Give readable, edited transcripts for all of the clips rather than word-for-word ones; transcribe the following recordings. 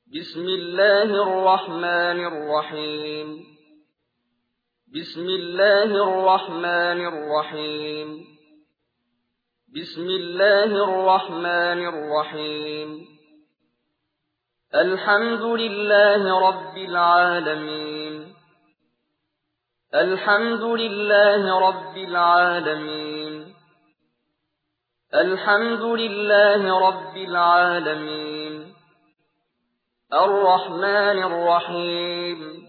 بسم الله الرحمن الرحيم بسم الله الرحمن الرحيم بسم الله الرحمن الرحيم الحمد لله رب العالمين الحمد لله رب العالمين الحمد لله رب العالمين الرحمن الرحيم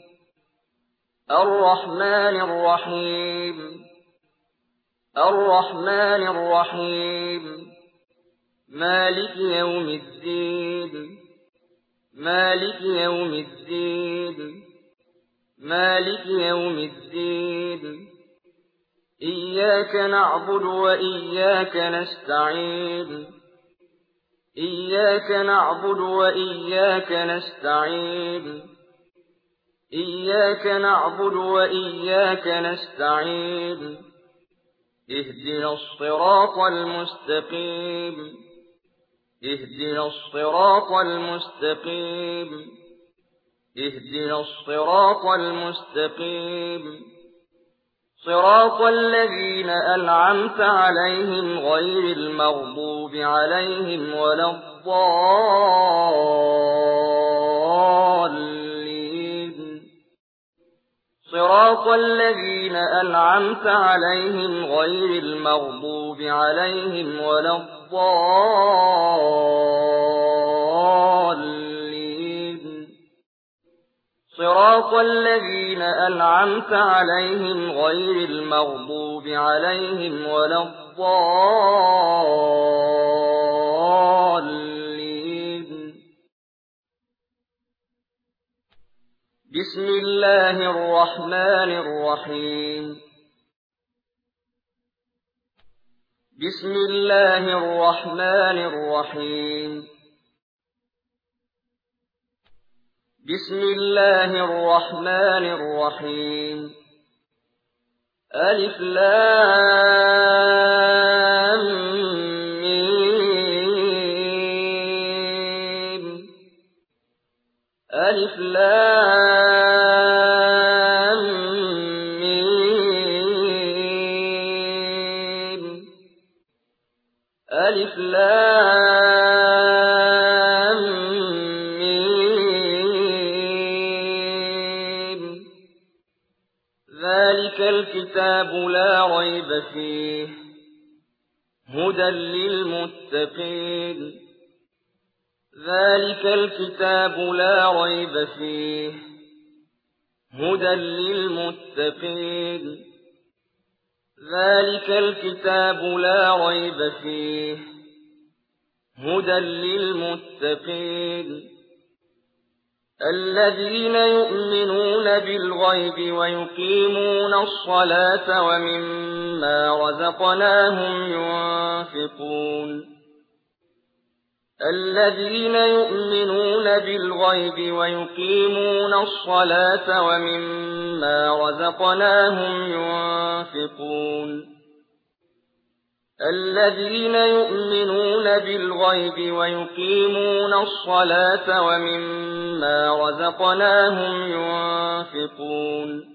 الرحمن الرحيم الرحمن الرحيم مالك يوم الدين مالك يوم الدين مالك يوم الدين إياك نعبد وإياك نستعين إياك نعبد وإياك نستعين إياك نعبد وإياك نستعين اهدنا الصراط المستقيم اهدنا الصراط المستقيم اهدنا الصراط المستقيم صراط الذين أنعمت عليهم غير المغضوب عليهم ولا الضالين صراط الذين أنعمت عليهم غير المغضوب عليهم ولا الضالين صراط الذين أنعمت عليهم غير المغضوب عليهم ولا الضالين بسم الله الرحمن الرحيم بسم الله الرحمن الرحيم بسم الله الرحمن الرحيم ألف لام ميم ألف لام ميم ألف لام ميم ذلك الكتاب لا ريب فيه هدى للمتقين ذلك الكتاب لا ريب فيه هدى للمتقين ذلك الكتاب لا ريب فيه هدى للمتقين الذين يؤمنون بالغيب ويقيمون الصلاة ومما رزقناهم ينفقون الذين يؤمنون بالغيب ويقيمون الصلاة ومما رزقناهم ينفقون الذين يؤمنون بالغيب ويقيمون الصلاة ومما رزقناهم ينفقون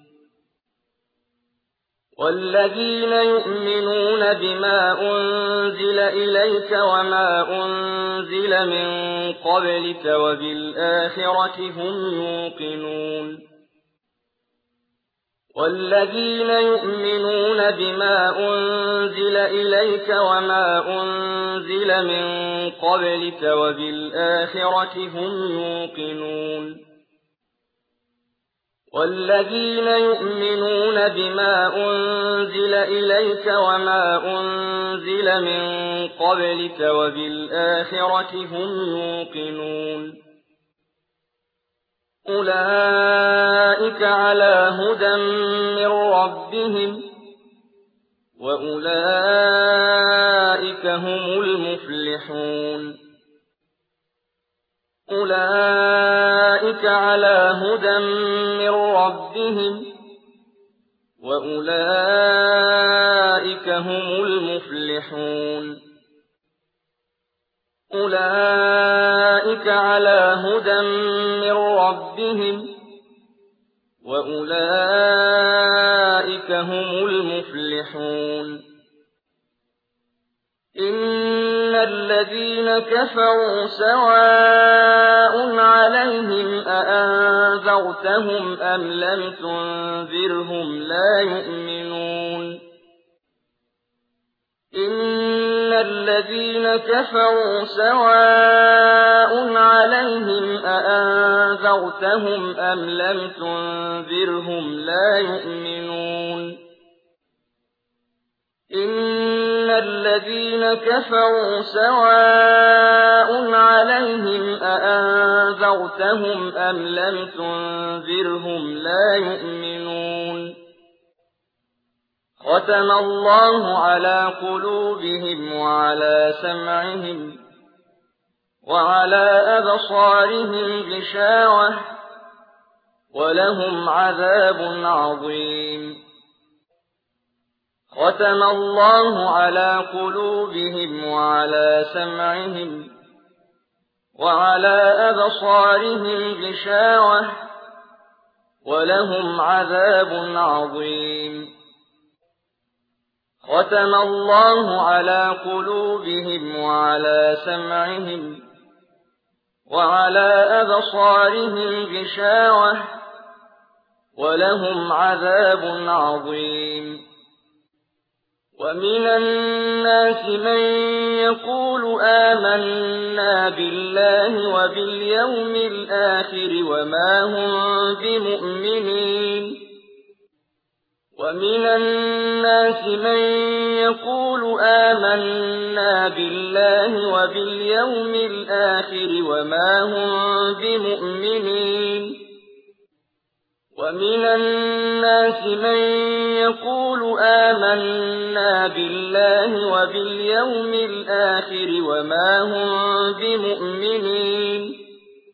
والذين يؤمنون بما أنزل إليك وما أنزل من قبلك وبالآخرة هم يوقنون والذين يؤمنون بما أنزل إليك وما أنزل من قبلك وبالآخرة هم يوقنون والذين يؤمنون بما أنزل إليك وما أنزل من قبلك وبالآخرة هم يوقنون أولئك على هدى من ربهم وأولئك هم المفلحون أولئك على هدى من ربهم وأولئك هم المفلحون أولئك على على هدى من ربهم وأولئك هم المفلحون إن الذين كفروا سواء عليهم أأنذرتهم أم لم تنذرهم لا يؤمنون إن الذين كفروا سواء عليهم أأنذرتهم أم لم تنذرهم لا يؤمنون إن الذين كفروا سواء عليهم أأنذرتهم أم لم تنذرهم لا يؤمنون ختم الله على قلوبهم وعلى سمعهم وعلى أبصارهم غشاوة ولهم عذاب عظيم ختم الله على قلوبهم وعلى سمعهم وعلى أبصارهم غشاوة ولهم عذاب عظيم ختم الله على قلوبهم وعلى سمعهم وعلى أبصارهم غشاوة ولهم عذاب عظيم ومن الناس من يقول آمنا بالله وباليوم الآخر وما هم بمؤمنين ومن الناس من يقول آمنا بالله وباليوم الآخر وما هم بمؤمنين ومن الناس من يقول آمنا بالله وباليوم الآخر وما هم بمؤمنين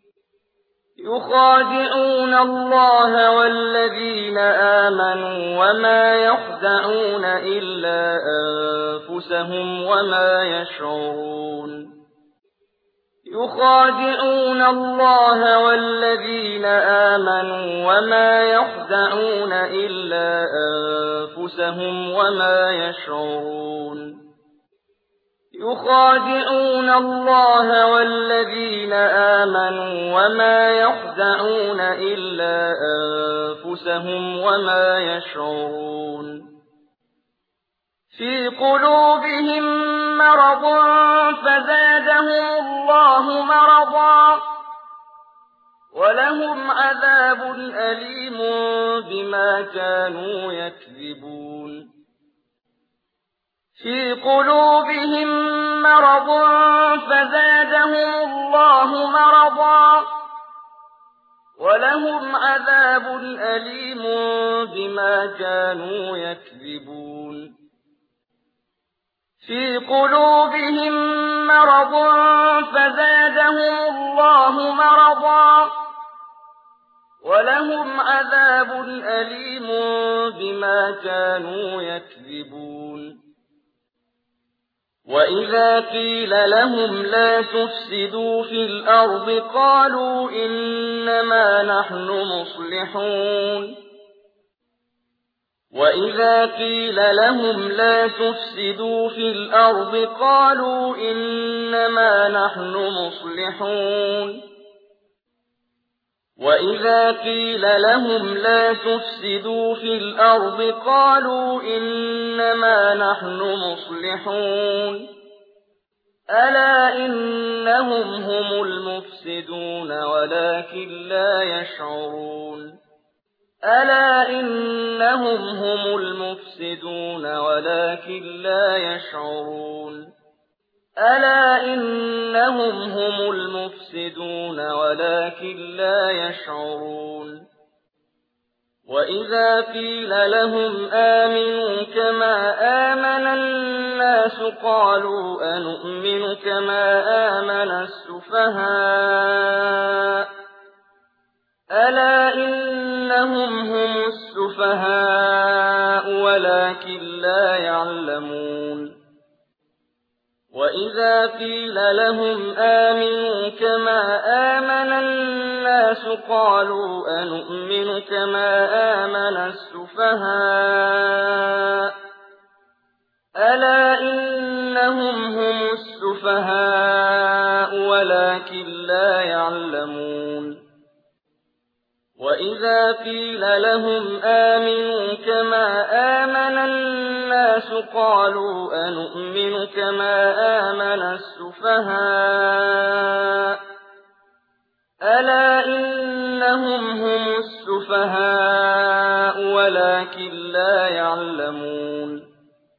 يخادعون الله والذين آمنوا وما يخدعون إلا أنفسهم وما يشعرون يخادعون الله والذين آمنوا وما يخدعون إلا أنفسهم وما يشعرون يخادعون الله والذين آمنوا وما يخدعون إلا أنفسهم وما يشعرون في قلوبهم مرض فزادهم الله مرضا ولهم عذاب أليم بما كانوا يكذبون في قلوبهم مرض فزادهم الله مرضا ولهم عذاب أليم بما كانوا يكذبون في قلوبهم مرض فزادهم الله مرضا ولهم عذاب أليم بما كانوا يكذبون وإذا قيل لهم لا تفسدوا في الأرض قالوا إنما نحن مصلحون وإذا قيل لهم لا تفسدوا في الأرض قالوا إنما نحن مصلحون وإذا قيل لهم لا تفسدوا في الأرض قالوا إنما نحن مصلحون ألا إنهم هم المفسدون ولكن لا يشعرون ألا إنهم هم المفسدون ولكن لا يشعرون ألا إنهم هم المفسدون ولكن لا يشعرون وإذا قيل لهم آمنوا كما آمن الناس قالوا أنؤمن كما آمن السفهاء ألا إنهم هم السفهاء ولكن لا يعلمون وإذا قيل لهم آمنوا كما آمن الناس قالوا أنؤمن كما آمن السفهاء ألا إنهم هم السفهاء ولكن لا يعلمون وإذا قيل لهم آمنوا كما آمن الناس قالوا أنؤمن كما آمن السفهاء ألا إنهم هم السفهاء ولكن لا يعلمون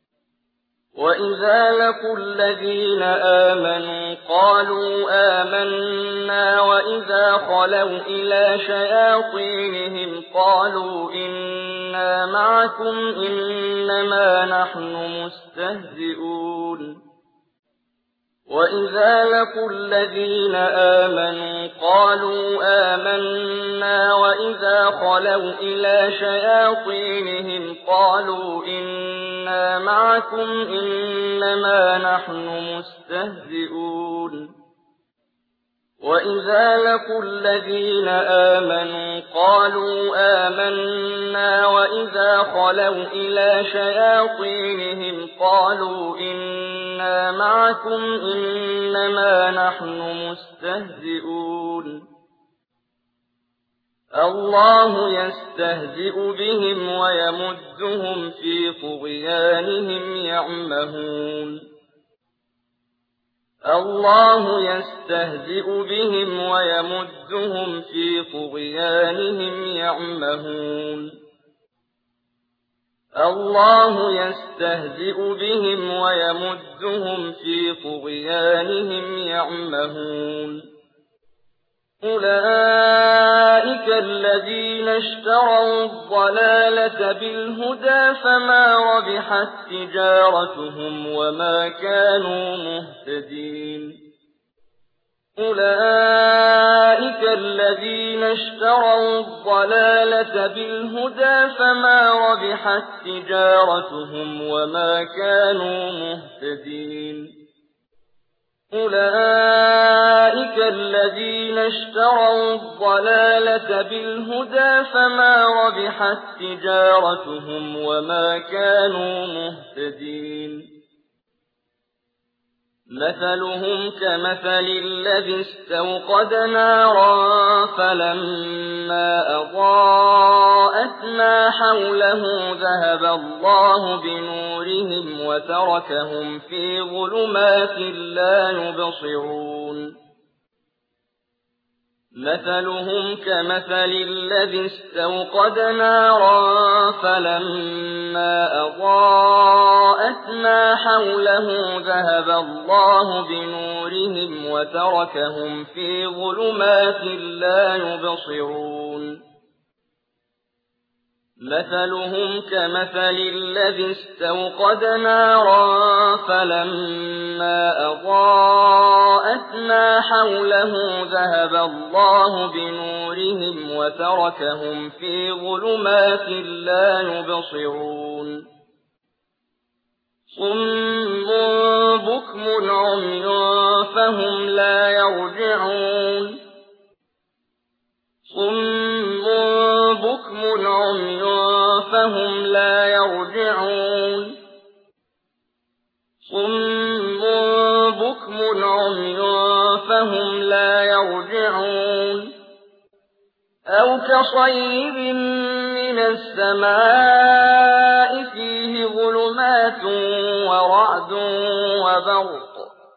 وإذا لقوا الذين آمنوا قالوا آمنا وإذا خلوا إلى شياطينهم قالوا إنا معكم إنما نحن مستهزئون وإذا لقوا الذين آمنوا قالوا آمنا وإذا خلوا إلى شياطينهم قالوا إنا معكم إنما نحن مستهزئون وإذا لقوا الذين آمنوا قالوا آمنا وإذا خلوا إلى شياطينهم قالوا إنا معكم إنما نحن مستهزئون الله يستهزئ بهم ويمدهم في طغيانهم يعمهون الله يستهزئ بهم ويمدهم في طغيانهم يعمهون الله يستهزئ بهم ويمدهم في طغيانهم يعمهون أولئك الذين اشتروا الضلالة بالهدى فما ربحت تجارتهم وما كانوا مهتدين أولئك الذين اشتروا الضلالة بالهدى فما ربحت تجارتهم وما كانوا مهتدين أولئك الذين اشتروا الضلالة بالهدى فما ربحت تجارتهم وما كانوا مهتدين مثلهم كمثل الذي استوقد نارا فلما أضاءت ما حوله ذهب الله بنورهم وتركهم في ظلمات لا يبصرون مثلهم كمثل الذي استوقد نارا فلما أضاءت ما حوله ذهب الله بنورهم وتركهم في ظلمات لا يبصرون مثلهم كمثل الذي استوقد نارا فلما أضاءت ما حوله ذهب الله بنورهم وتركهم في ظلمات لا يبصرون صم بكم عمي فهم لا يرجعون صم بكم عمي فهم لا يرجعون صم بكم عمي فهم لا يرجعون أو كصيب من السماء فيه ظلمات ورعد وبرق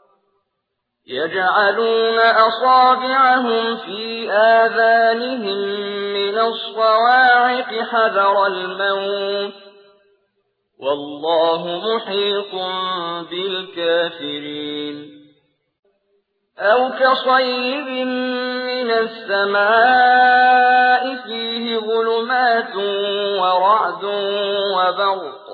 يجعلون أصابعهم في آذانهم من الصواعق حذر الموت والله محيط بالكافرين أو كصيب من السماء فيه ظلمات ورعد وبرق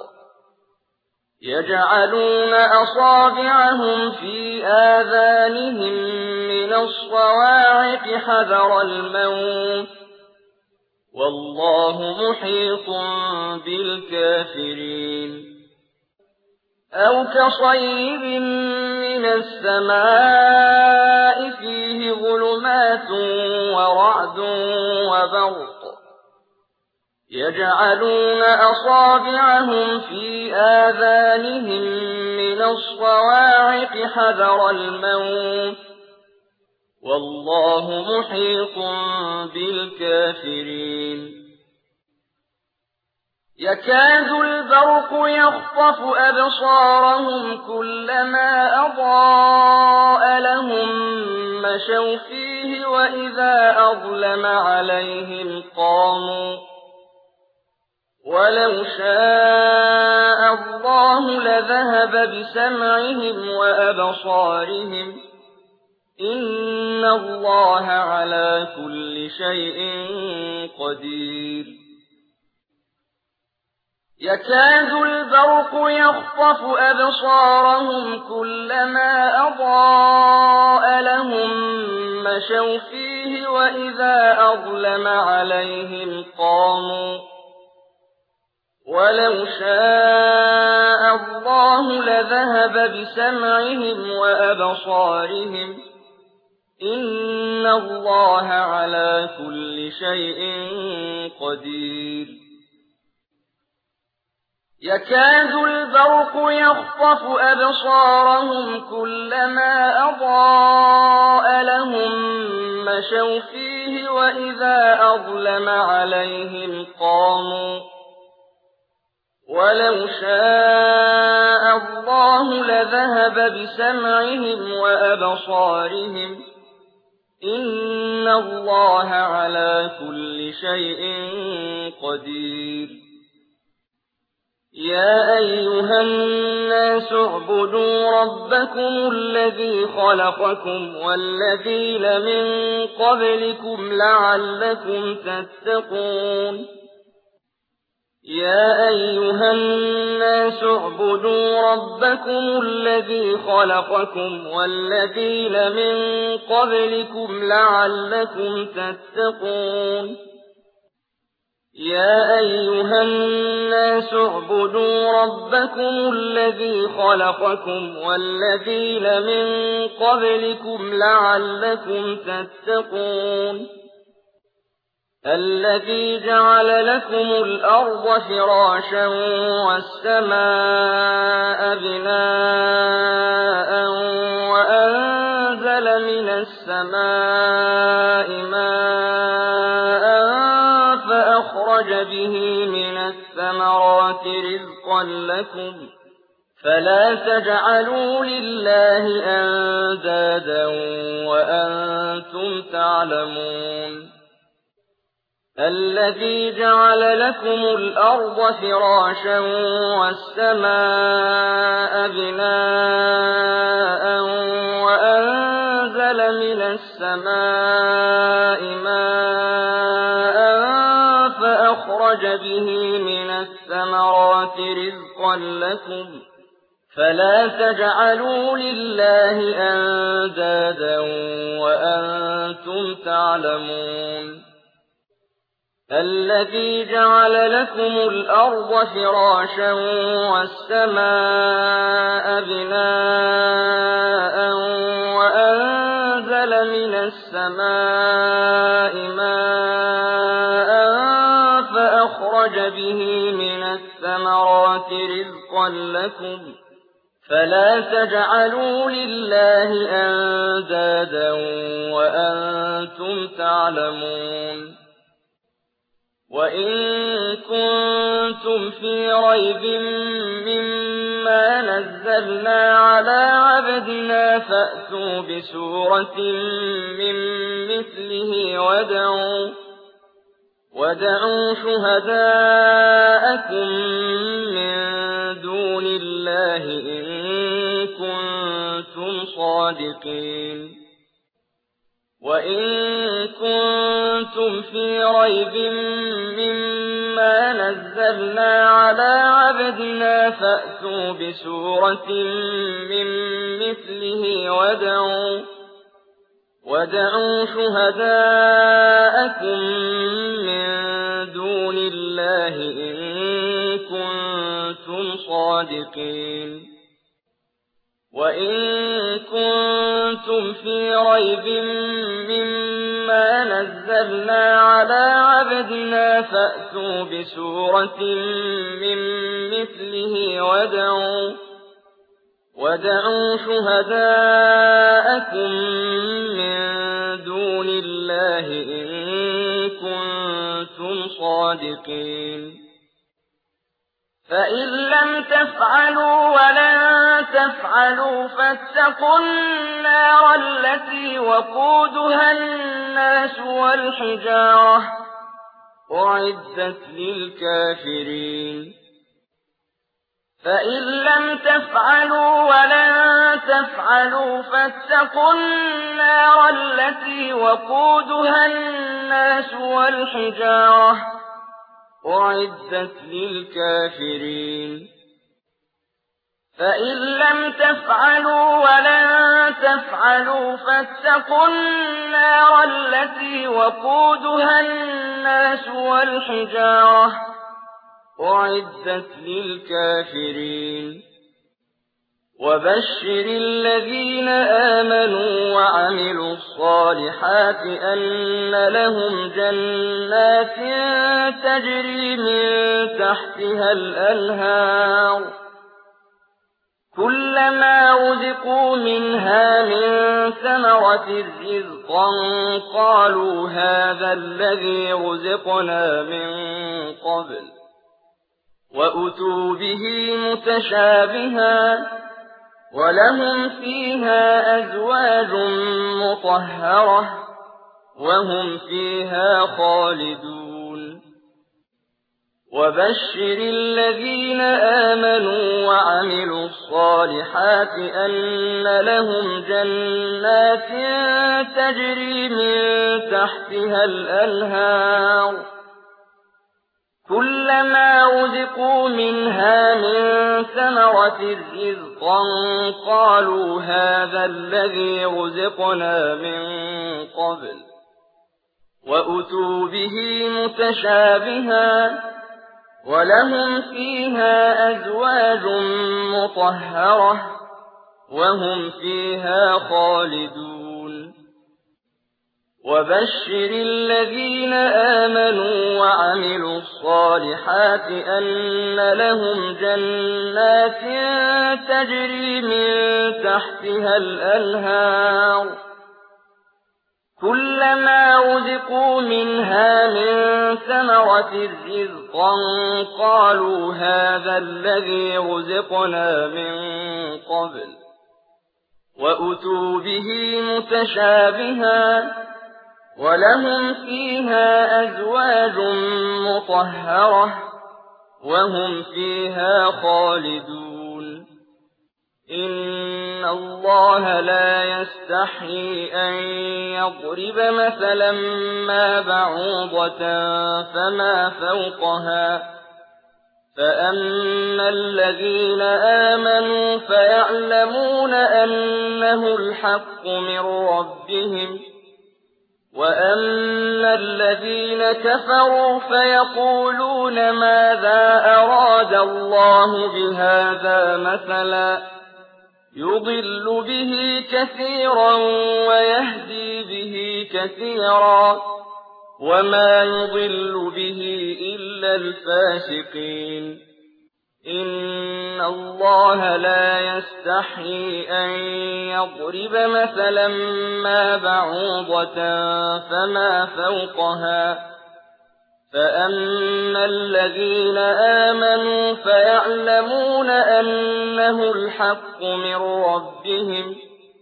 يجعلون أصابعهم في آذانهم من الصواعق حذر الموت والله محيط بالكافرين أو كصيب من السماء فيه ظلمات ورعد وبرق يجعلون أصابعهم في آذانهم من الصواعق حذر الموت والله محيط بالكافرين يكاد البرق يخطف أبصارهم كلما أضاء لهم مشوا فيه وإذا أظلم عليهم قاموا ولو شاء الله لذهب بسمعهم وأبصارهم إن الله على كل شيء قدير يكاد البرق يخطف أبصارهم كلما أضاء لهم مشوا فيه وإذا أظلم عليهم قاموا ولو شاء الله لذهب بسمعهم وأبصارهم إن الله على كل شيء قدير يكاد البرق يخطف أبصارهم كلما أضاء لهم مشوا فيه وإذا أظلم عليهم قاموا ولو شاء الله لذهب بسمعهم وأبصارهم إن الله على كل شيء قدير يا أيها الناس اعبدوا ربكم الذي خلقكم والذين من قبلكم لعلكم تتقون يا أيها الناس اعبدوا ربكم الذي خلقكم والذين من قبلكم لعلكم تتقون يا أيها الناس اعبدوا ربكم الذي خلقكم والذين من قبلكم لعلكم تتقون الذي جعل لكم الأرض فراشا والسماء بناء وأنزل من السماء ماء فأخرج به من الثمرات رزقا لكم فلا تجعلوا لله أندادا وأنتم تعلمون الذي جعل لكم الأرض فراشا والسماء بناء وأنزل من السماء ماء فأخرج به من الثمرات رزقا لكم فلا تجعلوا لله أندادا وأنتم تعلمون الذي جعل لكم الأرض فراشا والسماء بناء وأنزل من السماء ماء فأخرج به من الثمرات رزقا لكم فلا تجعلوا لله أندادا وأنتم تعلمون وإن كنتم في ريب مما نزلنا على عبدنا فأتوا بسورة من مثله ودعوا شهداءكم من دون الله إن كنتم صادقين وإن كنتم في ريب مما نزلنا على عبدنا فأتوا بسورة من مثله ودعوا شهداءكم من دون الله إن كنتم صادقين وإن كنتم في ريب مما نزلنا على عبدنا فأتوا بسورة من مثله وادعوا شهداءكم من دون الله إن كنتم صادقين فإن لم تفعلوا ولن تفعلوا فاتقوا النار التي وقودها الناس والحجارة أعدت للكافرين فإن لم تفعلوا ولن تفعلوا فاتقوا النار التي وقودها الناس والحجارة أعدت للكافرين فإن لم تفعلوا ولن تفعلوا فاتقوا النار التي وقودها الناس والحجارة أعدت للكافرين وبشر الذين آمنوا وعملوا الصالحات أن لهم جنات تجري من تحتها الأنهار كلما رزقوا منها من ثمرة رزقا قالوا هذا الذي رزقنا من قبل وأتوا به متشابها ولهم فيها أزواج مطهرة وهم فيها خالدون وبشر الذين آمنوا وعملوا الصالحات أن لهم جنات تجري من تحتها الأنهار كلما رزقوا منها من ثمرة رزقا قالوا هذا الذي رزقنا من قبل وأتوا به متشابها ولهم فيها أزواج مطهرة وهم فيها خالدون وبشر الذين آمنوا وعملوا الصالحات أن لهم جنات تجري من تحتها الأنهار كلما رزقوا منها من ثمرة رزقا قالوا هذا الذي رزقنا من قبل وأتوا به متشابها ولهم فيها أزواج مطهرة وهم فيها خالدون إن الله لا يستحيي أن يضرب مثلا ما بعوضة فما فوقها فأما الذين آمنوا فيعلمون أنه الحق من ربهم وأما الذين كفروا فيقولون ماذا أراد الله بهذا مثلا يضل به كثيرا ويهدي به كثيرا وما يضل به إلا الفاسقين إن الله لا يستحيي أن يضرب مثلا ما بعوضة فما فوقها فأما الذين آمنوا فيعلمون أنه الحق من ربهم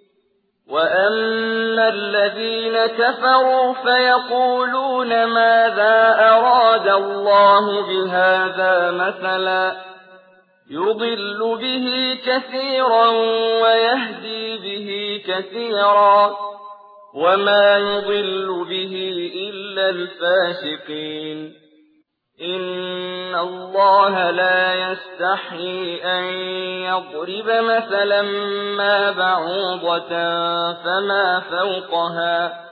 وأما الذين كفروا فيقولون ماذا أراد الله بهذا مثلا يضل به كثيرا ويهدي به كثيرا وما يضل به إلا الفاسقين إن الله لا يستحيي أن يضرب مثلا ما بعوضة فما فوقها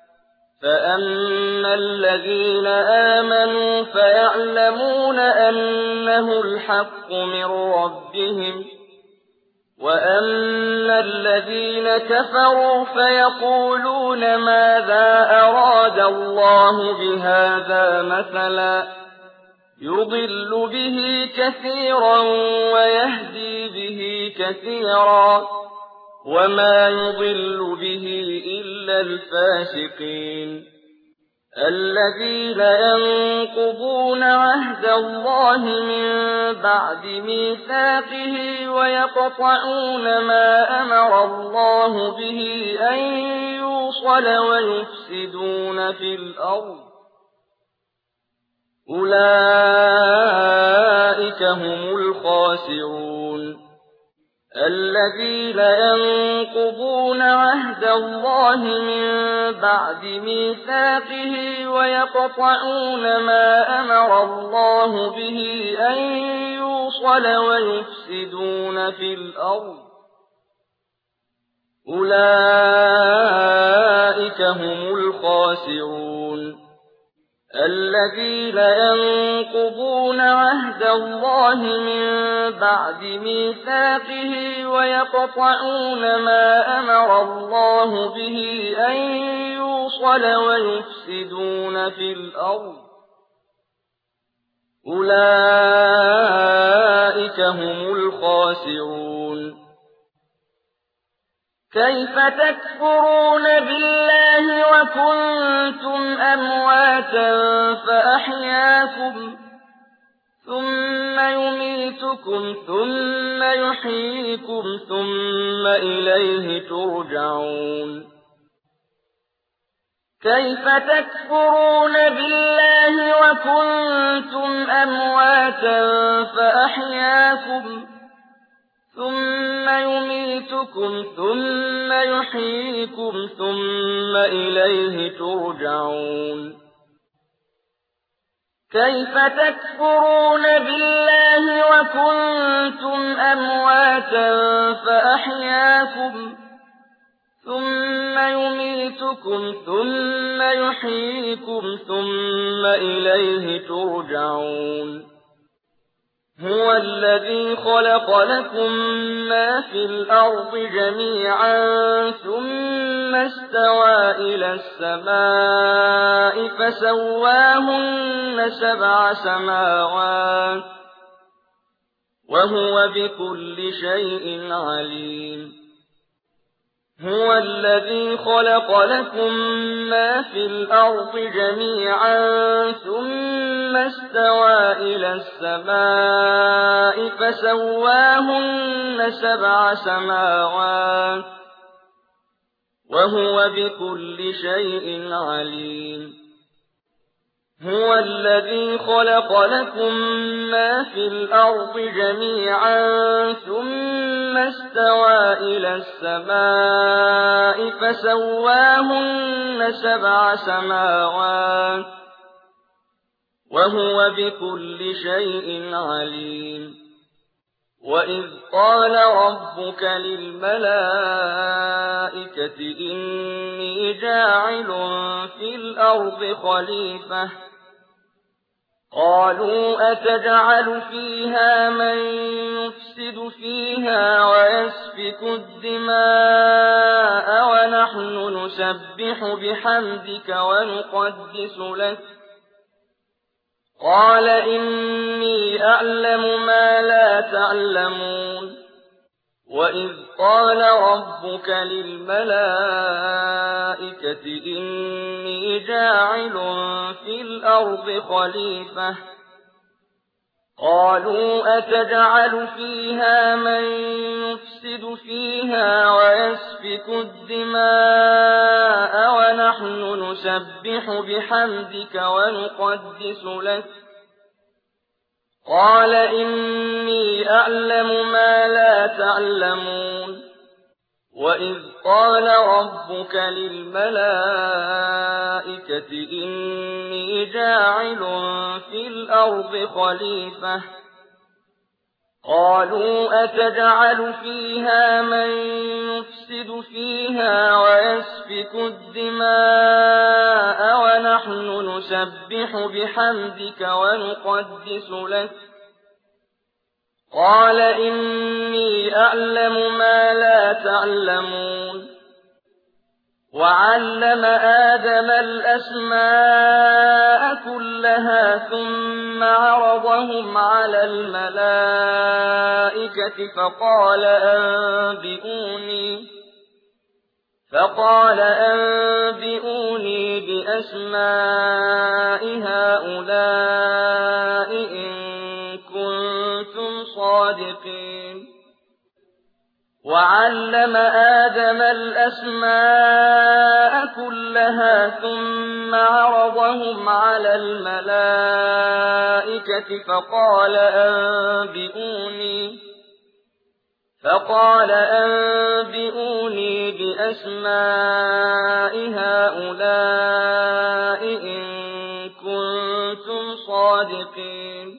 فأما الذين آمنوا فيعلمون أنه الحق من ربهم وَأَمَّا الَّذِينَ كَفَرُوا فَيَقُولُونَ مَاذَا أَرَادَ اللَّهُ بِهَٰذَا مَثَلًا يُضِلُّ بِهِ كَثِيرًا وَيَهْدِي بِهِ كَثِيرًا وَمَا يُضِلُّ بِهِ إِلَّا الْفَاسِقِينَ الَّذِينَ يَنقُضُونَ عَهْدَ اللَّهِ مِن بَعْدِ مِيثَاقِهِ وَيَقْطَعُونَ مَا أَمَرَ اللَّهُ بِهِ أَن يُوصَلَ وَيُفْسِدُونَ فِي الْأَرْضِ أُولَٰئِكَ هُمُ الْخَاسِرُونَ الَّذِينَ يَنقُضُونَ عَهْدَ اللَّهِ مِن بَعْدِ مِيثَاقِهِ وَيَقْطَعُونَ مَا أَمَرَ اللَّهُ بِهِ أَن يُوصَلَ وَيُفْسِدُونَ فِي الْأَرْضِ أُولَٰئِكَ هُمُ الْخَاسِرُونَ الَّذِينَ يَنقُضُونَ عَهْدَ اللَّهِ مِن بَعْدِ مِيثَاقِهِ وَيَقْطَعُونَ مَا أَمَرَ اللَّهُ بِهِ أَن يُوصَلَ وَيُفْسِدُونَ فِي الْأَرْضِ أُولَٰئِكَ هُمُ الْخَاسِرُونَ كَيْفَ تَكْفُرُونَ بِاللَّهِ وَكُنتُمْ أَمْوَاتًا فَأَحْيَاكُمْ ثُمَّ يُمِيتُكُمْ ثُمَّ يُحْيِيكُمْ ثُمَّ إِلَيْهِ تُرْجَعُونَ كَيْفَ تَكْفُرُونَ بِاللَّهِ وَكُنتُمْ أَمْوَاتًا فَأَحْيَاكُمْ ثُمَّ يُمِيتُكُمْ ثُمَّ يُحْيِيكُمْ ثُمَّ إِلَيْهِ تُرْجَعُونَ كَيْفَ تَكْفُرُونَ بِاللَّهِ وَكُنتُمْ أَمْوَاتًا فَأَحْيَاكُمْ ثُمَّ يُمِيتُكُمْ ثُمَّ يُحْيِيكُمْ ثُمَّ إِلَيْهِ تُرْجَعُونَ هُوَ الَّذِي خَلَقَ لَكُم مَّا فِي الْأَرْضِ جَمِيعًا ثُمَّ اسْتَوَىٰ إِلَى السَّمَاءِ فَسَوَّاهُنَّ سَبْعَ سَمَاوَاتٍ وَهُوَ بِكُلِّ شَيْءٍ عَلِيمٌ هُوَ الَّذِي خَلَقَ لَكُم مَّا فِي الْأَرْضِ جَمِيعًا ثُمَّ اسْتَوَىٰ إِلَى السَّمَاءِ فَسَوَّاهُنَّ سَبْعَ سَمَاوَاتٍ وَهُوَ بِكُلِّ شَيْءٍ عَلِيمٌ هُوَ الَّذِي خَلَقَ لَكُم مَّا فِي الْأَرْضِ جَمِيعًا ثُمَّ اسْتَوَىٰ إِلَى السَّمَاءِ فَسَوَّاهُنَّ سَبْعَ سَمَاوَاتٍ وَهُوَ بِكُلِّ شَيْءٍ عَلِيمٌ وَإِذْ قَالَ رَبُّكَ لِلْمَلَائِكَةِ إِنِّي جَاعِلٌ فِي الْأَرْضِ خَلِيفَةً قَالُوا أَتَجْعَلُ فِيهَا مَن يُفْسِدُ فِيهَا وَيَسْفِكُ الدِّمَاءَ وَنَحْنُ نُسَبِّحُ بِحَمْدِكَ وَنُقَدِّسُ لَكَ قَالَ إِنِّي أَعْلَمُ مَا لَا تَعْلَمُونَ وَإِذْ قَالَ رَبُّكَ لِلْمَلَائِكَةِ إِنِّي جَاعِلٌ فِي الْأَرْضِ خَلِيفَةً قَالُوا أَتَجْعَلُ فِيهَا مَن يُفْسِدُ فِيهَا وَيَسْفِكُ الدِّمَاءَ وَنَحْنُ نُسَبِّحُ بِحَمْدِكَ وَنُقَدِّسُ لَكَ قَالَ إِنِّي أَعْلَمُ مَا لَا تَعْلَمُونَ وَإِذْ قَالَ رَبُّكَ لِلْمَلَائِكَةِ إِنِّي جَاعِلٌ فِي الْأَرْضِ خَلِيفَةً قَالُوا أَتَجْعَلُ فِيهَا مَن يُفْسِدُ فِيهَا وَيَسْفِكُ الدِّمَاءَ وَنَحْنُ نُسَبِّحُ بِحَمْدِكَ وَنُقَدِّسُ لَكَ قال إني أعلم ما لا تعلمون وعلم آدم الأسماء كلها ثم عرضهم على الملائكة فقال أنبئوني بأسماء هؤلاء إن كنتم صادقين وعلم آدم الأسماء كلها ثم عرضهم على الملائكة فقال أنبئوني بأسماء هؤلاء إن كنتم صادقين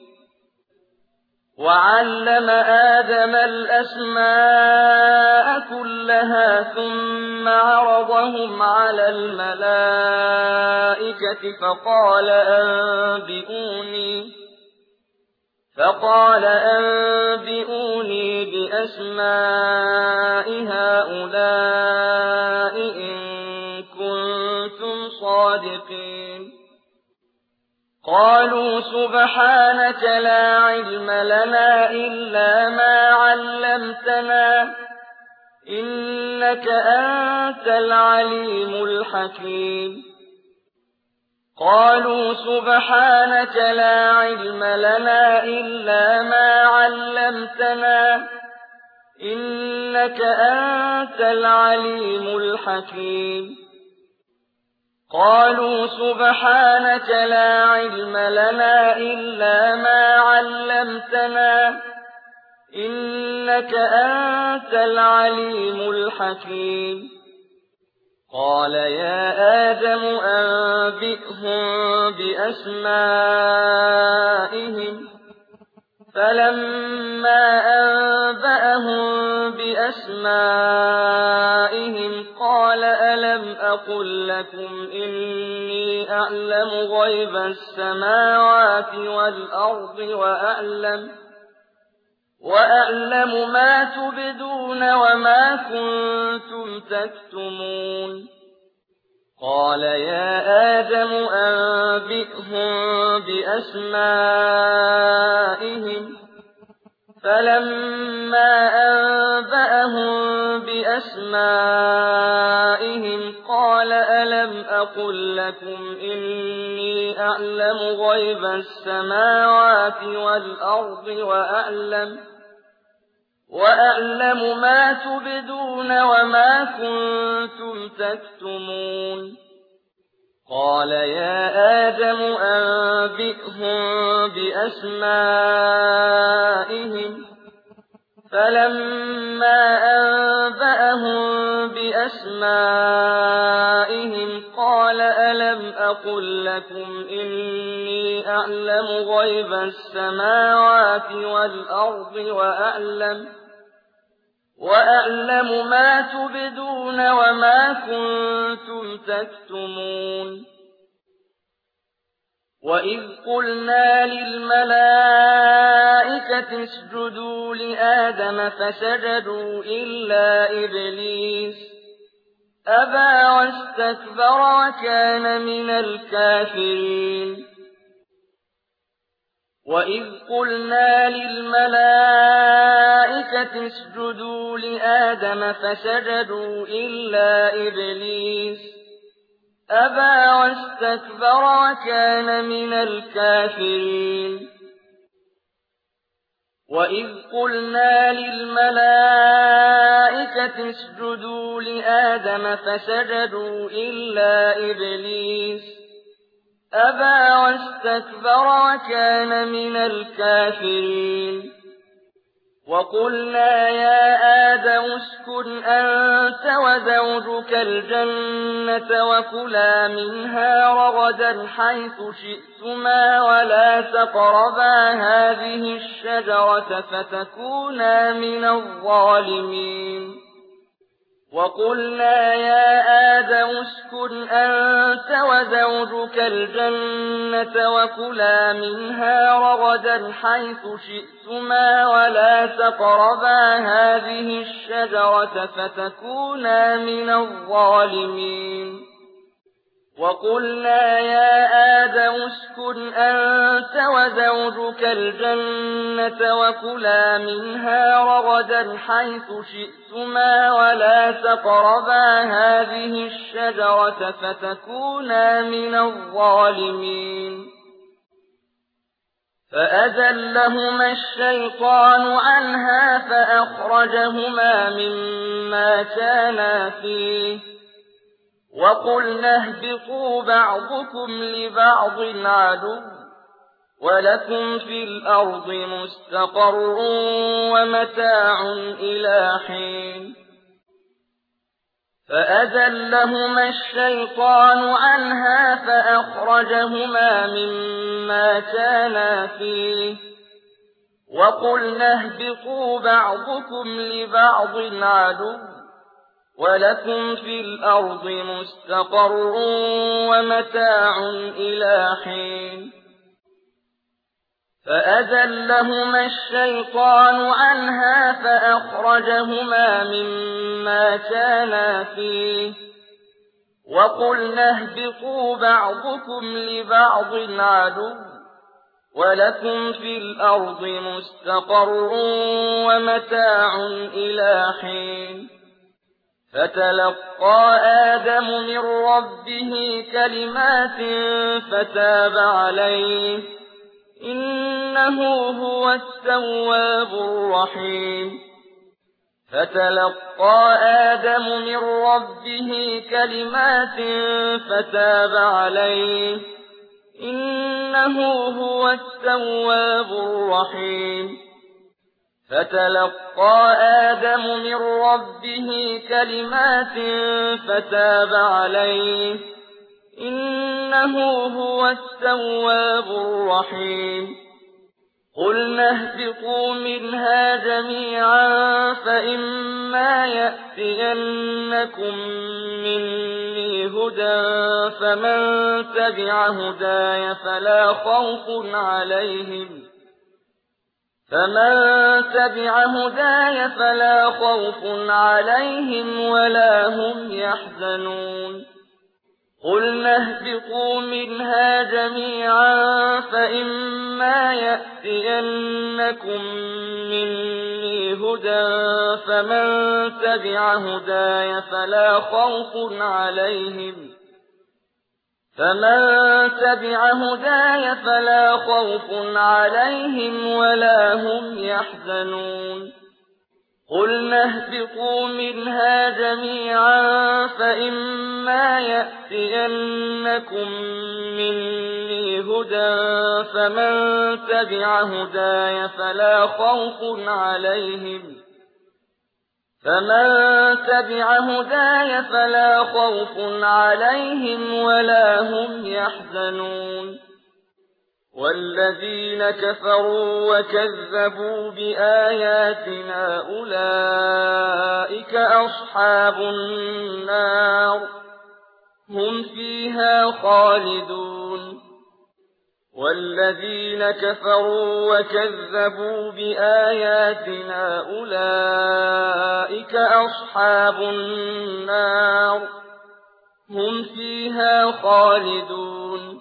وعلم آدم الأسماء كلها ثم عرضهم على الملائكة فقال أنبئوني بأسماء هؤلاء إن كنتم صادقين قالوا سبحانك لا علم لنا إلا ما علمتنا إنك أنت العليم الحكيم قالوا سبحانك لا علم لنا إلا ما علمتنا إنك أنت العليم الحكيم قالوا سبحانك لا علم لنا إلا ما علمتنا إنك أنت العليم الحكيم قال يا آدم أنبئهم بأسمائهم فلما أنبأهم بأسمائهم قال ألم أقل لكم إني أعلم غيب السماوات والأرض وأعلم ما تبدون وما كنتم تكتمون قال يا آدم أنبئهم بأسمائهم فلما أنبأهم بأسمائهم قال ألم أقل لكم إني أعلم غيب السماوات والأرض وأعلم ما تبدون وما كنتم تكتمون قال يا آدم أنبئهم بأسمائهم فلما أنبأهم بأسمائهم قال ألم أقل لكم إني أعلم غيب السماوات والأرض وأعلم ما تبدون وما كنتم تكتمون وإذ قلنا للملائكة اسجدوا لآدم فسجدوا إلا إبليس أبى واستكبر وكان من الكافرين وإذ قلنا للملائكة اسجدوا لآدم فسجدوا إلا إبليس أبى واستكبر وكان من الكافرين وإذ قلنا للملائكة اسجدوا لآدم فسجدوا إلا إبليس أبى واستكبر وكان من الكافرين وقلنا يا آدم اسكن أنت وزوجك الجنة وكلا منها رغدا حيث شئتما ولا تقربا هذه الشجرة فتكونا من الظالمين وقلنا يا آدم اسكن أنت وزوجك الجنة وكلا منها رغدا حيث شئتما ولا تقربا هذه الشجرة فتكونا من الظالمين وقلنا يا آدم اسكن أنت وزوجك الجنة وكلا منها رغدا حيث شئتما ولا تقربا هذه الشجرة فتكونا من الظالمين فأزلهما الشيطان عنها فأخرجهما مما كانا فيه وقلنا اهبطوا بعضكم لبعض عدو ولكم في الأرض مستقر ومتاع إلى حين فأزلهما الشيطان عنها فأخرجهما مما كانا فيه وقلنا اهبطوا بعضكم لبعض عدو ولكم في الأرض مستقر ومتاع إلى حين فأزلهما الشيطان عنها فأخرجهما مما كانا فيه وقلنا اهبطوا بعضكم لبعض عدو ولكم في الأرض مستقر ومتاع إلى حين فتلقى آدم من ربه كلمات فتاب عليه إنه هو التواب الرحيم فتلقى آدم من ربه كلمات فتاب عليه إنه هو التواب الرحيم فتلقى آدم من ربه كلمات فتاب عليه إنه هو التواب الرحيم قلنا اهبطوا منها جميعا فإما يأتينكم مني هدى فمن تبع هداي فلا خوف عليهم ولا هم يحزنون قلنا اهبطوا منها جميعا فإما يأتينكم مني هدى فمن تبع هداي فلا خوف عليهم ولا هم يحزنون قلنا اهبطوا منها جميعا فإما يأتينكم مني هدى فمن تبع هداي فلا خوف عليهم ولا هم يحزنون والذين كفروا وكذبوا بآياتنا أولئك أصحاب النار هم فيها خالدون والذين كفروا وكذبوا بآياتنا أولئك أصحاب النار هم فيها خالدون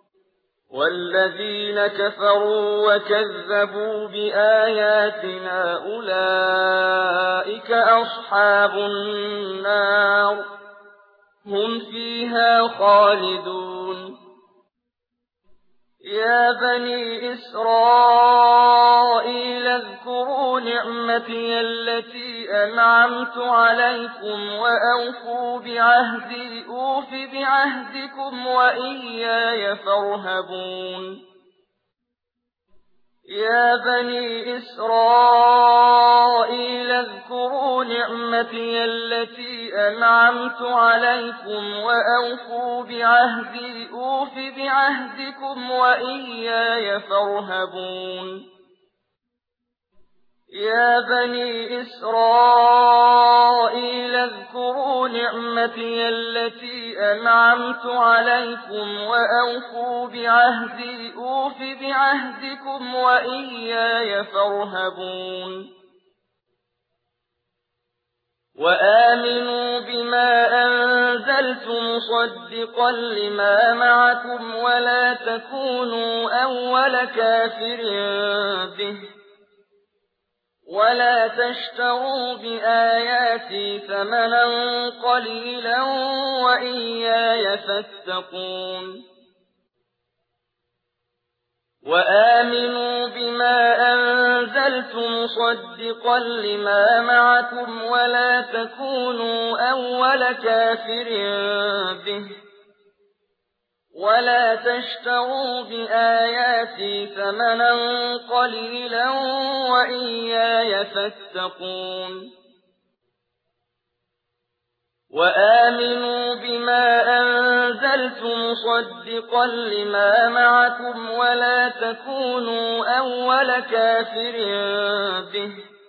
والذين كفروا وكذبوا بآياتنا أولئك أصحاب النار هم فيها خالدون يا بني إسرائيل اذكروا نعمتي التي أنعمت عليكم وأوفوا بعهدي أوف بعهدكم وإياي فارهبون يا بني إسرائيل اذكروا نعمتي التي أنعمت عليكم وأوفوا بعهدي أوف بعهدكم وإياي فارهبون يا بني إسرائيل اذكروا نعمتي التي أنعمت عليكم وأوفوا بعهدي أوف بعهدكم وإياي فارهبون وآمنوا بما أنزلت مصدقا لما معكم ولا تكونوا أول كافر به ولا تشتروا بآياتي ثمنا قليلا وإياي فاتقون وآمنوا بما أنزلت مصدقا لما معكم ولا تكونوا أول كافر به ولا تشتروا بآياتي ثمنا قليلا وإياي فاتقون وآمنوا بما أنزلت مصدقا لما معكم ولا تكونوا أول كافر به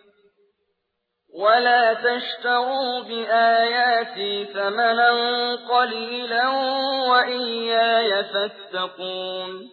ولا تشتروا بآياتي ثمنا قليلا وإياي فاتقون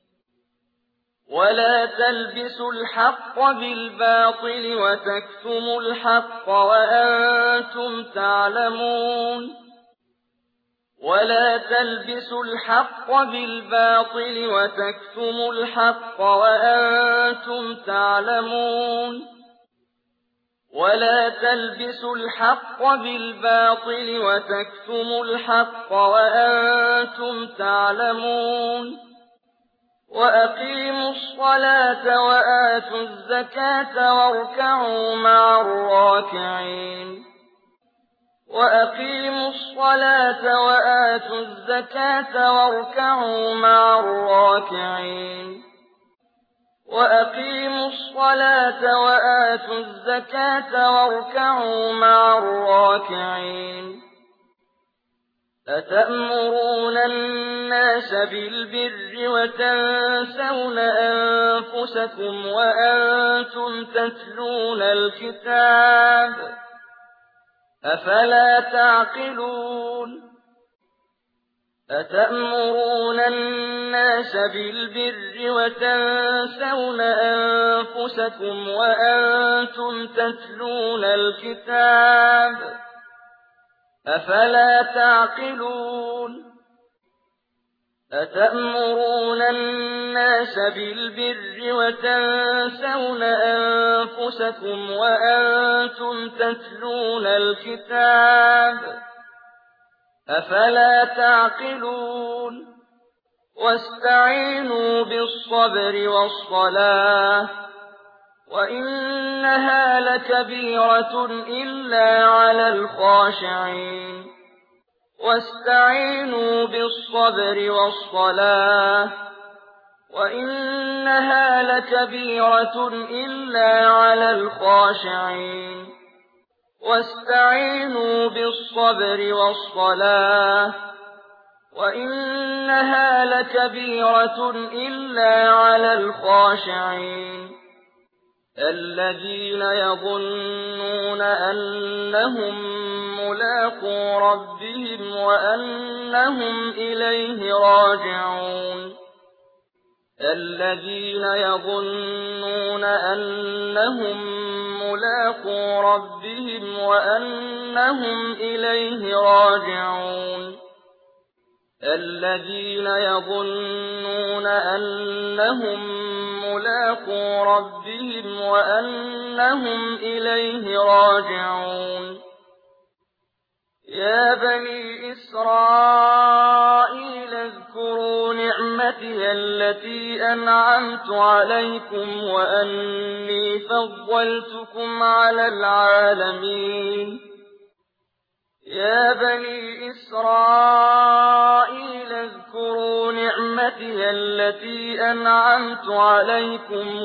ولا تلبسوا الحق بالباطل وتكتموا الحق وأنتم تعلمون ولا تلبسوا الحق بالباطل وتكتموا الحق وأنتم تعلمون ولا تلبسوا الحق بالباطل وتكتموا الحق وأنتم تعلمون وأقيموا الصلاة وآتوا الزكاة واركعوا مع الراكعين وأقيموا الصلاة وآتوا الزكاة واركعوا مع الراكعين وأقيموا الصلاة وآتوا الزكاة واركعوا مع الراكعين أتأمرون الناس بالبر وتنسون أنفسكم وأنتم تتلون الكتاب أفلا تعقلون أتأمرون الناس بالبر وتنسون أنفسكم وأنتم تتلون الكتاب أفلا تعقلون أتأمرون الناس بالبر وتنسون أنفسكم وأنتم تتلون الكتاب أفلا تعقلون واستعينوا بالصبر والصلاة وإنها لكبيرة إلا على الخاشعين واستعينوا بالصبر والصلاة وإنها لكبيرة إلا على الخاشعين واستعينوا بالصبر والصلاة وإنها لكبيرة إلا على الخاشعين الذين يظنون أنهم ملاقو ربهم وأنهم إليه راجعون الذين يظنون أنهم ملاقو ربهم وأنهم إليه راجعون الذين يظنون أنهم ملاقو ربهم وأنهم إليه راجعون يا بني إسرائيل اذكروا نعمتي التي أنعمت عليكم وأني فضلتكم على العالمين يا بني إسرائيل اذكروا نعمتي التي أنعمت عليكم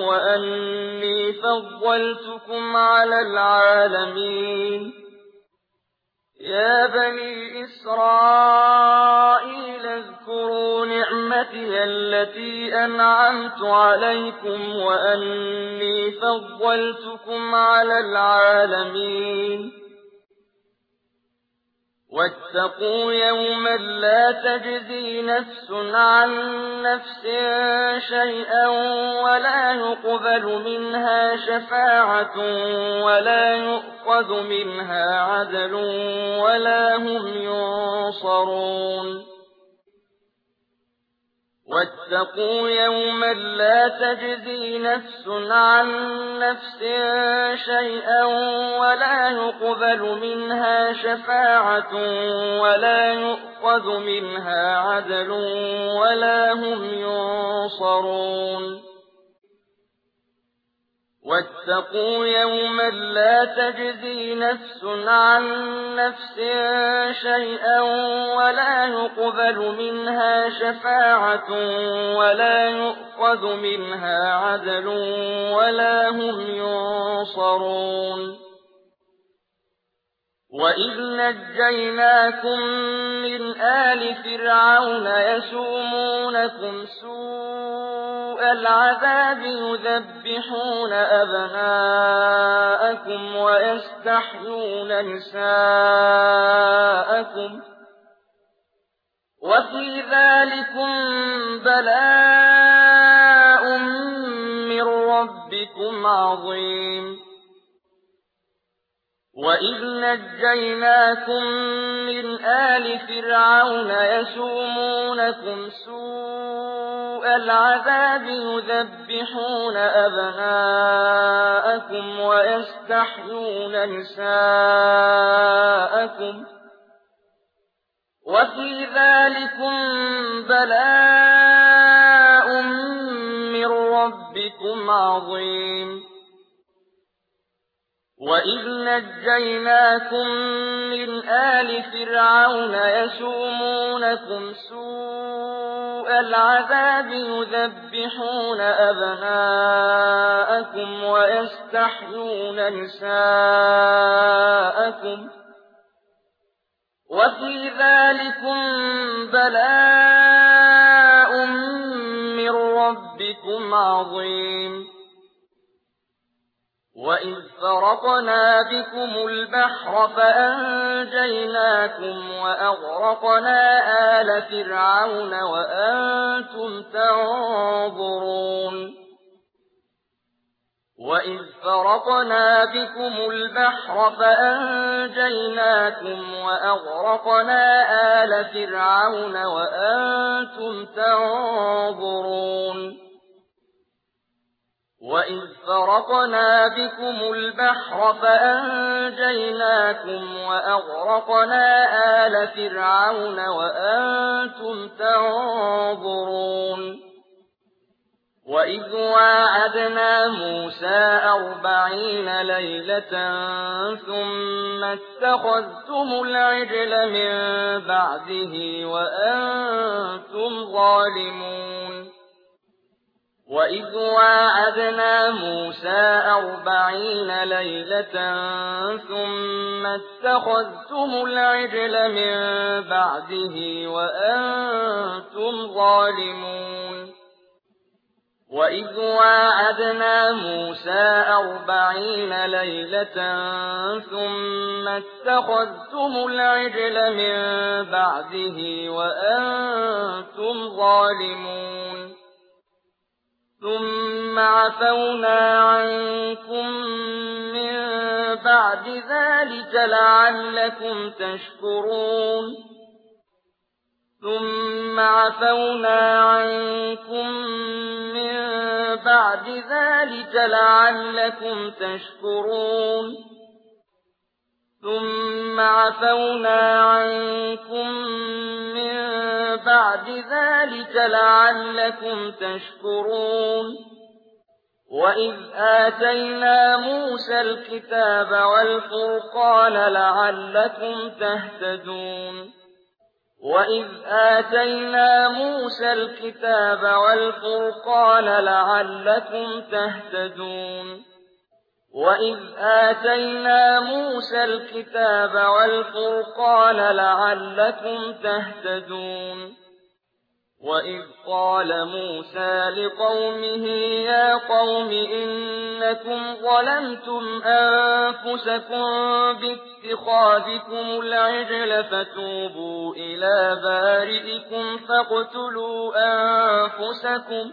وأني فضلتكم على العالمين يا بني إسرائيل اذكروا نعمتي التي أنعمت عليكم وأني فضلتكم على العالمين واتقوا يوما لا تجزي نفس عن نفس شيئا ولا يقبل منها شفاعة ولا يؤخذ منها عدل ولا هم ينصرون واتقوا يوما لا تجزي نفس عن نفس شيئا ولا يقبل منها شفاعة ولا يؤخذ منها عدل ولا هم ينصرون واتقوا يوما لا تجزي نفس عن نفس شيئا ولا يقبل منها شفاعة ولا يؤخذ منها عدل ولا هم ينصرون وإذ نجيناكم من آل فرعون يسومونكم سوء العذاب يذبحون أبناءكم ويستحيون نساءكم وفي ذلكم بلاء من ربكم عظيم وإذ نجيناكم من آل فرعون يسومونكم سوء العذاب يذبحون أبناءكم ويستحيون نساءكم وفي ذلكم بلاء من ربكم عظيم وإذ نجيناكم من آل فرعون يسومونكم سوء العذاب يذبحون أبناءكم ويستحيون نساءكم وفي ذلكم بلاء من ربكم عظيم وإذ فرقنا بكم البحر فأنجيناكم وأغرقنا آل فرعون وأنتم تنظرون وإذ فرقنا بكم البحر فأنجيناكم وأغرقنا آل فرعون وأنتم تنظرون وإذ فرقنا بكم البحر فأنجيناكم وأغرقنا آل فرعون وأنتم تنظرون وإذ واعدنا موسى 40 ليلة ثم اتخذتم العجل من بعده وأنتم ظالمون وإذ واعدنا موسى 40 ليلة ثم اتخذتم العجل من بعده وأنتم ظالمون وإذ واعدنا موسى 40 ليلة ثم اتخذتم العجل من بعده وأنتم ظالمون ثم عفونا عنكم من بعد ذلك لعلكم تشكرون ثم عفونا عنكم من بعد ذلك لعلكم تشكرون ثم عفونا عنكم من بعد ذلك لعلكم تشكرون وإذ آتينا موسى الكتاب والفرقان لعلكم تهتدون وإذ آتينا موسى الكتاب والفرقان لعلكم تهتدون وَإِذْ آتَيْنَا مُوسَى الْكِتَابَ وَالْفُرْقَانَ لَعَلَّكُمْ تَهْتَدُونَ وَإِذْ قَالَ مُوسَى لِقَوْمِهِ يَا قَوْمِ إِنَّكُمْ ظَلَمْتُمْ أَنفُسَكُم بِاتِّخَاذِكُمُ الْعِجْلَ فَتُوبُوا إِلَىٰ بَارِئِكُمْ فَاقْتُلُوا أَنفُسَكُمْ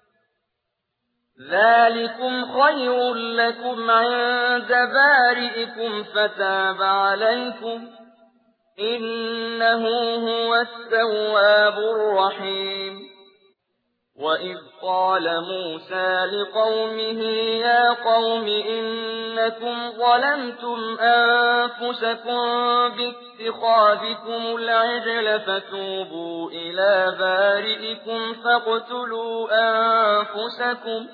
ذَٰلِكُمْ خَيْرٌ لَّكُمْ عِندَ بَارِئِكُمْ فَتَابَ عَلَيْكُمْ ۚ إِنَّهُ هُوَ التَّوَّابُ الرَّحِيمُ وَإِذْ قَالَ مُوسَىٰ لِقَوْمِهِ يَا قَوْمِ إِنَّكُمْ ظَلَمْتُمْ أَنفُسَكُم بِاتِّخَاذِكُمُ الْعِجْلَ فَتُوبُوا إِلَىٰ بَارِئِكُمْ فَاقْتُلُوا أَنفُسَكُمْ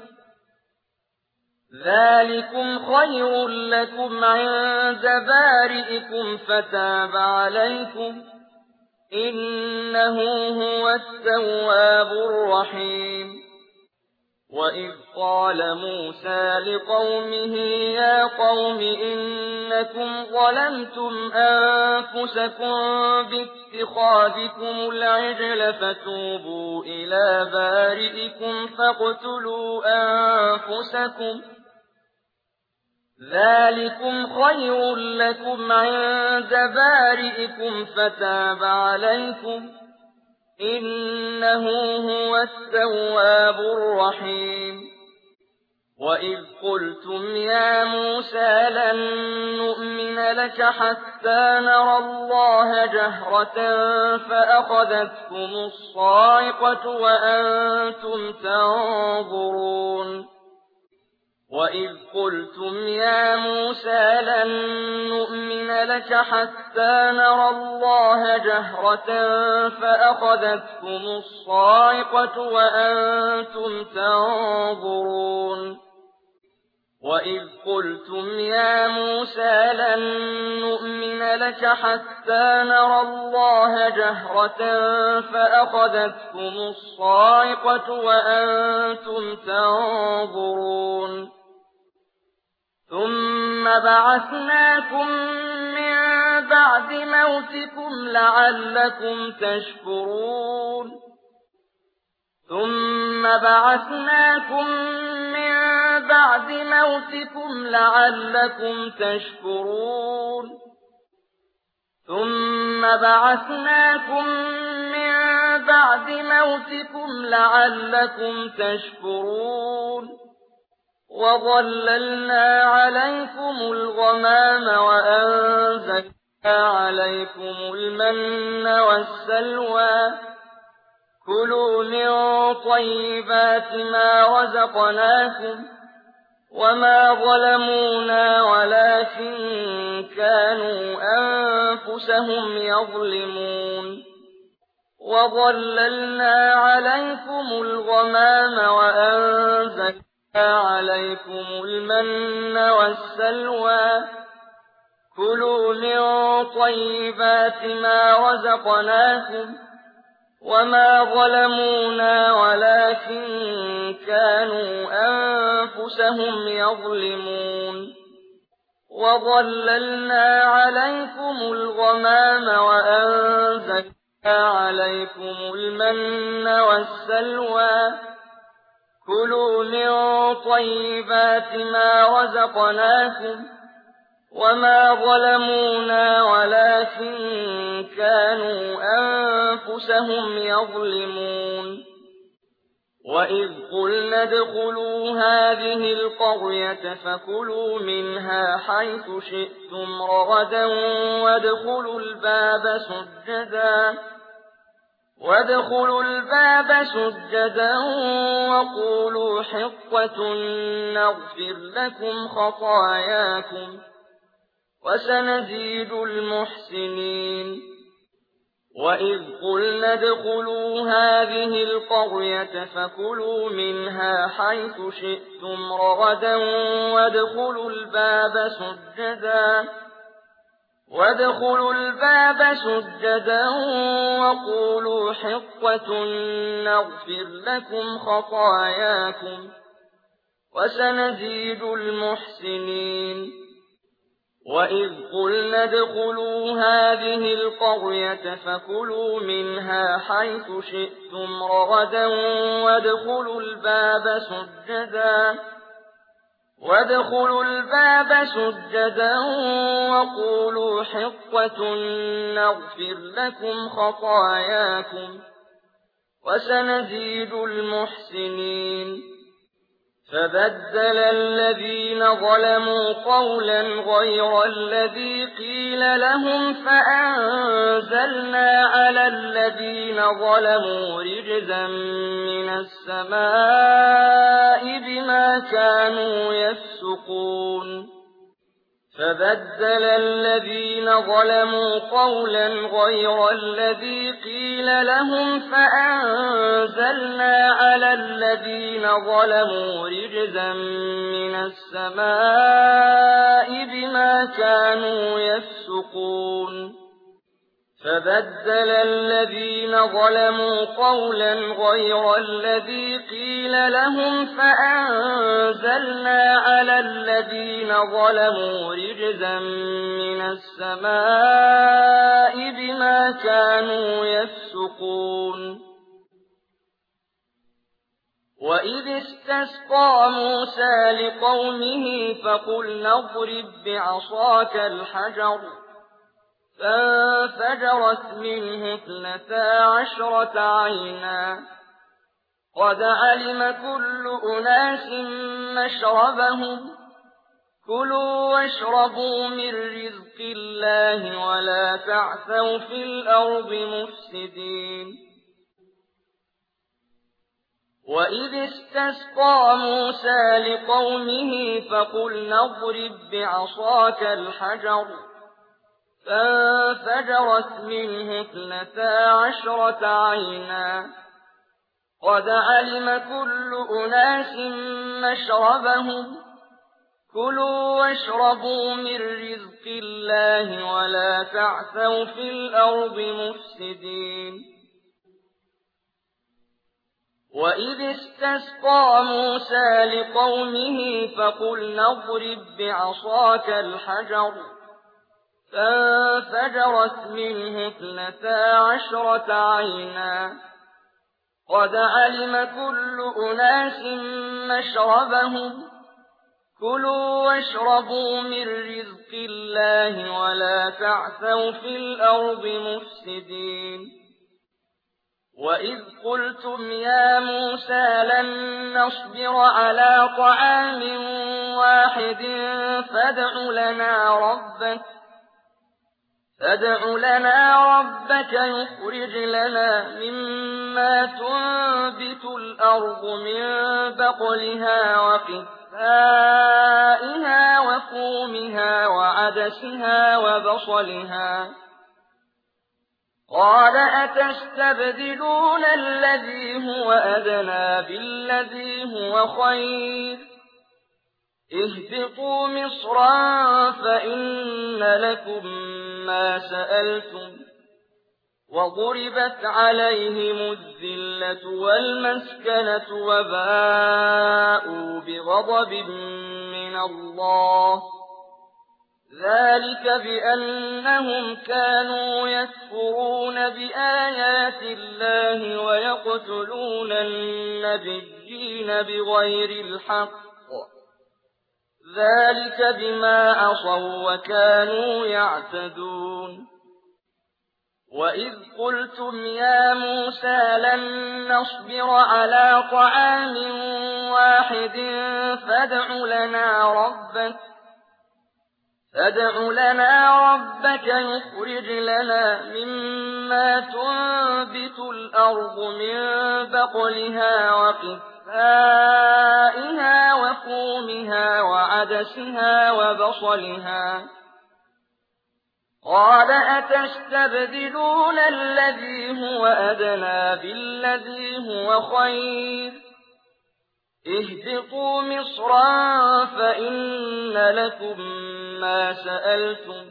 ذَٰلِكُمْ خَيْرٌ لَّكُمْ عِندَ بَارِئِكُمْ فَتَابَ عَلَيْكُمْ ۚ إِنَّهُ هُوَ التَّوَّابُ الرَّحِيمُ وَإِذْ قَالَ مُوسَىٰ لِقَوْمِهِ يَا قَوْمِ إِنَّكُمْ ظَلَمْتُمْ أَنفُسَكُم بِاتِّخَاذِكُمُ الْعِجْلَ فَتُوبُوا إِلَىٰ بَارِئِكُمْ فَاقْتُلُوا أَنفُسَكُمْ ذَٰلِكُمْ خَيْرٌ لَّكُمْ عِندَ بَارِئِكُمْ فَتَابَ عَلَيْكُمْ ۚ إِنَّهُ هُوَ التَّوَّابُ الرَّحِيمُ وَإِذْ قُلْتُمْ يَا مُوسَىٰ لَن نُّؤْمِنَ لَكَ حَتَّىٰ نَرَى اللَّهَ جَهْرَةً فَأَخَذَتْكُمُ الصَّاعِقَةُ وَأَنتُمْ تَنظُرُونَ وَإِذْ قُلْتُمْ يَا مُوسَىٰ لَن نُّؤْمِنَ لَكَ حَتَّىٰ نَرَى اللَّهَ جَهْرَةً فَأَخَذَتْكُمُ الصَّاعِقَةُ وَأَنتُمْ تَنظُرُونَ وَإِذْ قُلْتُمْ يَا مُوسَىٰ لَن نُّؤْمِنَ لَكَ حَتَّىٰ نَرَى اللَّهَ جَهْرَةً فَأَخَذَتْكُمُ الصَّاعِقَةُ وَأَنتُمْ تَنظُرُونَ ثُمَّ بَعَثْنَاكُم مِّن بَعْدِ مَوْتِكُمْ لَعَلَّكُمْ تَشْكُرُونَ ثُمَّ بَعَثْنَاكُم مِّن بَعْدِ مَوْتِكُمْ لَعَلَّكُمْ تَشْكُرُونَ ثُمَّ بَعَثْنَاكُم مِّن بَعْدِ مَوْتِكُمْ لَعَلَّكُمْ تَشْكُرُونَ وَظَلَّلْنَا عَلَيْكُمُ الْغَمَامَ وَأَنزَلْنَا عَلَيْكُمُ الْمَنَّ وَالسَّلْوَىٰ كُلُوا مِن طَيِّبَاتِ مَا رَزَقْنَاكُمْ وَمَا ظَلَمُونَا وَلَٰكِن كَانُوا أَنفُسَهُمْ يَظْلِمُونَ وَظَلَّلْنَا عَلَيْكُمُ الْغَمَامَ وَأَنزَلْنَا عَلَيْكُمُ الْمَنَّ وَالسَّلْوَىٰ كُلُوا مِن طَيِّبَاتِ مَا رَزَقْنَاكُمْ وَمَا ظَلَمُونَا وَلَٰكِن كَانُوا أَنفُسَهُمْ يَظْلِمُونَ وَظَلَّلْنَا عَلَيْكُمُ الْغَمَامَ وَأَنزَلْنَا عَلَيْكُمُ الْمَنَّ وَالسَّلْوَىٰ كُلُوا مِن طَيِّبَاتِ مَا رَزَقْنَاكُمْ وَمَا ظَلَمُونَا وَلَٰكِن كَانُوا أَنفُسَهُمْ يَظْلِمُونَ وَإِذْ قُلْنَا ادْخُلُوا هَٰذِهِ الْقَرْيَةَ فَكُلُوا مِنْهَا حَيْثُ شِئْتُمْ رَغَدًا وَادْخُلُوا الْبَابَ سُجَّدًا وَقُولُوا حِطَّةٌ نَّغْفِرْ لَكُمْ خَطَايَاكُمْ وَسَنَزِيدُ الْمُحْسِنِينَ وَإِذْ قُلْنَا ادْخُلُوا هَٰذِهِ الْقَرْيَةَ فَكُلُوا مِنْهَا حَيْثُ شِئْتُمْ رَغَدًا وَادْخُلُوا الْبَابَ سُجَّدًا وَقُولُوا حِطَّةٌ نَّغْفِرْ لَكُمْ خَطَايَاكُمْ وسنزيد المحسنين وإذ قلنا ادخلوا هذه القرية فكلوا منها حيث شئتم رغدا وادخلوا الباب سجدا وقولوا حطة نغفر لكم خطاياكم وسنزيد المحسنين فبدل الذين ظلموا قولا غير الذي قيل لهم فأنزلنا على الذين ظلموا رجزا من السماء بما كانوا يفسقون فبدل الذين ظلموا قولا غير الذي قيل لهم فأنزلنا على الذين ظلموا رجزا من السماء بما كانوا يفسقون فبدل الذين ظلموا قولا غير الذي قيل لهم فأنزلنا على الذين ظلموا رجزا من السماء بما كانوا يفسقون وإذ استسقى موسى لقومه فقلنا اضرب بعصاك الحجر فانفجرت منه 12 عينا قد علم كل أناس مشربهم كلوا واشربوا من رزق الله ولا تعثوا في الأرض مفسدين وإذ استسقى موسى لقومه فقلنا اضرب بعصاك الحجر فانفجرت منه 12 عينا قد علم كل أناس مشربهم كلوا واشربوا من رزق الله ولا تعثوا في الأرض مفسدين وإذ استسقى موسى لقومه فقلنا اضرب بعصاك الحجر فانفجرت منه 12 عينا قد علم كل أناس مشربهم كلوا واشربوا من رزق الله ولا تعثوا في الأرض مفسدين وإذ قلتم يا موسى لن نصبر على طعام واحد فادع لنا ربك يخرج لنا مما تنبت الأرض من بقلها وقثائها وفومها وعدسها وبصلها قال أتستبدلون الذي هو أدنى بالذي هو خير اهبطوا مصرا فإن لكم ما سألتم وضربت عليهم الذلة والمسكنة وباءوا بغضب من الله ذلك بأنهم كانوا يكفرون بآيات الله ويقتلون النبيين بغير الحق ذلك بما عصوا وكانوا يعتدون وإذ قلتم يا موسى لن نصبر على طعام واحد فادع لنا ربك يخرج لنا مما تنبت الأرض من بقلها وقثائها وفومها وعدسها وبصلها قال أتستبدلون الذي هو أدنى بالذي هو خير اهبطوا مصرا فإن لكم ما سألتم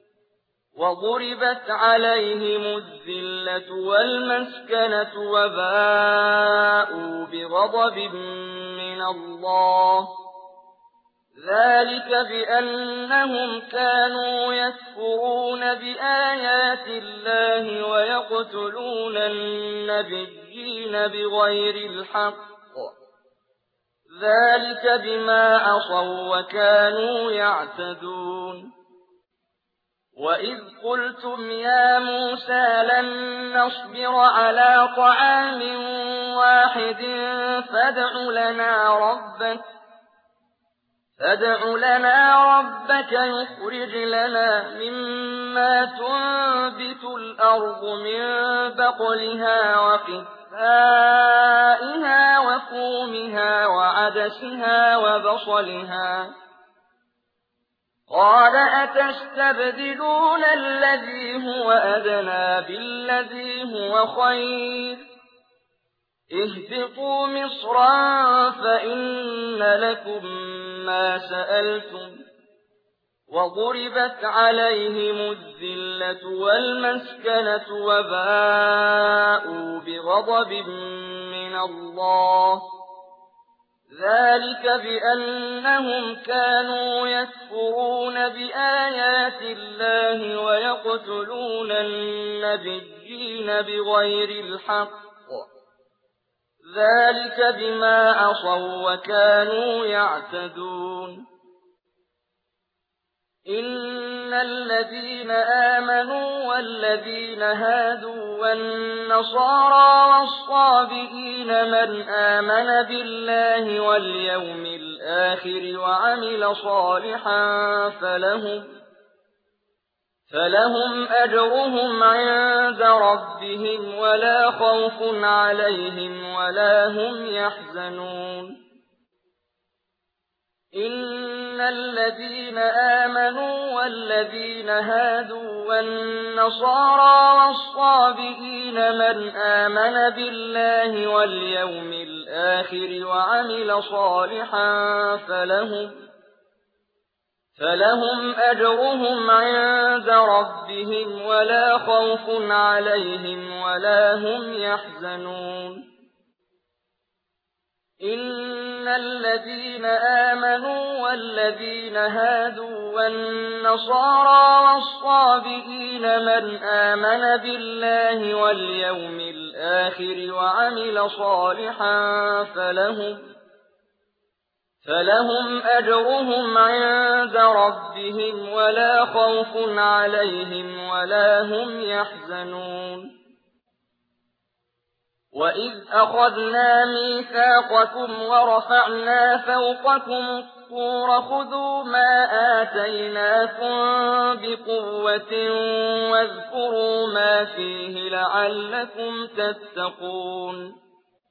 وضربت عليهم الذلة والمسكنة وباءوا بغضب من من الله ذلك بأنهم كانوا يكفرون بآيات الله ويقتلون النبيين بغير الحق ذلك بما عصوا وكانوا يعتدون وإذ قلتم يا موسى لن نصبر على طعام واحد فادع لنا ربك يخرج لنا مما تنبت الأرض من بقلها وقثائها وفومها وعدسها وبصلها قال أتستبدلون الذي هو أدنى بالذي هو خير اهبطوا مصرا فإن لكم ما سألتم وضربت عليهم الذلة والمسكنة وباءوا بغضب من الله ذلك بأنهم كانوا يكفرون بآيات الله ويقتلون النبيين بغير الحق ذلك بما عصوا وكانوا يعتدون إن الذين آمنوا والذين هادوا والنصارى والصابئين من آمن بالله واليوم الآخر وعمل صالحا فلهم أجرهم عند ربهم ولا خوف عليهم ولا هم يحزنون إن الذين آمنوا والذين هادوا والنصارى والصابئين من آمن بالله واليوم الآخر وعمل صالحا فلهم أجرهم عند ربهم ولا خوف عليهم ولا هم يحزنون إن الذين آمنوا والذين هادوا والنصارى والصابئين من آمن بالله واليوم الآخر وعمل صالحا فلهم أجرهم عند ربهم ولا خوف عليهم ولا هم يحزنون وإذ أخذنا ميثاقكم ورفعنا فوقكم الطور خذوا ما آتيناكم بقوة واذكروا ما فيه لعلكم تتقون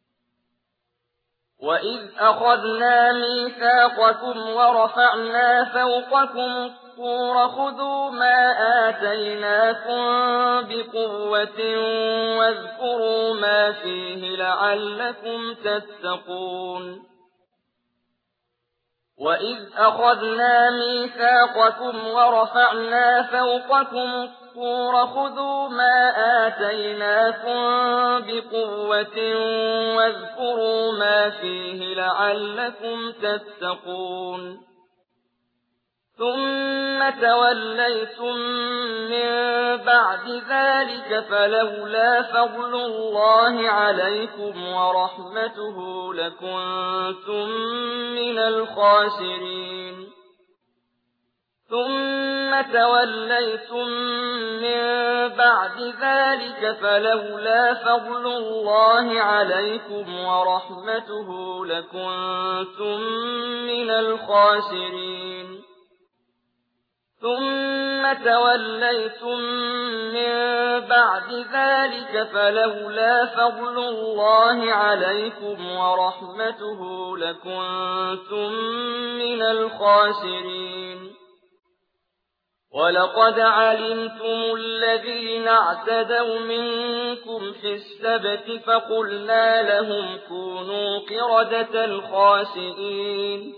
وإذ أخذنا ميثاقكم ورفعنا فوقكم الطور خذوا ما آتيناكم بقوة واذكروا ما فيه لعلكم تتقون وإذ أخذنا ميثاقكم ورفعنا فوقكم الطور خذوا ما آتيناكم بقوة واذكروا ما فيه لعلكم تتقون ثم توليتم من بعد ذلك فلولا فضل الله عليكم ورحمته لكنتم من الخاسرين ثم توليتم من بعد ذلك فلولا فضل الله عليكم ورحمته لكنتم من الخاسرين ثم توليتم من بعد ذلك فلولا فضل الله عليكم ورحمته لكنتم من الخاسرين ولقد علمتم الذين اعتدوا منكم في السبت فقلنا لهم كونوا قردة خاسئين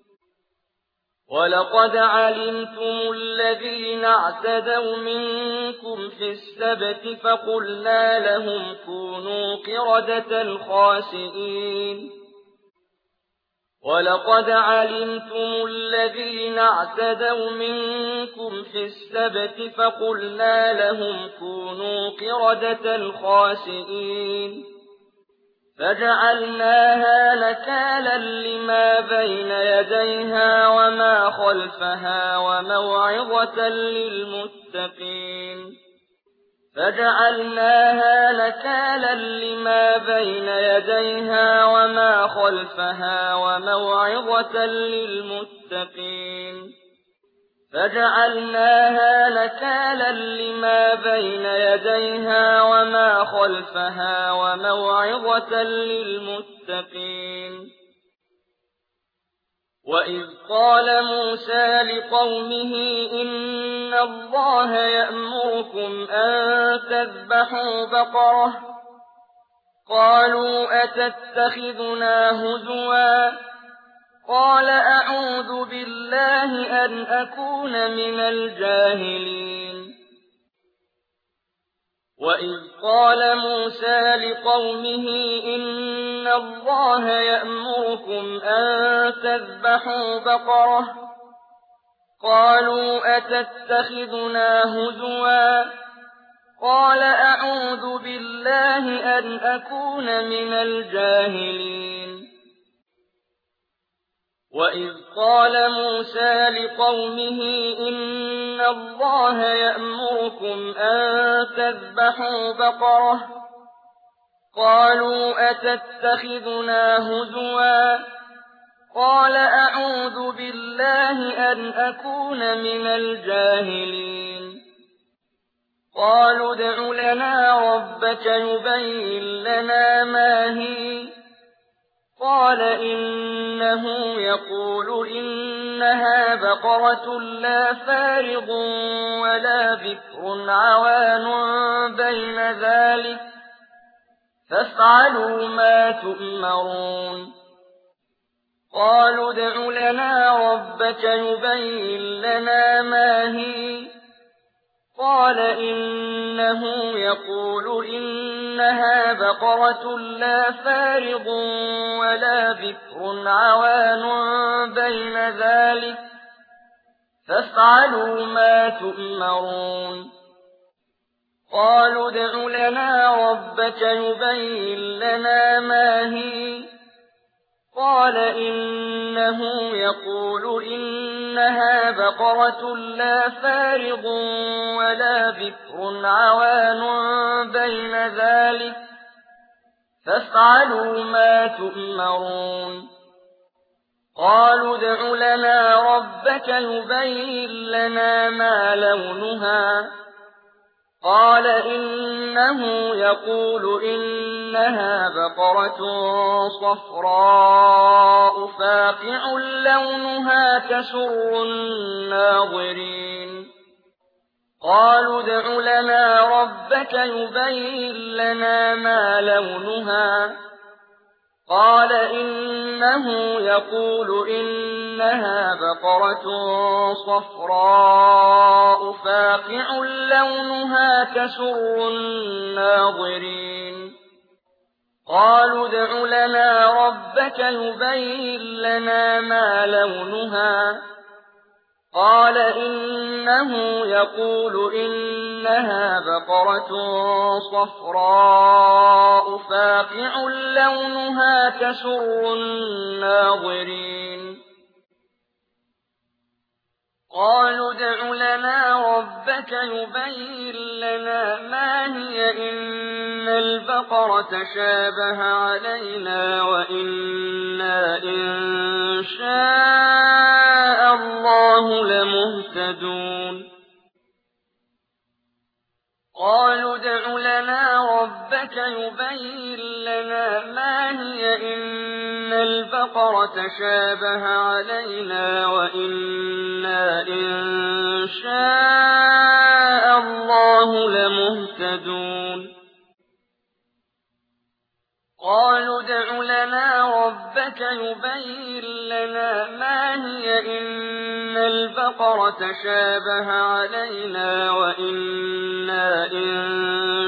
ولقد علمتم الذين اعتدوا منكم في السبت فقلنا لهم كونوا قردة خاسئين وَلَقَدْ عَلِمْتُمُ الَّذِينَ اعْتَدَوْا مِنكُمْ فِي السَّبْتِ فَقُلْنَا لَهُمْ كُونُوا قِرَدَةً خَاسِئِينَ فَجَعَلْنَاهَا نَكَالًا لِّمَا بَيْنَ يَدَيْهَا وَمَا خَلْفَهَا وَمَوْعِظَةً لِّلْمُتَّقِينَ فَجَعَلْنَاهَا نَكَالًا لِّمَا بَيْنَ يَدَيْهَا وَمَا خَلْفَهَا وَمَوْعِظَةً لِّلْمُتَّقِينَ فَجَعَلْنَاهَا نَكَالًا لِّمَا بَيْنَ يَدَيْهَا وَمَا خَلْفَهَا وَمَوْعِظَةً لِّلْمُتَّقِينَ وَإِذْ قَالَ مُوسَىٰ لِقَوْمِهِ إِنَّ اللَّهَ يَأْمُرُكُمْ أَن تَذْبَحُوا بَقَرَةً ۖ قَالُوا أَتَتَّخِذُنَا هُزُوًا ۖ قَالَ أَعُوذُ بِاللَّهِ أَنْ أَكُونَ مِنَ الْجَاهِلِينَ وَإِذْ قَالَ مُوسَىٰ لِقَوْمِهِ إِنَّ اللَّهَ يَأْمُرُكُمْ أَن تَذْبَحُوا بَقَرَةً ۖ قَالُوا أَتَتَّخِذُنَا هُزُوًا ۖ قَالَ أَعُوذُ بِاللَّهِ أَنْ أَكُونَ مِنَ الْجَاهِلِينَ وَإِذْ قَالَ مُوسَىٰ لِقَوْمِهِ إِنَّ اللَّهَ يَأْمُرُكُمْ أَن تَذْبَحُوا بَقَرَةً ۖ قَالُوا أَتَتَّخِذُنَا هُزُوًا ۖ قَالَ أَعُوذُ بِاللَّهِ أَنْ أَكُونَ مِنَ الْجَاهِلِينَ قَالُوا ادْعُ لَنَا رَبَّكَ يُبَيِّن لَّنَا مَا هِيَ قَالَ إِنَّهُ يَقُولُ إِنَّهَا بَقَرَةٌ لَّا فَارِضٌ وَلَا بِكْرٌ عَوَانٌ بَيْنَ ذَٰلِكَ فَافْعَلُوا مَا تُؤْمَرُونَ قَالُوا ادْعُ لَنَا رَبَّكَ يُبَيِّن لَّنَا مَا هِيَ قَالَ إِنَّهُ يَقُولُ إِنَّهَا بَقَرَةٌ لَّا فَارِضٌ وَلَا بِكْرٌ عَوَانٌ بَيْنَ ذَٰلِكَ فَافْعَلُوا مَا تُؤْمَرُونَ قَالُوا ادْعُ لَنَا رَبَّكَ يُبَيِّن لَّنَا مَا هِيَ قَالَ إِنَّهُ يَقُولُ إِنَّهَا بَقَرَةٌ لَّا فَارِضٌ وَلَا بِكْرٌ عَوَانٌ بَيْنَ ذَٰلِكَ فَافْعَلُوا مَا تُؤْمَرُونَ قَالُوا ادْعُ لَنَا رَبَّكَ يُبَيِّن لَّنَا مَا لَوْنُهَا قَالَ إِنَّهُ يَقُولُ إِنَّهَا بَقَرَةٌ صَفْرَاءُ فَاقِعٌ لَّوْنُهَا تَسُرُّ النَّاظِرِينَ قَالُوا ادْعُ لَنَا رَبَّكَ يُبَيِّن لَّنَا مَا لَوْنُهَا قَالَ إِنَّهُ يَقُولُ إِنَّهَا بَقَرَةٌ صَفْرَاءُ فَاقِعٌ لَّوْنُهَا تَسُرُّ النَّاظِرِينَ قَالُوا ادْعُ لَنَا رَبَّكَ يُبَيِّن لَّنَا مَا لَوْنُهَا قَالَ إِنَّهُ يَقُولُ إِنَّهَا بَقَرَةٌ صَفْرَاءُ فَاقِعٌ لَّوْنُهَا تَسُرُّ النَّاظِرِينَ قَالُوا ادْعُ لَنَا رَبَّكَ يُبَيِّن لَّنَا مَا هِيَ إِنَّ الْبَقَرَ تَشَابَهَ عَلَيْنَا وَإِنَّا إِن شَاءَ اللَّهُ لَمُهْتَدُونَ قَالُوا ادْعُ لَنَا رَبَّكَ يُبَيِّن لَّنَا مَا هِيَ إِنَّ الْبَقَرَ تَشَابَهَ عَلَيْنَا وَإِنَّا إِن شَاءَ اللَّهُ لَمُهْتَدُونَ قَالُوا ادْعُ لَنَا رَبَّكَ يُبَيِّن لَّنَا مَا هِيَ إِنَّ الْبَقَرَ تَشَابَهَ عَلَيْنَا وَإِنَّا إِن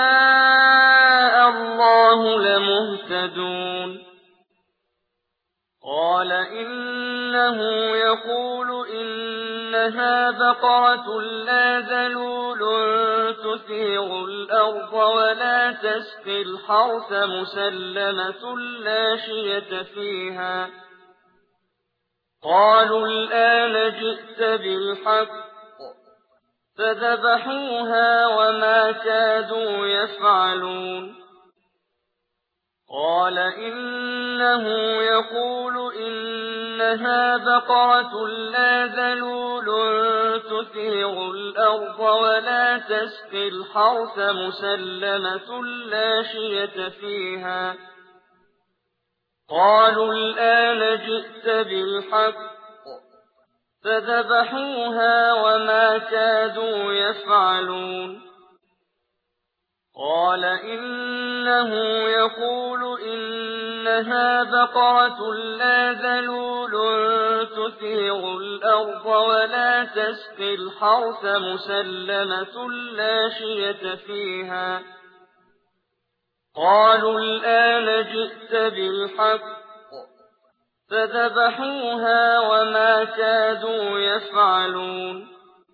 شَاءَ اللَّهُ لَمُهْتَدُونَ قال إنه يقول إنها بقرة لا ذلول تثير الأرض ولا تسقي الحرث مسلمة لا شية فيها. قالوا الآن جئت بالحق، فذبحوها وما كادوا يفعلون. قال إنه يقول إنها بقرة لا ذلول تثير الأرض ولا تسقي الحرث مسلمة لا شية فيها. قالوا الآن جئت بالحق، فذبحوها وما كادوا يفعلون. قال إنه يقول إنها بقرة لا ذلول تثير الأرض ولا تسقي الحرث مسلمة لا شية فيها. قالوا الآن جئت بالحق، فذبحوها وما كادوا يفعلون.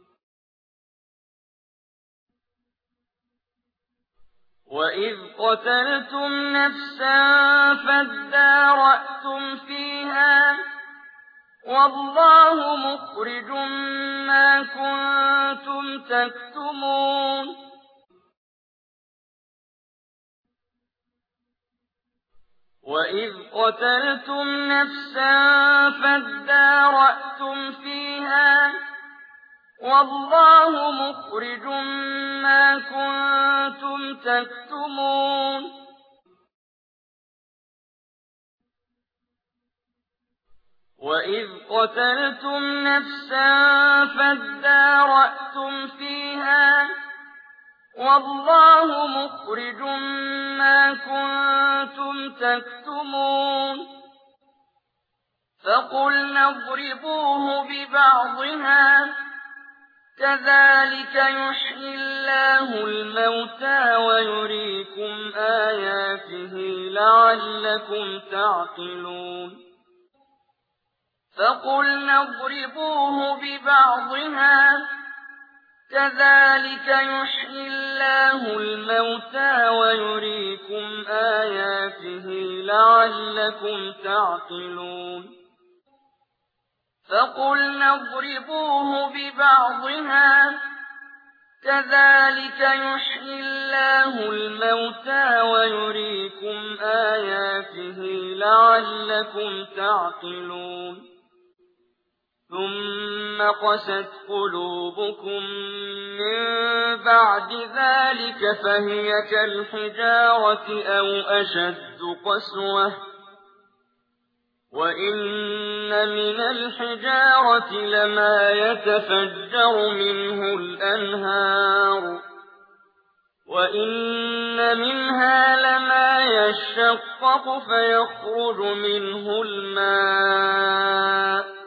وإذ قتلتم نفسا فادارأتم فيها والله مخرج ما كنتم تكتمون. وإذ قتلتم نفسا فادارأتم فيها والله مخرج ما كنتم تكتمون. وإذ قتلتم نفسا فادارأتم فيها والله مخرج ما كنتم تكتمون. فقلنا اضربوه ببعضها كذلك يحيي الله الموتى ويريكم آياته لعلكم تعقلون. فقلنا اضربوه ببعضها كذلك يحيي الله الموتى ويريكم آياته لعلكم تعقلون. فقلنا اضربوه ببعضها كذلك يحيي الله الموتى ويريكم آياته لعلكم تعقلون. ثم قست قلوبكم من بعد ذلك فهي كالحجارة أو أشد قسوة. وإن من الحجارة لما يتفجر منه الأنهار وإن منها لما يشقق فيخرج منه الماء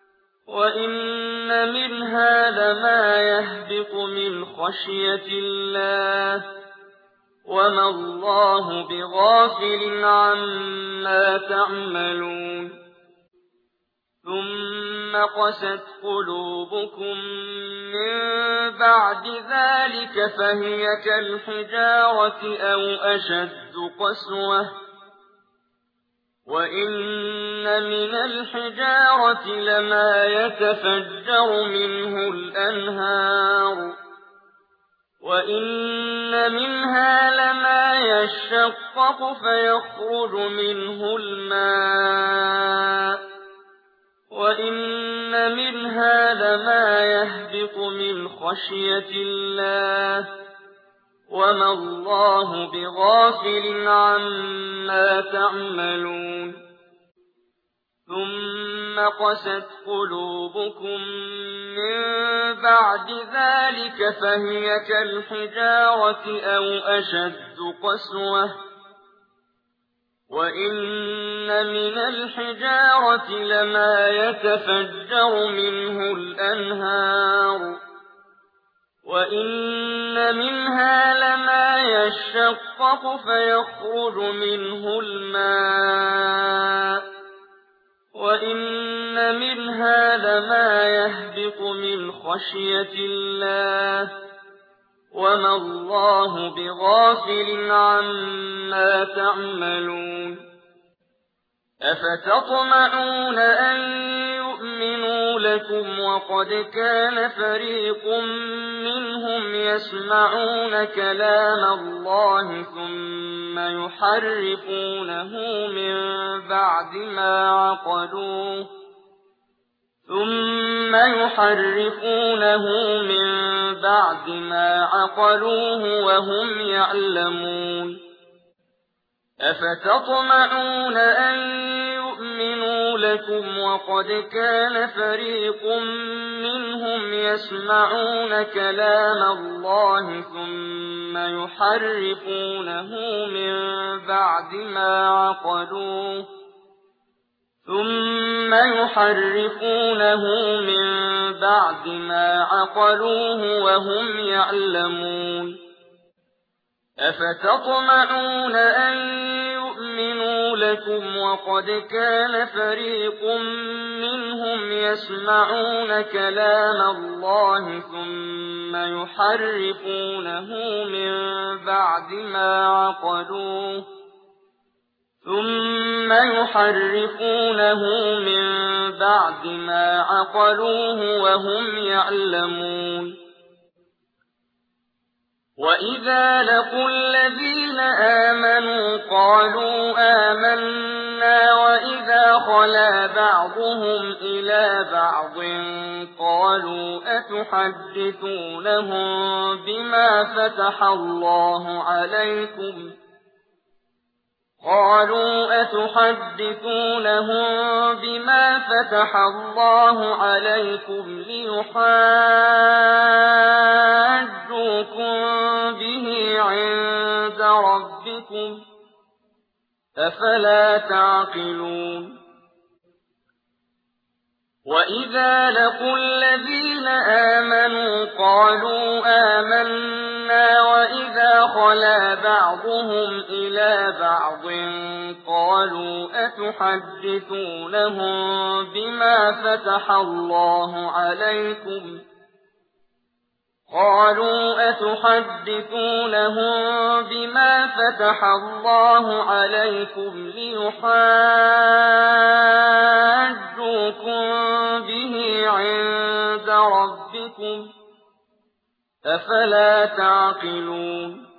وإن منها لما يهبط من خشية الله وما الله بغافل عما تعملون. ثم قست قلوبكم من بعد ذلك فهي كالحجارة أو أشد قسوة. وإن من الحجارة لما يتفجر منه الأنهار وإن منها لما يشقق فيخرج منه الماء وإن منها لما يهبط من خشية الله وما الله بغافل عما تعملون. ثم قست قلوبكم من بعد ذلك فهي كالحجارة أو أشد قسوة. وإن من الحجارة لما يتفجر منه الأنهار وإن منها لما يشقق فيخرج منه الماء منها لما يهبط من خشية الله وما الله بغافل عما تعملون أفتطمعون أن يؤمنوا لكم وقد كان فريق منهم يسمعون كلام الله ثم يحرفونه من بعد ما عقلوه وهم يعلمون أفتطمعون أن يؤمنوا لكم وقد كان فريق منهم يسمعون كلام الله ثم يحرفونه من بعد ما عقلوه وهم يعلمون أفتطمعون أن يؤمنوا لكم وقد كان فريق منهم يسمعون كلام الله ثم يحرفونه من بعد ما عقلوه وهم يعلمون وإذا لقوا الذين آمنوا قالوا آمنا وإذا خلا بعضهم إلى بعض قالوا أتحدثونهم بما فتح الله عليكم ليحاجوكم به عند ربكم أفلا تعقلون وإذا لقوا الذين آمنوا قالوا آمنا وإذا خلا بعضهم إلى بعض قالوا أتحدثونهم بما فتح الله عليكم ليحاجوكم به عند ربكم أفلا تعقلون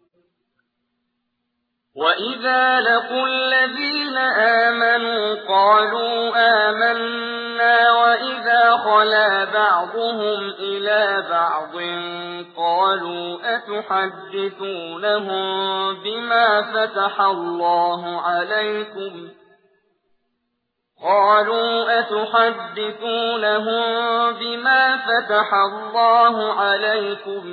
وإذا لقوا الذين آمنوا قالوا آمنا وإذا خلا بعضهم إلى بعض قالوا أتحدثونهم بما فتح الله عليكم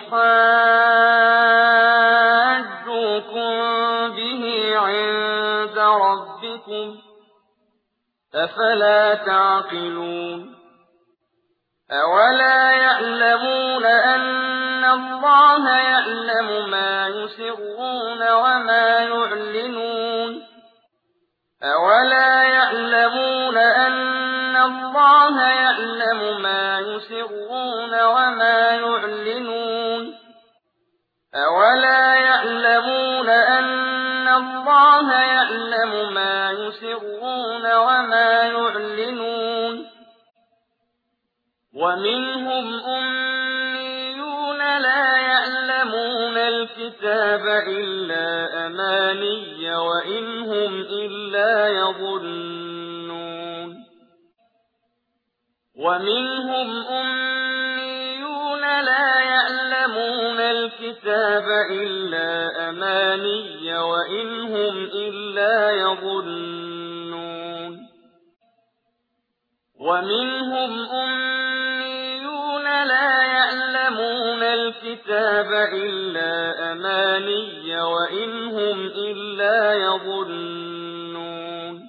ليحاجوكم به عند ربكم أفلا تعقلون أولا يعلمون أن الله يعلم ما يسرون وما يعلنون ومنهم أميون لا يعلمون الكتاب إلا أماني وإن هم إلا يظنون ومنهم أميون لا يعلمون الكتاب إلا أماني وإن هم إلا يظنون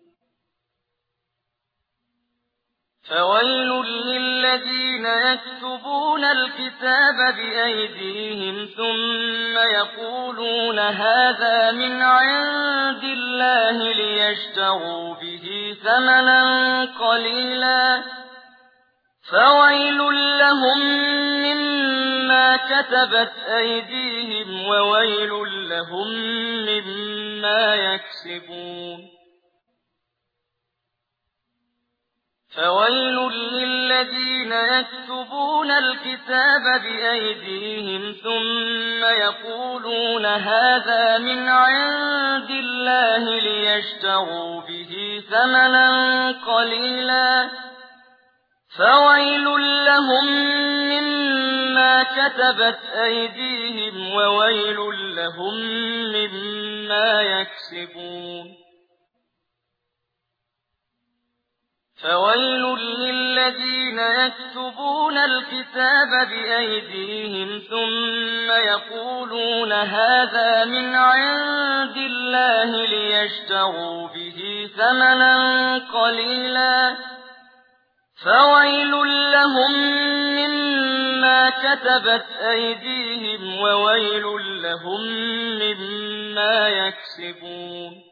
فويل للذين يكتبون الكتاب بأيديهم ثم يقولون هذا من عند الله ليشتروا به ثمنا قليلا فويل لهم مما كتبت أيديهم وويل لهم مما يكسبون فويل للذين يكتبون الكتاب بأيديهم ثم يقولون هذا من عند الله ليشتروا به ثمنا قليلا فويل لهم مما كتبت أيديهم وويل لهم مما يكسبون فويل للذين يكتبون الكتاب بأيديهم ثم يقولون هذا من عند الله ليشتروا به ثمنا قليلا فويل لهم مما كتبت أيديهم وويل لهم مما يكسبون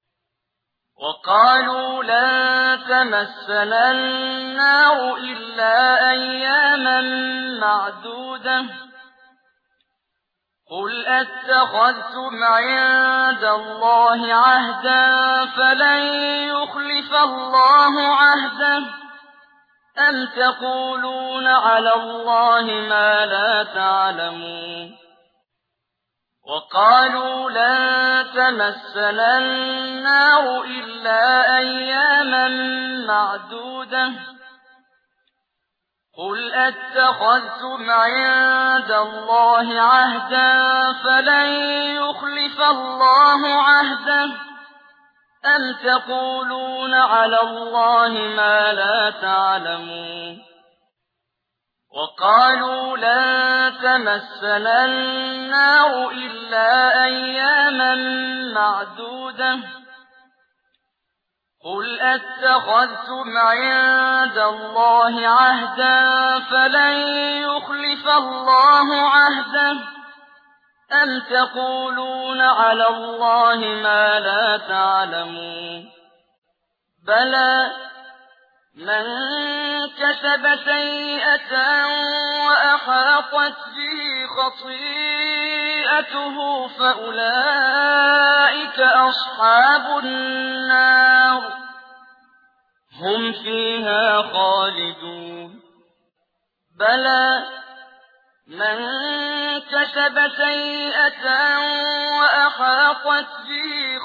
وقالوا لن تمسنا النار إلا أياما معدودة قل أتخذتم عند الله عهدا فلن يخلف الله عهده أم تقولون على الله ما لا تعلمون وقالوا لن تمسنا النار إلا أياما معدودة قل أتخذتم عند الله عهدا فلن يخلف الله عهده أم تقولون على الله ما لا تعلمون وقالوا لن تمسنا النار إلا أياما معدودة قل أتخذتم عند الله عهدا فلن يخلف الله عهده أم تقولون على الله ما لا تعلمون بلى من كسب سيئة وأحاطت به خطيئته فأولئك أصحاب النار هم فيها خالدون بلى من كسب سيئة وأحاطت به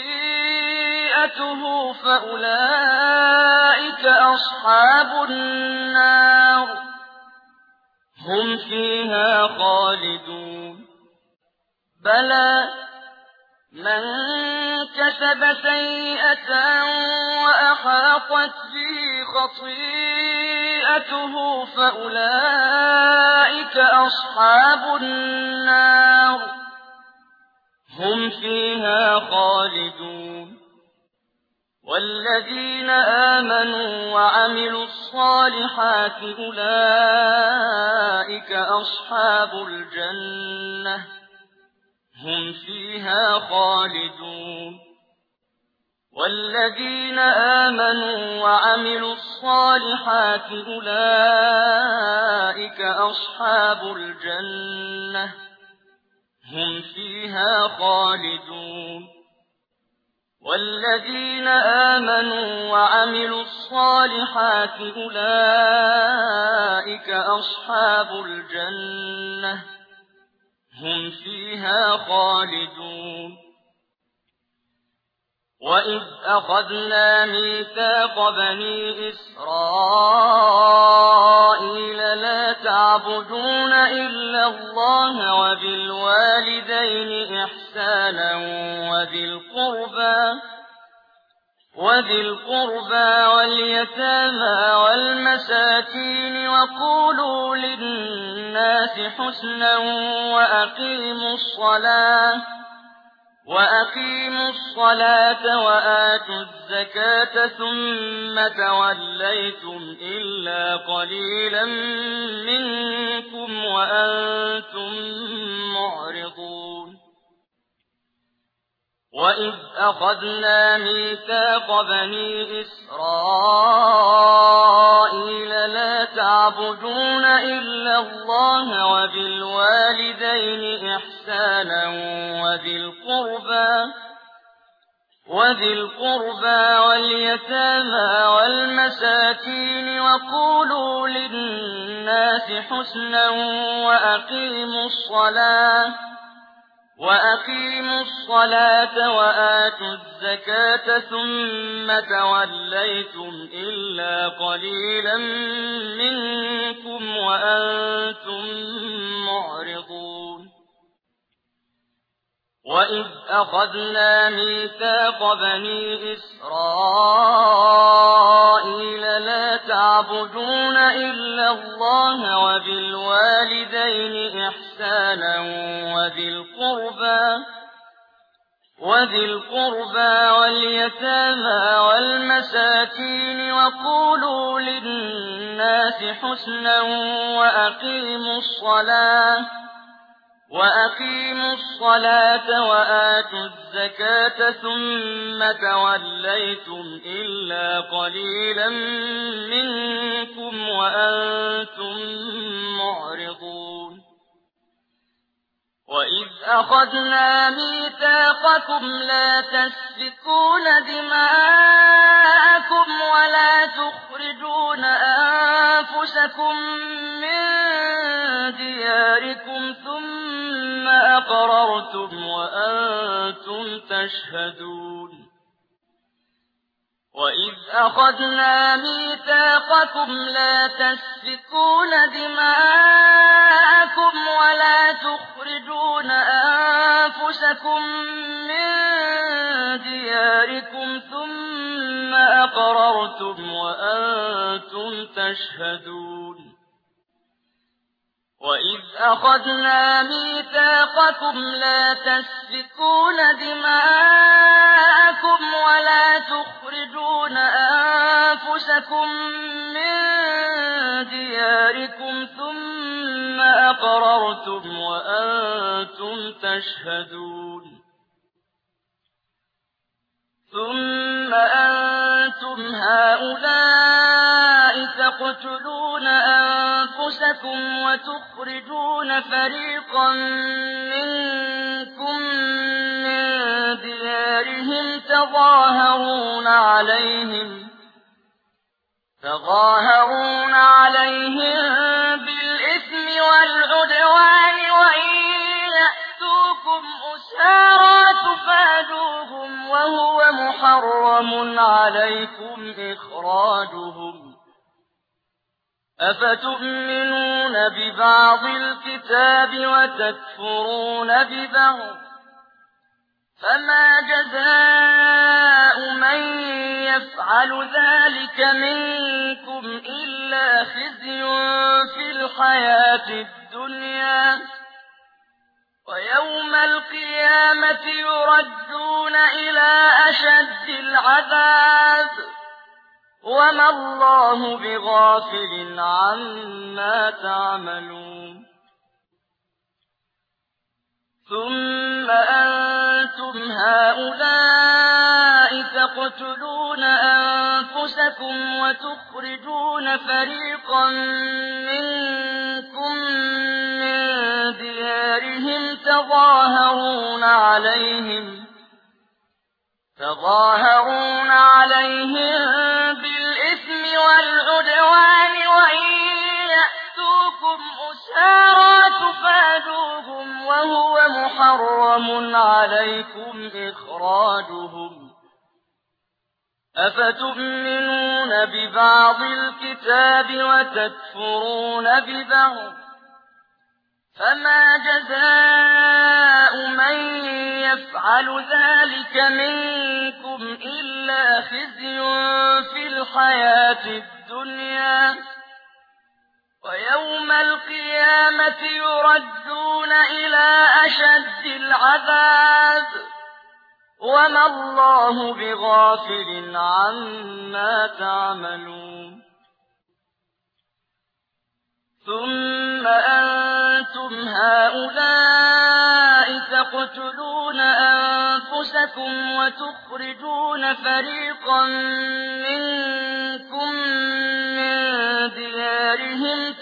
خطيئته فأولئك أصحاب النار هم فيها خالدون بلى من كسب سيئة وأحاطت به خطيئته فأولئك أصحاب النار هم فيها خالدون والذين آمنوا وعملوا الصالحات أولئك أصحاب الجنة هم فيها خالدون والذين آمنوا وعملوا الصالحات أولئك أصحاب الجنة هم فيها خالدون والذين آمنوا وعملوا الصالحات أولئك أصحاب الجنة هم فيها خالدون وإذ أخذنا ميثاق بني إسرائيل لا تعبدون إلا الله وبالوالدين إحسانا وذي القربى واليتامى والمساكين وقولوا للناس حسنا وأقيموا الصلاة وآتوا الزكاة ثم توليتم إلا قليلا منكم وأنتم معرضون وَإِذْ أَخَذْنَا مِيثَاقَ بَنِي إِسْرَائِيلَ لَا تَعْبُدُونَ إِلَّا اللَّهَ وَبِالْوَالِدَيْنِ إِحْسَانًا وَذِي الْقُرْبَىٰ وَالْيَتَامَىٰ وَالْمَسَاكِينِ وَقُولُوا لِلنَّاسِ حُسْنًا وَأَقِيمُوا الصَّلَاةَ وَآتُوا الزَّكَاةَ ثُمَّ تَوَلَّيْتُمْ إِلَّا قَلِيلًا مِّنكُمْ وَأَنتُم مُّعْرِضُونَ وَإِذْ أَخَذْنَا مِيثَاقَ بَنِي إِسْرَائِيلَ لَا تَعْبُدُونَ إِلَّا اللَّهَ وَبِالْوَالِدَيْنِ إِحْسَانًا وَذِي الْقُرْبَىٰ وَالْيَتَامَىٰ وَالْمَسَاكِينِ وَقُولُوا لِلنَّاسِ حُسْنًا وَأَقِيمُوا الصَّلَاةَ وَآتُوا الزَّكَاةَ ثُمَّ تَوَلَّيْتُمْ إِلَّا قَلِيلًا مِّنكُمْ وَأَنتُم مُّعْرِضُونَ وَإِذْ أَخَذْنَا مِيثَاقَكُمْ لَا تَسْفِكُونَ دِمَاءَكُمْ وَلَا تُخْرِجُونَ أَنفُسَكُم مِّن دِيَارِكُمْ ثُمَّ أَقْرَرْتُمْ وَأَنتُمْ تَشْهَدُونَ وَإِذْ أَخَذْنَا مِيثَاقَكُمْ لَا تَسْفِكُونَ دِمَاءَكُمْ وَلَا تُخْرِجُونَ أَنفُسَكُم مِّن دِيَارِكُمْ ثُمَّ أَقْرَرْتُمْ وَأَنتُمْ تَشْهَدُونَ وَإِذْ أَخَذْنَا مِيثَاقَكُمْ لَا تَسْفِكُونَ دِمَاءَكُمْ وَلَا تُخْرِجُونَ أَنفُسَكُم مِّن دِيَارِكُمْ ثُمَّ أَقْرَرْتُمْ وَأَنتُمْ تَشْهَدُونَ ثُمَّ أَنتُمْ هَٰؤُلَاءِ تَقْتُلُونَ أَنفُسَكُمْ وَتُخْرِجُونَ فَرِيقًا مِّنكُم مِّن دِيَارِهِمْ تَظَاهَرُونَ عَلَيْهِم بِالْإِثْمِ وَالْعُدْوَانِ وَإِن يَأْتُوكُمْ أُسَارَىٰ تُفَادُوهُمْ وَهُوَ مُحَرَّمٌ عَلَيْكُمْ إِخْرَاجُهُمْ ۚ أَفَتُؤْمِنُونَ بِبَعْضِ الْكِتَابِ وَتَكْفُرُونَ بِبَعْضٍ ۚ فَمَا جَزَاءُ مَن يَفْعَلُ ذَٰلِكَ مِنكُمْ إِلَّا خِزْيٌ فِي الْحَيَاةِ الدُّنْيَا ۖ وَيَوْمَ الْقِيَامَةِ يُرَدُّونَ إِلَىٰ أَشَدِّ الْعَذَابِ ۗ وَمَا اللَّهُ بِغَافِلٍ عَمَّا تَعْمَلُونَ ثُمَّ أَنتُمْ هَٰؤُلَاءِ تَقْتُلُونَ أَنفُسَكُمْ وَتُخْرِجُونَ فَرِيقًا مِّنكُم مِّن دِيَارِهِمْ تَظَاهَرُونَ عَلَيْهِم بِالْإِثْمِ وَالْعُدْوَانِ وَإِن يَأْتُوكُمْ أُسَارَىٰ تُفَادُوهُمْ وَهُوَ مُحَرَّمٌ عَلَيْكُمْ إِخْرَاجُهُمْ ۚ أَفَتُؤْمِنُونَ بِبَعْضِ الْكِتَابِ وَتَكْفُرُونَ بِبَعْضٍ ۚ فَمَا جَزَاءُ مَن يَفْعَلُ ذَٰلِكَ مِنكُمْ إِلَّا خِزْيٌ فِي الْحَيَاةِ الدُّنْيَا ۖ وَيَوْمَ الْقِيَامَةِ يُرَدُّونَ إِلَىٰ أَشَدِّ الْعَذَابِ ۗ وَمَا اللَّهُ بِغَافِلٍ عَمَّا تَعْمَلُونَ ثُمَّ أَنتُمْ هَٰؤُلَاءِ تَقْتُلُونَ أَنفُسَكُمْ أنفسكم وتخرجون فريقا منكم من ديارهم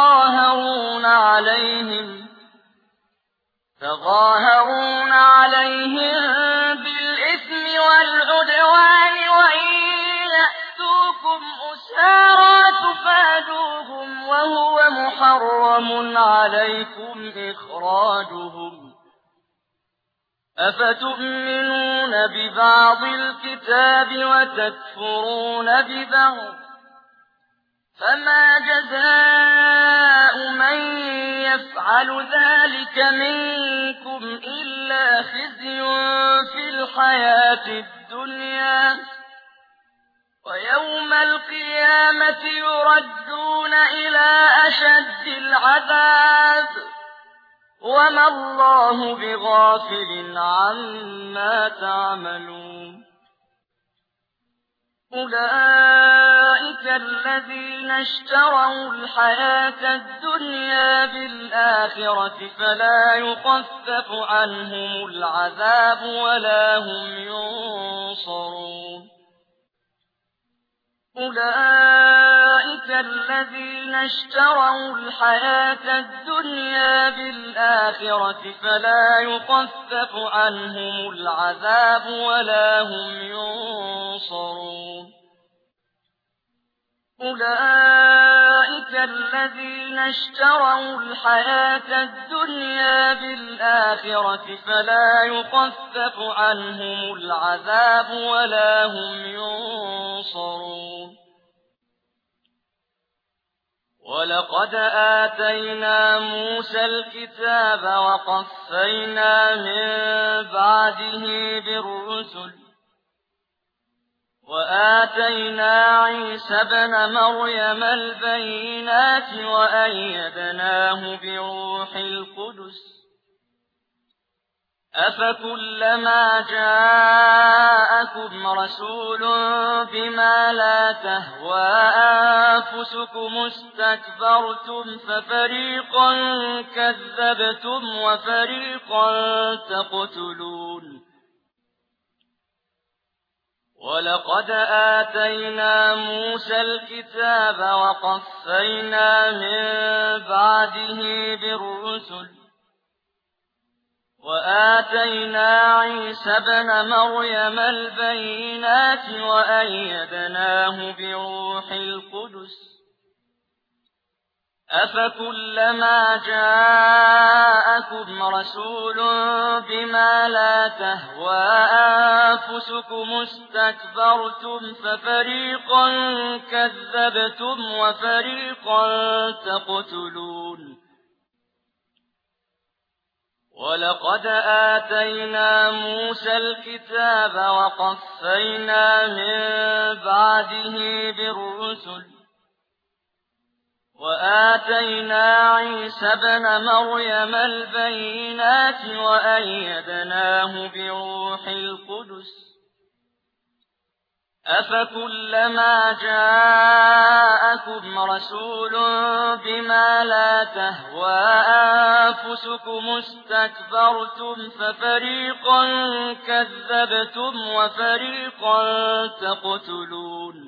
تظاهرون عليهم بالإثم والعدوان وإن يأتوكم أسارى تفادوهم وهو محرم عليكم إخراجهم أفتؤمنون ببعض الكتاب وتكفرون ببعض فما جزاء من يفعل ذلك منكم إلا خزي في الحياة الدنيا ويوم القيامة يردون إلى أشد العذاب وما الله بغافل عما تعملون أولئك الذين اشتروا الحياة الدنيا بالآخرة فلا يخفف عنهم العذاب ولا هم ينصرون أولئك الذين اشتروا الحياة الدنيا بالآخرة فلا يخفف عنهم العذاب ولا هم ينصرون أولئك الذين اشتروا الحياة الدنيا بالآخرة فلا يخفف عنهم العذاب ولا هم ينصرون ولقد آتينا موسى الكتاب وقفينا من بعده بالرسل وآتينا عيسى ابن مريم البينات وأيدناه بروح القدس أفكلما جاءكم رسول بما لا تهوى أنفسكم استكبرتم ففريقا كذبتم وفريقا تقتلون ولقد آتينا موسى الكتاب وقفينا من بعده بالرسل وآتينا عيسى ابن مريم البينات وأيدناه بروح القدس أفكلما جاءكم رسول بما لا تهوى أنفسكم استكبرتم ففريقا كذبتم وفريقا تقتلون ولقد آتينا موسى الكتاب وقفينا من بعده بالرسل وآتينا عيسى ابن مريم البينات وأيدناه بروح القدس أفكلما جاءكم رسول بما لا تهوى أنفسكم استكبرتم ففريقا كذبتم وفريقا تقتلون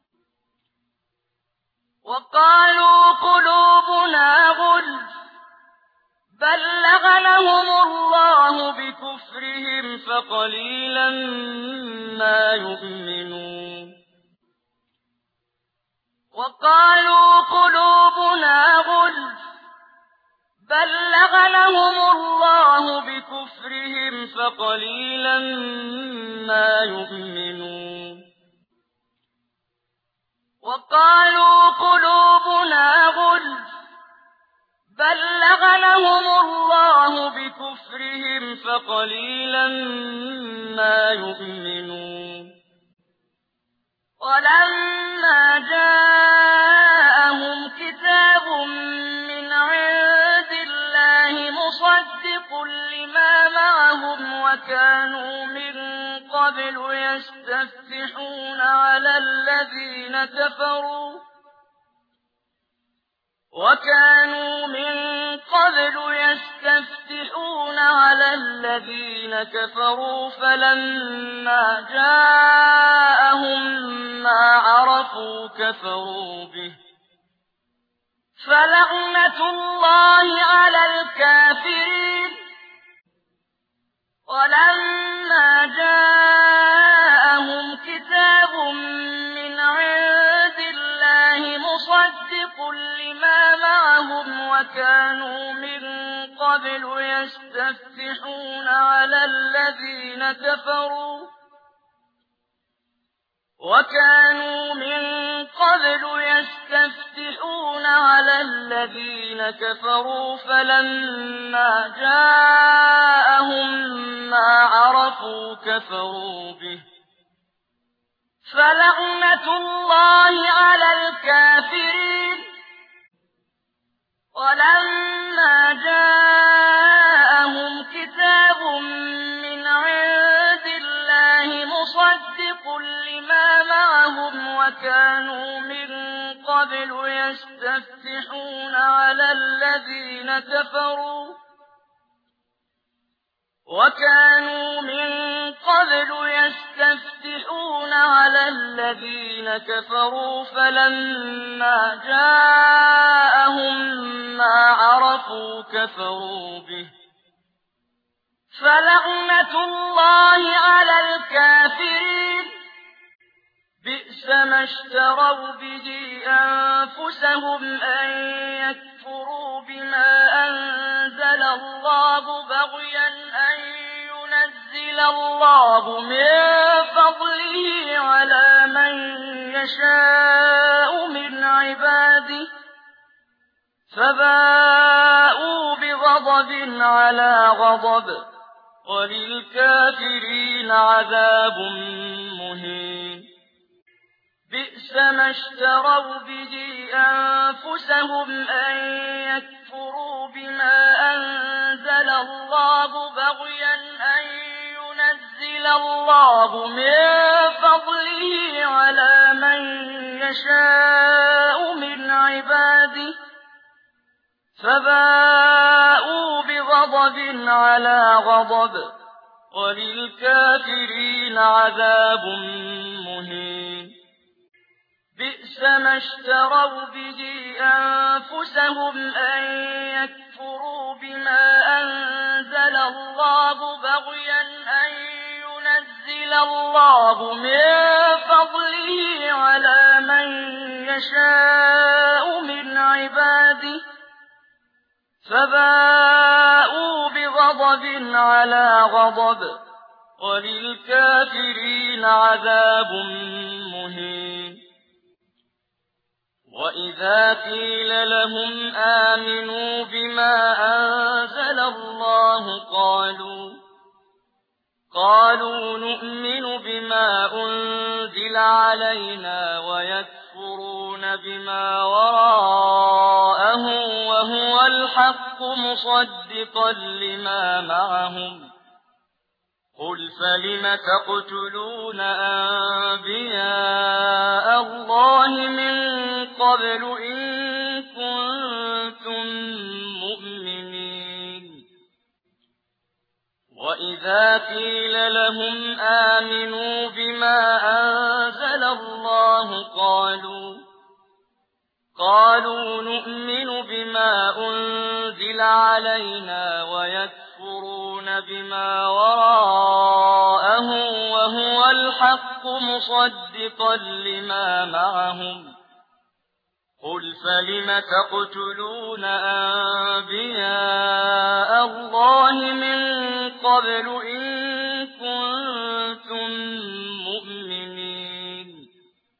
وقالوا قلوبنا غلف بل لعنهم الله بكفرهم فقليلا ما يؤمنون وقالوا قلوبنا غلف بل لعنهم الله بكفرهم فقليلا ما يؤمنون وقالوا قلوبنا غلف بل لعنهم الله بكفرهم فقليلا ما يؤمنون ولما جاءهم كتاب من عند الله مصدق لما معهم وكانوا من قبل يستفتحون على الذين كفروا وكانوا من قبل يستفتحون يستفتحون على الذين كفروا فلما جاءهم ما عرفوا كفروا به فلعنة الله على الكافرين ولما جاءهم كتاب من عند الله مصدق لما معهم وكانوا من قبل يستفتحون على الذين كفروا فلما جاءهم ما عرفوا كفروا به فلعنة الله على الكافرين ولما جاءهم كتاب من عند الله مصدق لما معهم وكانوا من قبل يستفتحون على الذين كفروا فلما جاءهم ما عرفوا كفروا به فلعنة الله على الكافرين بئس ما اشتروا به أنفسهم أن يكفروا بما أنزل الله بغيا أن ينزل الله من فضله على من يشاء من عباده فباءوا بغضب على غضب وللكافرين عذاب مهين بئس ما اشتروا به أنفسهم أن يكفروا بما أنزل الله بغيا أن ينزل الله من فضله على من يشاء من عباده فباءوا بغضب على غضب وللكافرين عذاب مهين بئس ما اشتروا به أنفسهم أن يكفروا بما أنزل الله بغيا أن ينزل الله من فضله على من يشاء من عباده فباءوا بغضب على غضب وللكافرين عذاب مهين وإذا قيل لهم آمنوا بما أنزل الله قالوا نؤمن بما أنزل علينا ويكفرون بما وراءه وهو الحق مصدقا لما معهم قل فلم تقتلون أنبياء الله من قبل إن كنتم مؤمنين وإذا قيل لهم آمنوا بما أنزل الله قالوا نؤمن بما أنزل علينا ويكفرون بما وراءه وهو الحق مصدقا لما معهم قل فلم تقتلون أنبياء الله من قبل إن كنتم مؤمنين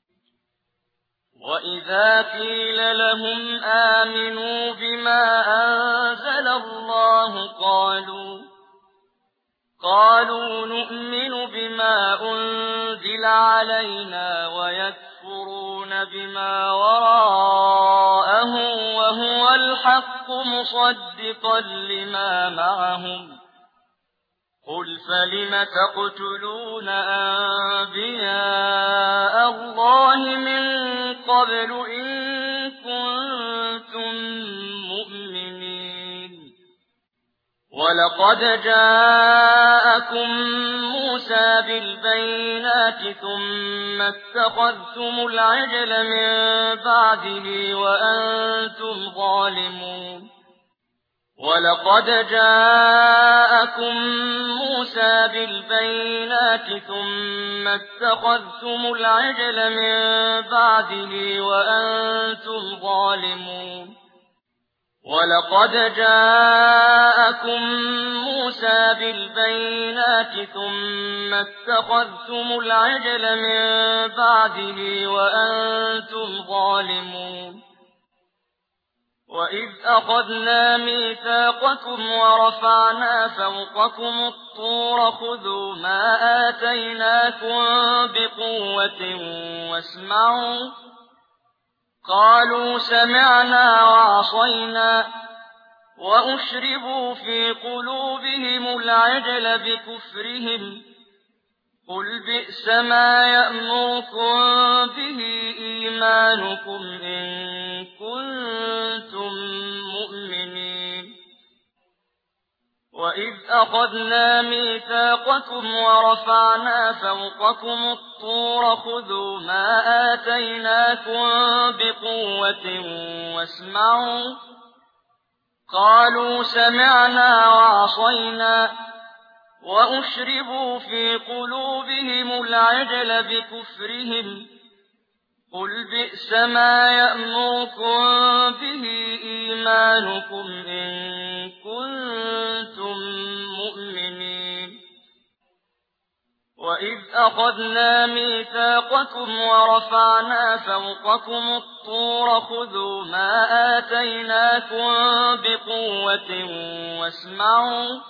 وإذا قيل لهم آمنوا بما أنزل الله قالوا نؤمن بما أنزل علينا ويكفرون بما وراءه وهو الحق مصدقا لما معهم قل فلم تقتلون أنبياء الله من قبل إن كنتم مؤمنين وَلَقَدْ جَاءَكُم مُوسَىٰ بِالْبَيِّنَاتِ ثُمَّ اتَّخَذْتُمُ الْعِجْلَ مِن بَعْدِهِ وَأَنتُمْ ظَالِمُونَ وَلَقَدْ جَاءَكُم مُوسَىٰ بِالْبَيِّنَاتِ ثُمَّ اتَّخَذْتُمُ الْعِجْلَ مِن بَعْدِهِ وَأَنتُمْ ظَالِمُونَ وَلَقَدْ جَاءَكُم مُوسَىٰ بِالْبَيِّنَاتِ ثُمَّ اتَّخَذْتُمُ الْعِجْلَ مِن بَعْدِهِ وَأَنتُمْ ظَالِمُونَ وَإِذْ أَخَذْنَا مِيثَاقَكُمْ وَرَفَعْنَا فَوْقَكُمُ الطُّورَ خُذُوا مَا آتَيْنَاكُم بِقُوَّةٍ وَاسْمَعُوا قَالُوا سَمِعْنَا وَعَصَيْنَا وَأُشْرِبُوا فِي قُلُوبِهِمُ الْعِجْلَ بِكُفْرِهِمْ قُلْ بِئْسَ مَا يَأْمُرُكُم بِهِ إِيمَانُكُمْ إِن كُنتُم مُّؤْمِنِينَ وَإِذْ أَخَذْنَا مِيثَاقَكُمْ وَرَفَعْنَا فَوْقَكُمُ الطُّورَ خُذُوا مَا آتَيْنَاكُم بِقُوَّةٍ وَاسْمَعُوا قَالُوا سَمِعْنَا وَعَصَيْنَا وَأُشْرِبُوا فِي قُلُوبِهِمُ الْعِجْلَ بِكُفْرِهِمْ قُلْ بِئْسَ مَا يَأْمُرُكُم بِهِ إِيمَانُكُمْ إِن كُنتُم مُّؤْمِنِينَ وَإِذْ أَخَذْنَا مِيثَاقَكُمْ وَرَفَعْنَا فَوْقَكُمُ الطُّورَ خُذُوا مَا آتَيْنَاكُم بِقُوَّةٍ وَاسْمَعُوا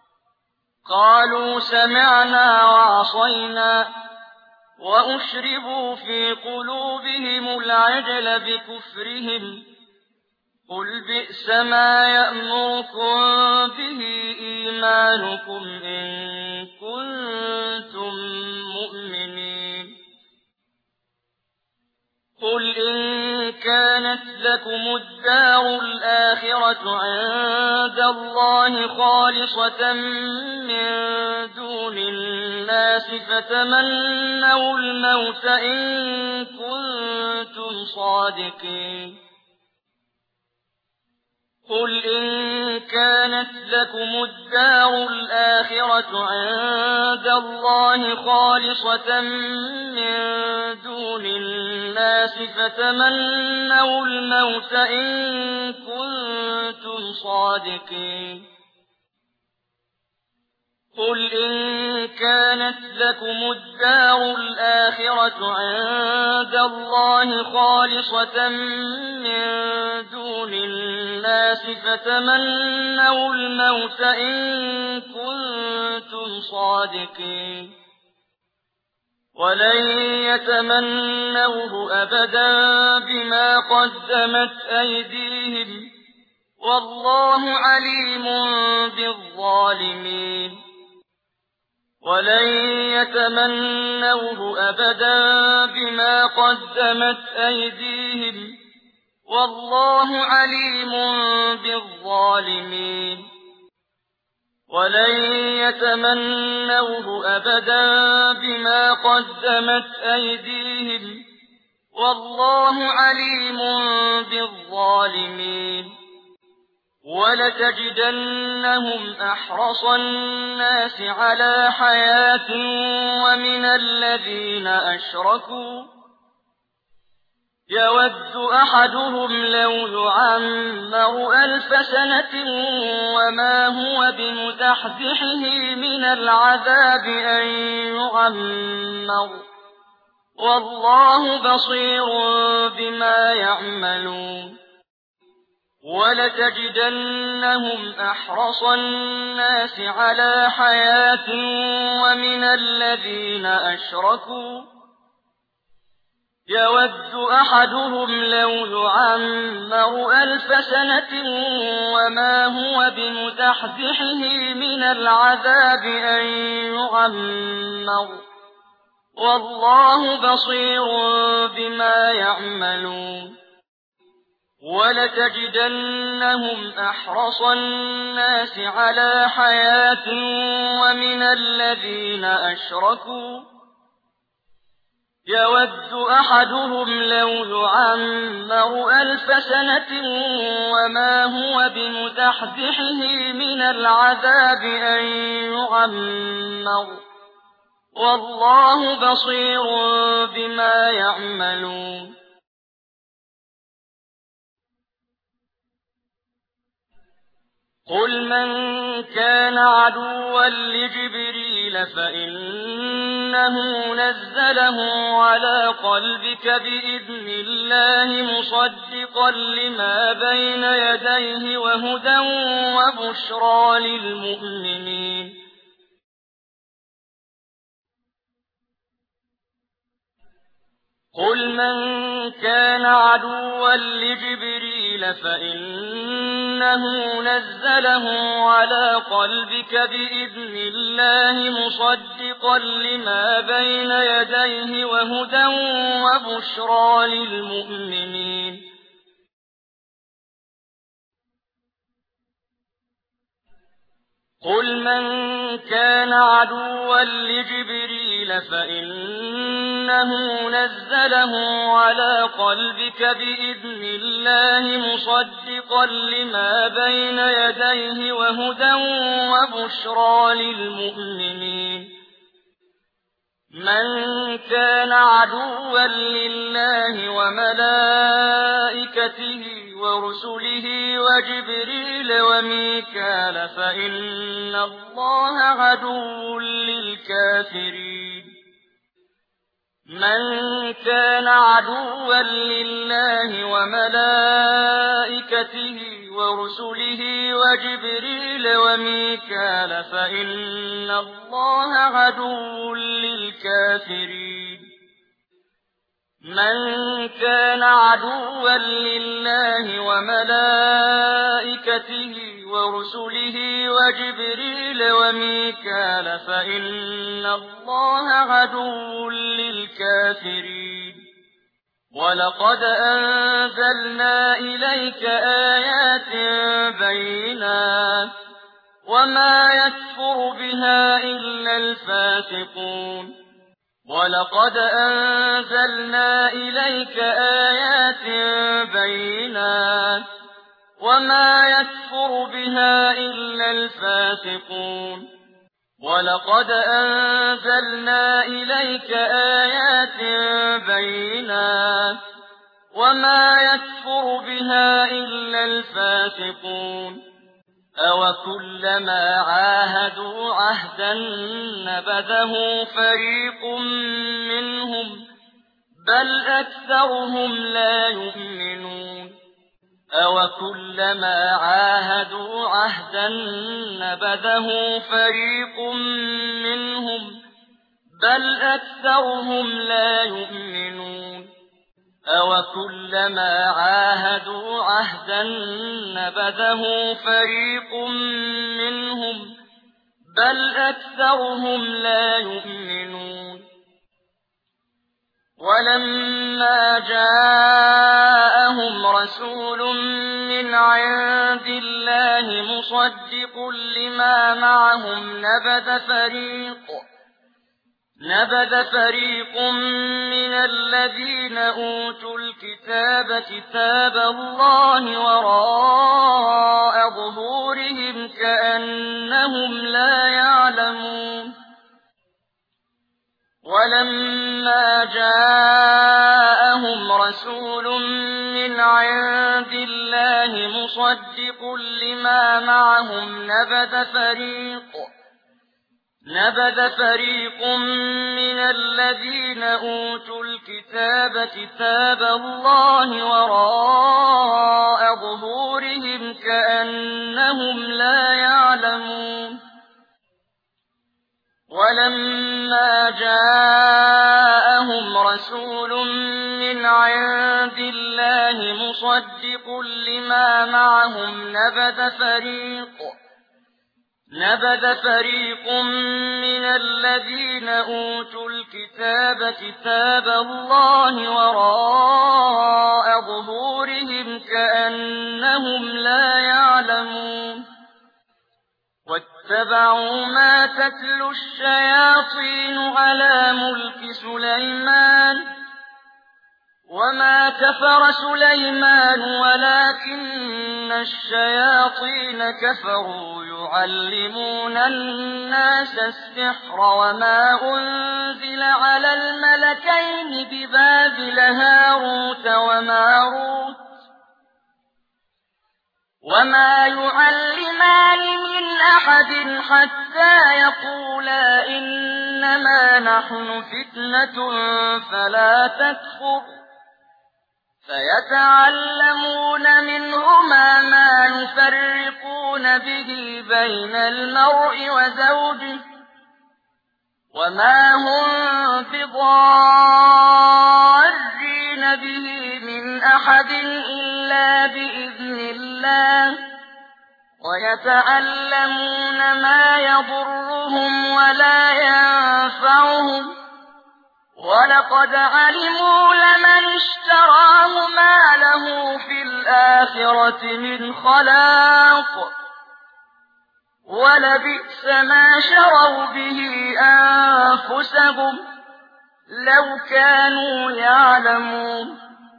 قَالُوا سَمِعْنَا وَعَصَيْنَا وَأُشْرِبُوا فِي قُلُوبِهِمُ الْعِجْلَ بِكُفْرِهِمْ قُلْ بِئْسَ مَا يَأْمُرُكُم بِهِ إِيمَانُكُمْ إِن كُنتُم مُّؤْمِنِينَ قُلْ إِن كَانَتْ لَكُمُ الدَّارُ الْآخِرَةُ عِندَ اللَّهِ خَالِصَةً مِّن دُونِ النَّاسِ فَتَمَنَّوُا الْمَوْتَ إِن كُنتُمْ صَادِقِينَ قُلْ إِن كَانَتْ لَكُمُ الدَّارُ الْآخِرَةُ عِندَ اللَّهِ خَالِصَةً مِّن دُونِ النَّاسِ فَتَمَنَّوُا الْمَوْتَ إِن كُنتُمْ صَادِقِينَ قُلْ إِن كَانَتْ لَكُمُ الدَّارُ الْآخِرَةُ عِندَ اللَّهِ خَالِصَةً مِّن دُونِ النَّاسِ فَتَمَنَّوُا الْمَوْتَ إِن كُنتُمْ صَادِقِينَ وَلَن يَتَمَنَّوْهُ أَبَدًا بِمَا قَدَّمَتْ أَيْدِيهِمْ وَاللَّهُ عَلِيمٌ بِالظَّالِمِينَ وَلَن يَتَمَنَّوْهُ أَبَدًا بِمَا قَدَّمَتْ أَيْدِيهِمْ وَاللَّهُ عَلِيمٌ بِالظَّالِمِينَ وَلَن يَتَمَنَّوْهُ أَبَدًا بِمَا قَدَّمَتْ أَيْدِيهِمْ وَاللَّهُ عَلِيمٌ بِالظَّالِمِينَ وَلَتَجِدَنَّهُمْ أَحْرَصَ النَّاسِ عَلَىٰ حَيَاةٍ وَمِنَ الَّذِينَ أَشْرَكُوا يَوَدُّ أَحَدُهُمْ لَوْ يُعَمَّرُ 1000 سَنَةٍ وَمَا هُوَ بِمُزَحْزِحِهِ مِنَ الْعَذَابِ أَن يُعَمَّرَ وَاللَّهُ بَصِيرٌ بِمَا يَعْمَلُونَ وَلَتَجِدَنَّهُمْ أَحْرَصَ النَّاسِ عَلَىٰ حَيَاةٍ وَمِنَ الَّذِينَ أَشْرَكُوا يَوَدُّ أَحَدُهُمْ لَوْ يُعَمَّرُ 1000 سَنَةٍ وَمَا هُوَ بِمُزَحْزِحِهِ مِنَ الْعَذَابِ أَن يُعَمَّرَ وَاللَّهُ بَصِيرٌ بِمَا يَعْمَلُونَ وَلَتَجِدَنَّهُمْ أَحْرَصَ النَّاسِ عَلَىٰ حَيَاةٍ وَمِنَ الَّذِينَ أَشْرَكُوا يَوَدُّ أَحَدُهُمْ لَوْ يُعَمَّرُ 1000 سَنَةٍ وَمَا هُوَ بِمُزَحْزِحِهِ مِنَ الْعَذَابِ أَن يُعَمَّرَ ۗ وَاللَّهُ بَصِيرٌ بِمَا يَعْمَلُونَ قُلْ مَن كَانَ عَدُوًّا لِّجِبْرِيلَ فَإِنَّهُ نَزَّلَهُ عَلَىٰ قَلْبِكَ بِإِذْنِ اللَّهِ مُصَدِّقًا لِّمَا بَيْنَ يَدَيْهِ وَهُدًى وَبُشْرَىٰ لِلْمُؤْمِنِينَ قُلْ مَن كَانَ عَدُوًّا لِّجِبْرِيلَ فَإِنَّهُ نَزَّلَهُ عَلَىٰ قَلْبِكَ بِإِذْنِ اللَّهِ مُصَدِّقًا لِّمَا بَيْنَ يَدَيْهِ وَهُدًى وَبُشْرَىٰ لِلْمُؤْمِنِينَ قُلْ مَن كَانَ عَدُوًّا لِّجِبْرِيلَ فَإِنَّهُ نَزَّلَهُ عَلَىٰ قَلْبِكَ بِإِذْنِ اللَّهِ مُصَدِّقًا لِّمَا بَيْنَ يَدَيْهِ وَهُدًى وَبُشْرَىٰ لِلْمُؤْمِنِينَ مَن كَانَ عَدُوًّا لِّلَّهِ وَمَلَائِكَتِهِ وَرُسُلِهِ وَجِبْرِيلَ وَمِيكَالَ فَإِنَّ اللَّهَ عَدُوٌّ لِّلْكَافِرِينَ مَن كَانَ عَدُوًّا لِّلَّهِ وَمَلَائِكَتِهِ وَرُسُلِهِ وَجِبْرِيلَ وَمِيكَالَ فَإِنَّ اللَّهَ عَدُوٌّ لِّلْكَافِرِينَ مَن كَانَ عَدُوًّا لِّلَّهِ وَمَلَائِكَتِهِ وَرُسُلِهِ وَجِبْرِيلَ وَمِيكَالَ فَإِنَّ اللَّهَ عَدُوٌّ لِّلْكَافِرِينَ وَلَقَدْ أَنزَلْنَا إِلَيْكَ آيَاتٍ بَيِّنَاتٍ وَمَا يَكْفُرُ بِهَا إِلَّا الْفَاسِقُونَ وَلَقَدْ أَنزَلْنَا إِلَيْكَ آيَاتٍ بَيِّنَاتٍ وَمَا يَكْفُرُ بِهَا إِلَّا الْفَاسِقُونَ وَلَقَدْ أَنزَلْنَا إِلَيْكَ آيَاتٍ بَيِّنَاتٍ وَمَا يَكْفُرُ بِهَا إِلَّا الْفَاسِقُونَ أَوَكُلَّمَا عَاهَدُوا عَهْدًا نَّبَذَهُ فَرِيقٌ مِّنْهُم ۚ بَلْ أَكْثَرُهُمْ لَا يُؤْمِنُونَ أَوَكُلَّمَا عَاهَدُوا عَهْدًا نَّبَذَهُ فَرِيقٌ مِّنْهُم ۚ بَلْ أَكْثَرُهُمْ لَا يُؤْمِنُونَ أَوَكُلَّمَا عَاهَدُوا عَهْدًا نَّبَذَهُ فَرِيقٌ مِّنْهُم ۚ بَلْ أَكْثَرُهُمْ لَا يُؤْمِنُونَ وَلَمَّا جَاءَهُمْ رَسُولٌ مِّنْ عِندِ اللَّهِ مُصَدِّقٌ لِّمَا مَعَهُمْ نَبَذَ فَرِيقٌ مِّنَ الَّذِينَ أُوتُوا الْكِتَابَ كِتَابَ اللَّهِ وَرَاءَ ظُهُورِهِمْ كَأَنَّهُمْ لَا يَعْلَمُونَ وَلَمَّا جَاءَهُمْ رَسُولٌ مِّنْ عِندِ اللَّهِ مُصَدِّقٌ لِّمَا مَعَهُمْ نَبَذَ فَرِيقٌ مِّنَ الَّذِينَ أُوتُوا الْكِتَابَ كِتَابَ اللَّهِ وَرَاءَ ظُهُورِهِمْ كَأَنَّهُمْ لَا يَعْلَمُونَ وَلَمَّا جَاءَهُمْ رَسُولٌ مِّنْ عِندِ اللَّهِ مُصَدِّقٌ لِّمَا مَعَهُمْ نَبَذَ فَرِيقٌ مِّنَ الَّذِينَ أُوتُوا الْكِتَابَ كِتَابَ اللَّهِ وَرَاءَ ظُهُورِهِمْ كَأَنَّهُمْ واتبعوا ما تتلو الشياطين على ملك سليمان وما كفر سليمان ولكن الشياطين كفروا يعلمون الناس السحر وما أنزل على الملكين ببابل هاروت وماروت وما يعلمان من أحد حتى يقولا إنما نحن فتنة فلا تكفر فيتعلمون منهما ما يفرقون به بين المرء وزوجه وما هم بضارين به من أحد إلا بإذن الله ويتعلمون ما يضرهم ولا ينفعهم ولقد علموا لمن اشتراه ما له في الآخرة من خلاق ولبئس ما شروا به أنفسهم لو كانوا يعلمون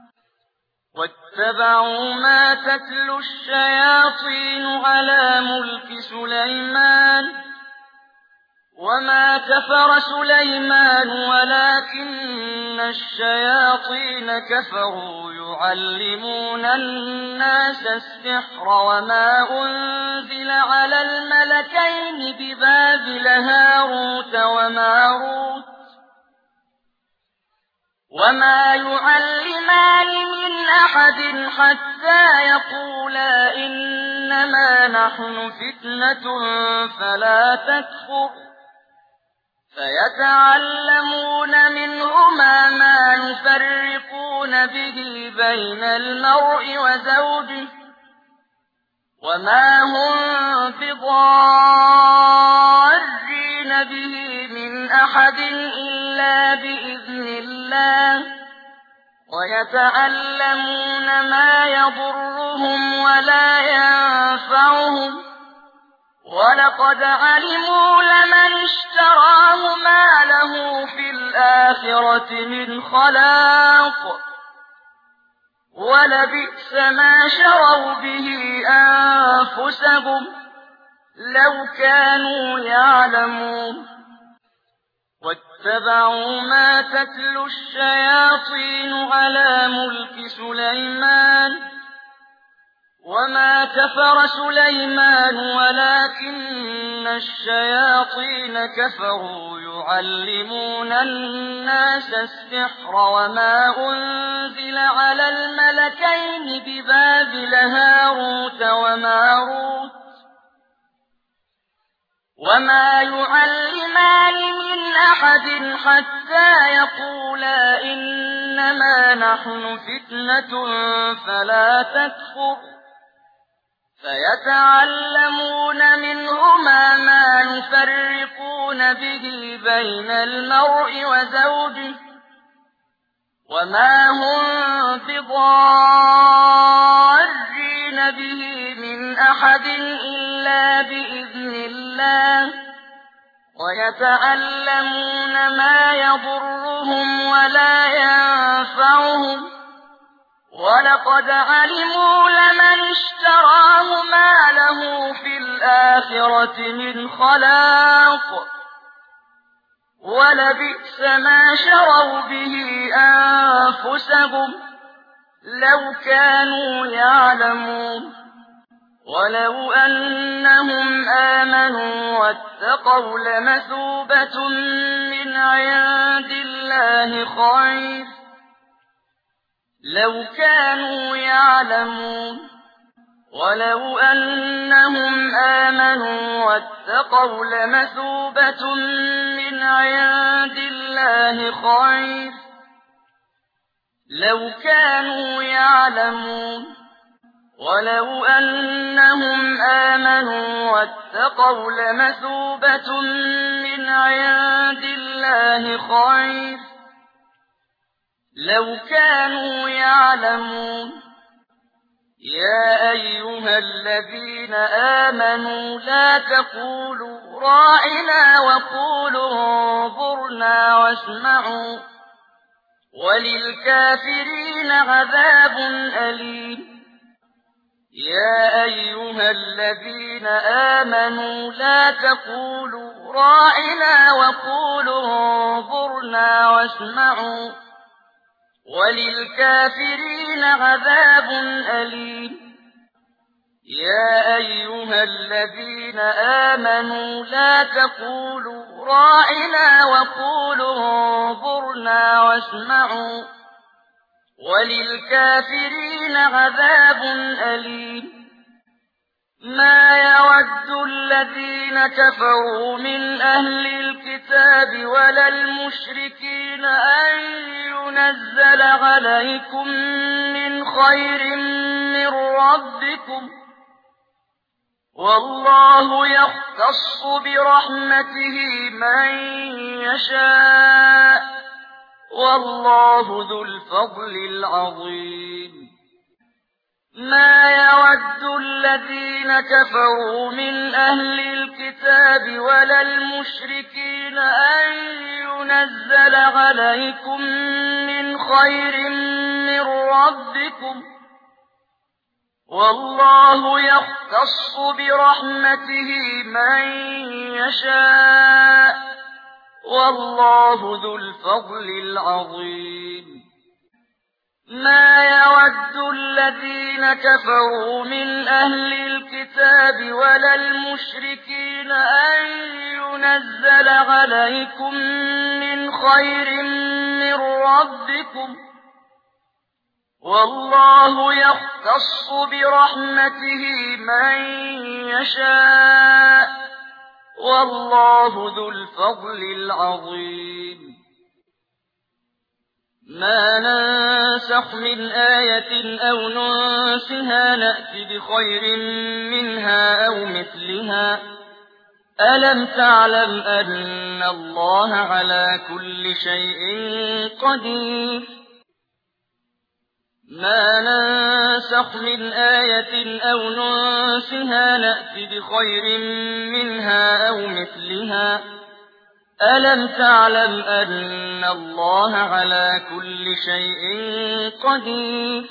واتبعوا ما تتلو الشياطين على ملك سليمان وما كفر سليمان ولكن الشياطين كفروا يعلمون الناس السحر وما أنزل على الملكين ببابل هاروت وماروت وما يعلمان من أحد حتى يقولا إنما نحن فتنة فلا تكفر فيتعلمون منهما ما يفرقون به بين المرء وزوجه وما هم بضارين به من أحد إلا بإذن الله ويتعلمون ما يضرهم ولا ينفعهم ولقد علموا لمن اشتراه ما له في الآخرة من خلاق ولبئس ما شروا به أنفسهم لو كانوا يعلمون واتبعوا ما تتلو الشياطين على ملك سليمان وما كفر سليمان ولكن الشياطين كفروا يعلمون الناس السحر وما أنزل على الملكين ببابل هاروت وماروت وما يعلمان من أحد حتى يقولا إنما نحن فتنة فلا تكفر فيتعلمون منهما ما يفرقون به بين المرء وزوجه وما هم بضارين به من أحد إلا بإذن الله ويتعلمون ما يضرهم ولا ينفعهم ولقد علموا لمن اشتراه ما له في الآخرة من خلاق ولبئس ما شروا به أنفسهم لو كانوا يعلمون ولو أنهم آمنوا واتقوا لمثوبة من عند الله خير لو كانوا يعلمون ولو أنهم آمنوا واتقوا لمثوبة من عند الله خير لو كانوا يعلمون ولو أنهم آمنوا واتقوا لمثوبة من عند الله خير لو كانوا يعلمون يا أيها الذين آمنوا لا تقولوا راعنا وقولوا انظرنا واسمعوا وللكافرين عذاب أليم يا أيها الذين آمنوا لا تقولوا راعنا وقولوا انظرنا واسمعوا وللكافرين عذاب أليم يا أيها الذين آمنوا لا تقولوا راعنا وقولوا انظرنا واسمعوا وللكافرين عذاب أليم ما يود الذين كفروا من أهل الكتاب ولا المشركين أن ينزل عليكم من خير من ربكم والله يختص برحمته من يشاء والله ذو الفضل العظيم ما يود الذين كفروا من أهل الكتاب ولا المشركين أن ينزل عليكم من خير من ربكم والله يختص برحمته من يشاء والله ذو الفضل العظيم ما يود الذين كفروا من أهل الكتاب ولا المشركين أن ينزل عليكم من خير من ربكم والله يختص برحمته من يشاء والله ذو الفضل العظيم ما ننسخ من آية أو ننسها نأت بخير منها أو مثلها ألم تعلم أن الله على كل شيء قدير ما ننسخ من آية أو ننسها نأت بخير منها أو مثلها ألم تعلم أن الله على كل شيء قدير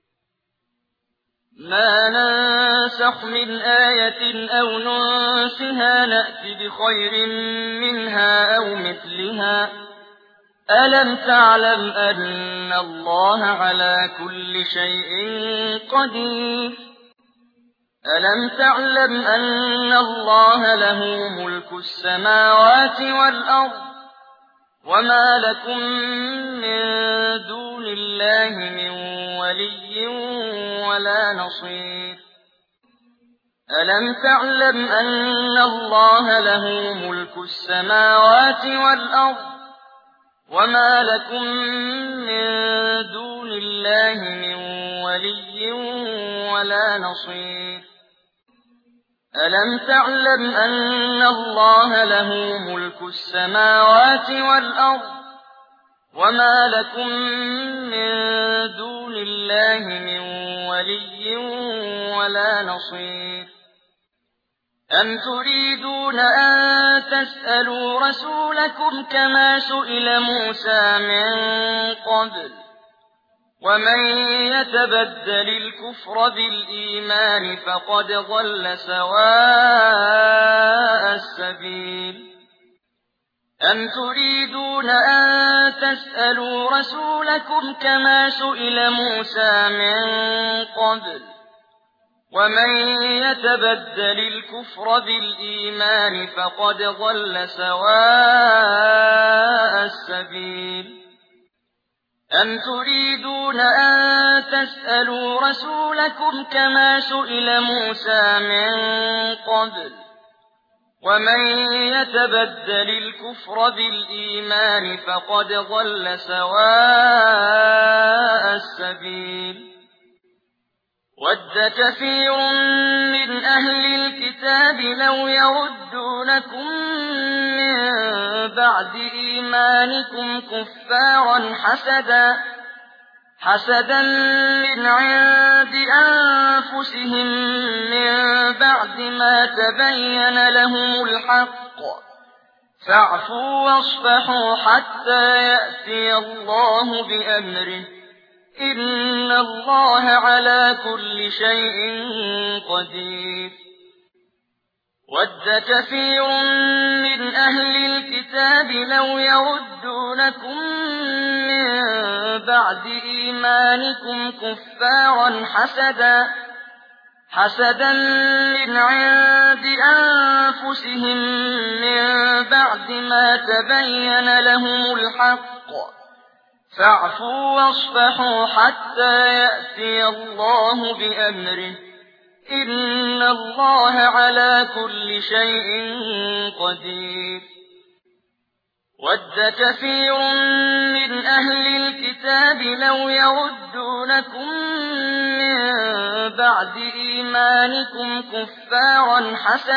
ما ننسخ من آية أو ننسها نأت بخير منها أو مثلها ألم تعلم أن الله على كل شيء قدير ألم تعلم أن الله له ملك السماوات والأرض وما لكم من دون الله من ولي ولا نصير ألم تعلم أن الله له ملك السماوات والأرض وما لكم من دون الله من ولي ولا نصير ألم تعلم أن الله له ملك السماوات والأرض وما لكم من دون الله من ولي ولا نصير أم تريدون أن تسألوا رسولكم كما سئل موسى من قبل ومن يتبدل الكفر بالإيمان فقد ضل سواء السبيل أم تريدون أن تسألوا رسولكم كما سئل موسى من قبل ومن يتبدل الكفر بالإيمان فقد ضل سواء السبيل أم تريدون أن تسألوا رسولكم كما سئل موسى من قبل ومن يتبدل الكفر بالإيمان فقد ضل سواء السبيل ود كثير من أهل الكتاب لو يردونكم من بعد إيمانكم كفارا حسدا من عند أنفسهم من بعد ما تبين لهم الحق فاعفوا واصفحوا حتى يأتي الله بأمره إن الله على كل شيء قدير ود كثير من أهل الكتاب لو يردونكم من بعد إيمانكم كفارا حسدا من عند أنفسهم من بعد ما تبين لهم الحق فاعفوا واصفحوا حتى يأتي الله بأمره إن الله على كل شيء قدير ود كثير من أهل الكتاب لو يردونكم من بعد إيمانكم كفارا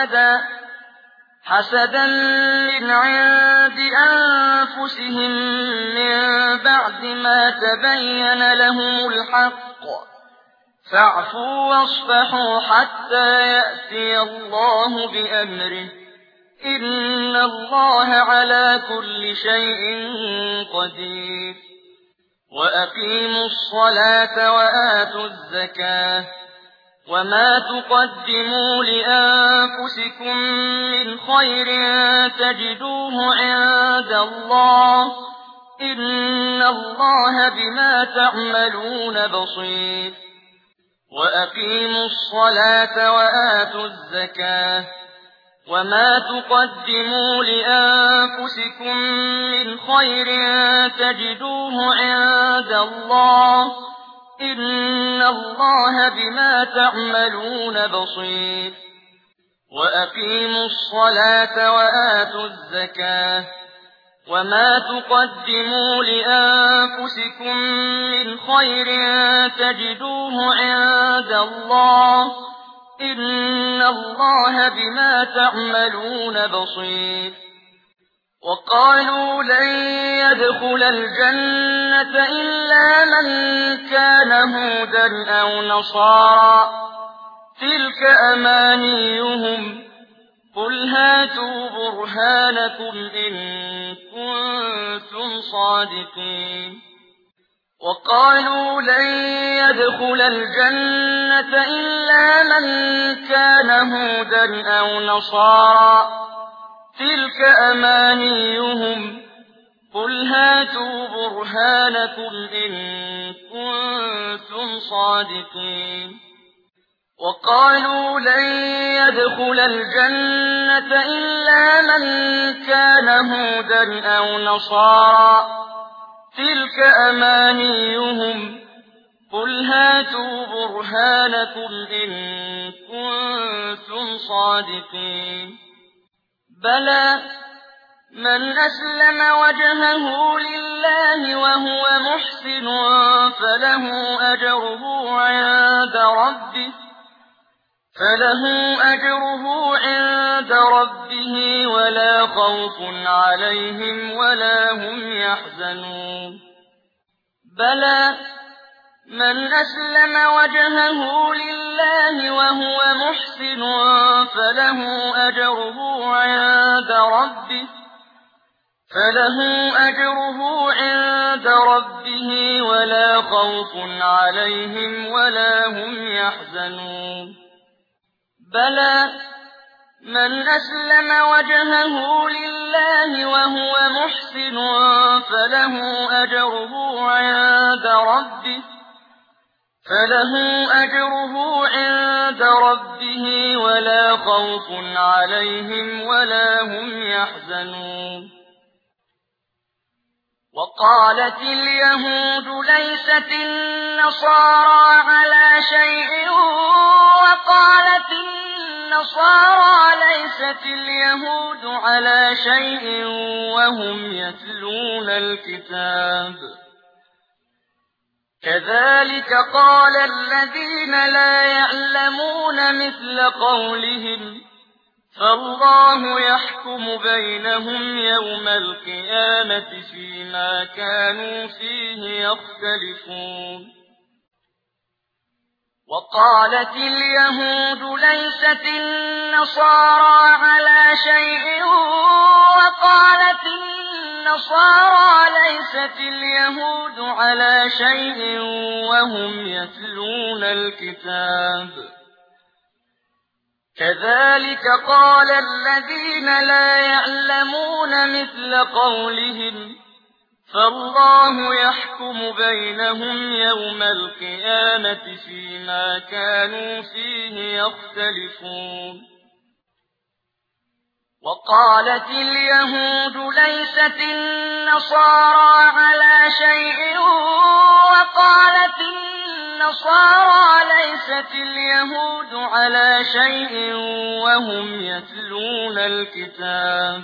حسدا من عند أنفسهم من بعد ما تبين لهم الحق فاعفوا واصفحوا حتى يأتي الله بأمره إن الله على كل شيء قدير وأقيموا الصلاة وآتوا الزكاة وما تقدموا لأنفسكم من خير تجدوه عند الله إن الله بما تعملون بصير وأقيموا الصلاة وآتوا الزكاة وما تقدموا لأنفسكم من خير تجدوه عند الله إن الله بما تعملون بصير وأقيموا الصلاة وآتوا الزكاة وما تقدموا لأنفسكم من خير تجدوه عند الله إن الله بما تعملون بصير وقالوا لن يدخل الجنة إلا من كان هودا أو نصارى تلك أمانيهم قل هاتوا برهانكم إن كنتم صادقين وقالوا لن يدخل الجنة إلا من كان هودا أو نصارى تلك أمانيهم قل هاتوا برهانكم إن كنتم صادقين وقالوا لن يدخل الجنة إلا من كان هودا أو نصارى تلك أمانيهم قل هاتوا برهانكم إن كنتم صادقين بلى من أسلم وجهه لله وهو محسن فله أجره عند ربه ولا خوف عليهم ولا هم يحزنون بلى من أسلم وجهه لله وهو محسن فله أجره عند ربه ولا خوف عليهم ولا هم يحزنون بلى من أسلم وجهه لله وهو محسن فله أجره عند ربه ولا خوف عليهم ولا هم يحزنون وقالت اليهود ليست النصارى على شيء وقالت النصارى ليست اليهود على شيء وهم يتلون الكتاب كذلك قال الذين لا يعلمون مثل قولهم فالله يحكم بينهم يوم القيامة فيما كانوا فيه يختلفون. وقالت اليهود ليست النصارى على شيء وقالت النصارى ليست اليهود على شيء وهم يتلون الكتاب. كذلك قال الذين لا يعلمون مثل قولهم فالله يحكم بينهم يوم القيامة فيما كانوا فيه يختلفون. وقالت اليهود ليست النصارى على شيء وقالت النصارى ليست اليهود على شيء وهم يتلون الكتاب.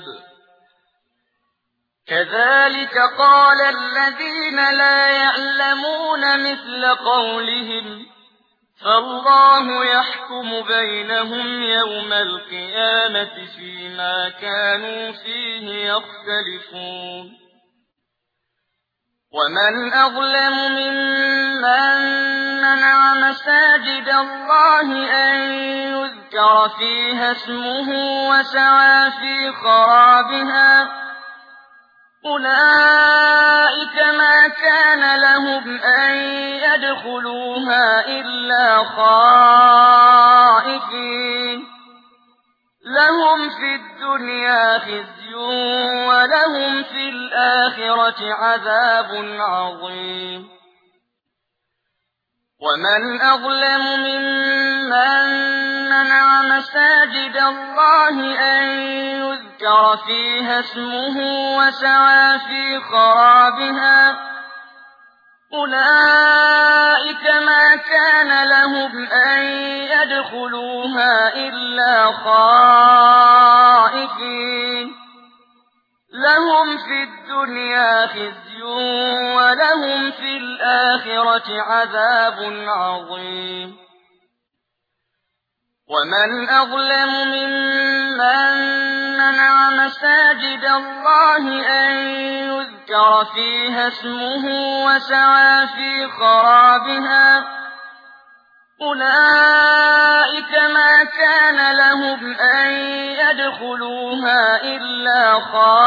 كذلك قال الذين لا يعلمون مثل قولهم فالله يحكم بينهم يوم القيامة فيما كانوا فيه يختلفون. ومن أظلم ممن منع مساجد الله أن يذكر فيها اسمه وسعى في خرابها أولئك ما كان لهم أن يدخلوها إلا خائفين لهم في الدنيا خزي ولهم في الآخرة عذاب عظيم. ومن أظلم ممن منع مساجد الله أن يذكر فيها اسمه وسعى في خرابها أولئك ما كان لهم أن يدخلوها إلا خائفين لهم في الدنيا خزي ولهم في الآخرة عذاب عظيم. ومن أظلم ممن منع مساجد الله أن يذكر فيها اسمه وسعى في خرابها أولئك ما كان لهم أن يدخلوها إلا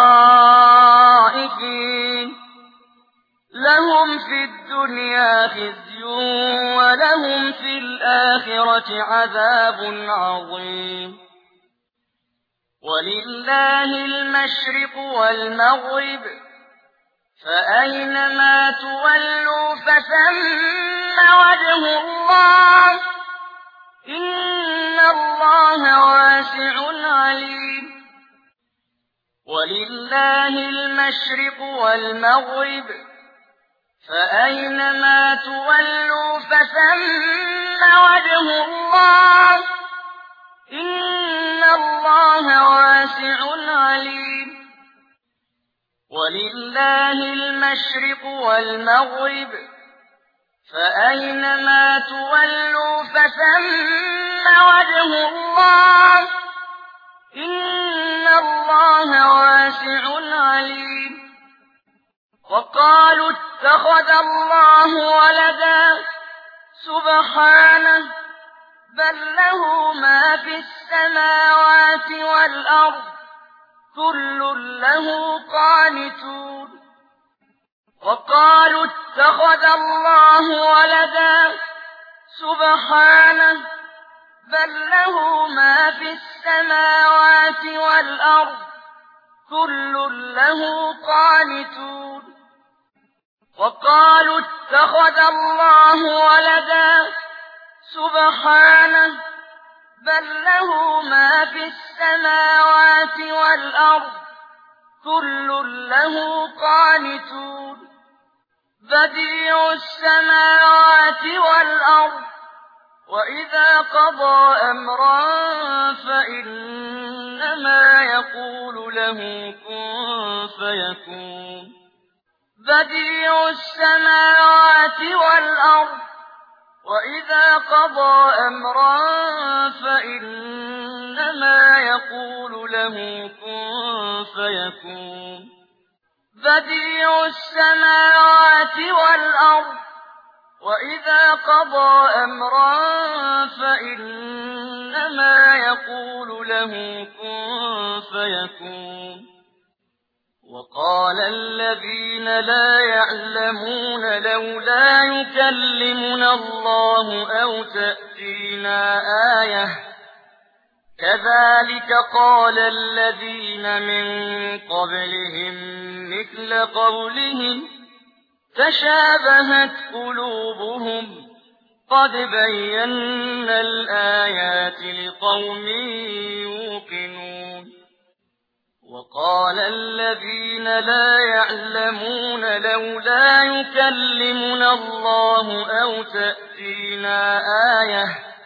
خائفين لهم في الدنيا خزي ولهم في الآخرة عذاب عظيم. ولله المشرق والمغرب فأينما تولوا فثم وجه الله إن الله واسع عليم. ولله المشرق والمغرب فأينما تولوا فثم وجه الله إن الله واسع عليم. ولله المشرق والمغرب فأينما تولوا فثم وجه الله إن الله واسع عليم. وقالوا اتخذ الله ولدا سبحانه بل له ما في السماوات والأرض كل له قانتون. وقالوا اتخذ الله ولدا سبحانه بل له ما في السماوات والأرض كل له قانتون. وقالوا اتخذ الله ولدا سبحانه بل له ما في السماوات والأرض كل له قانتون. بديع السماوات والأرض وإذا قضى أمرا فإنما يقول له كن فيكون. بديع السماوات والأرض وإذا قضى أمرا فإنما يقول له كن فيكون بديع السماوات والأرض وإذا قضى أمرا فإنما يقول له كن فيكون وقال الذين لا يعلمون لولا يكلمنا الله أو تأتينا آية كذلك قال الذين من قبلهم مثل قولهم تشابهت قلوبهم قد بينا الآيات لقوم يوقنون وقال الذين لا يعلمون لولا يكلمنا الله أو تأتينا آية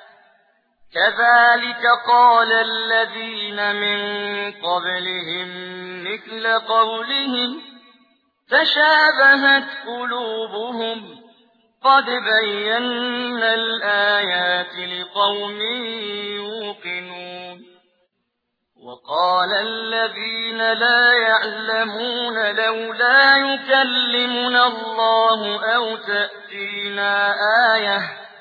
كذلك قال الذين من قبلهم مثل قولهم تشابهت قلوبهم قد بينا الآيات لقوم يوقنون وقال الذين لا يعلمون لولا يكلمنا الله أو تأتينا آية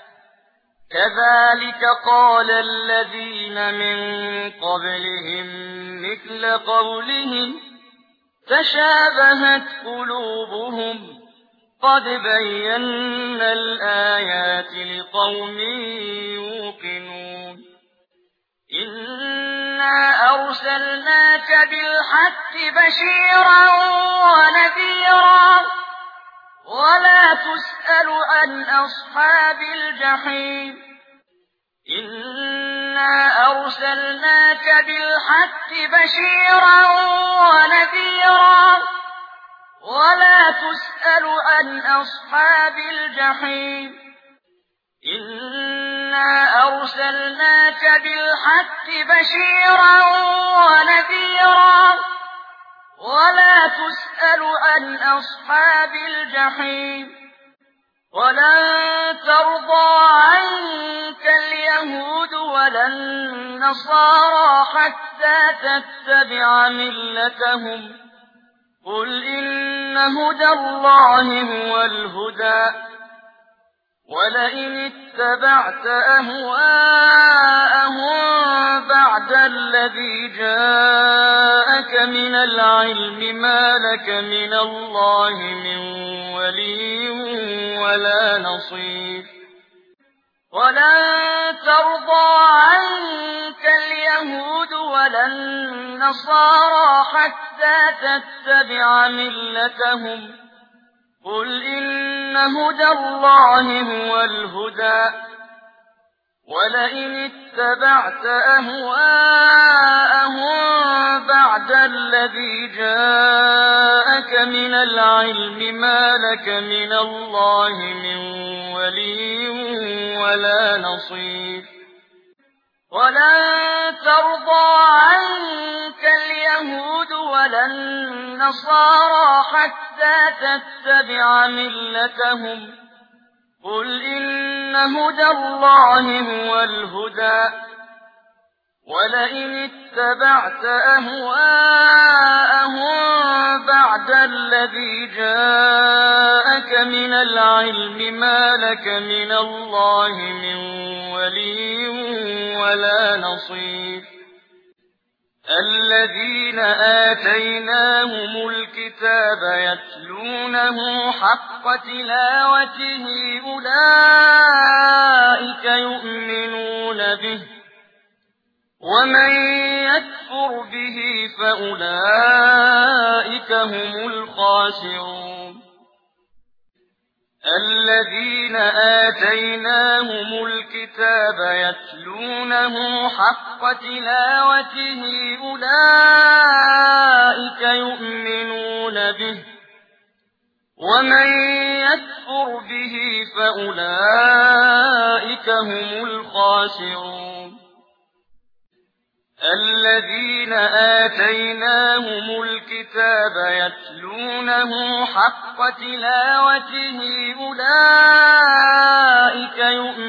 كذلك قال الذين من قبلهم مثل قولهم تشابهت قلوبهم قد بينا الآيات لقوم يوقنون إنا أرسلناك بالحق بشيرا ونذيرا ولا تسأل عن أصحاب الجحيم إنا أرسلناك بالحق بشيرا ونذيرا ولا تسأل عن أصحاب الجحيم إنا أرسلناك بالحق بشيرا ونذيرا ولا تسأل عن أصحاب الجحيم ولن ترضى عنك اليهود ولا النصارى حتى تتبع ملتهم قل إن هدى الله هو الهدى ولئن اتبعت أهواءهم بعد الذي جاءك من العلم ما لك من الله من ولي ولا نصير ولن ترضى عنك اليهود ولا النصارى حتى تتبع ملتهم قل إن هدى الله هو الهدى ولئن اتبعت أهواءهم بعد الذي جاءك من العلم ما لك من الله من ولي ولا نصير ولن ترضى عنك اليهود ولا النصارى حتى تتبع ملتهم قل إن هدى الله هو الهدى ولئن اتبعت أهواءهم بعد الذي جاءك من العلم ما لك من الله من ولي ولا نصير الذين آتيناهم الكتاب يتلونه حق تلاوته أولئك يؤمنون به ومن يكفر به فأولئك هم الخاسرون الذين آتيناهم الكتاب يتلونه حق تلاوته أولئك يؤمنون به ومن يكفر به فأولئك هم الخاسرون الذين آتيناهم الكتاب يتلونه حق تلاوته أولئك يؤمنون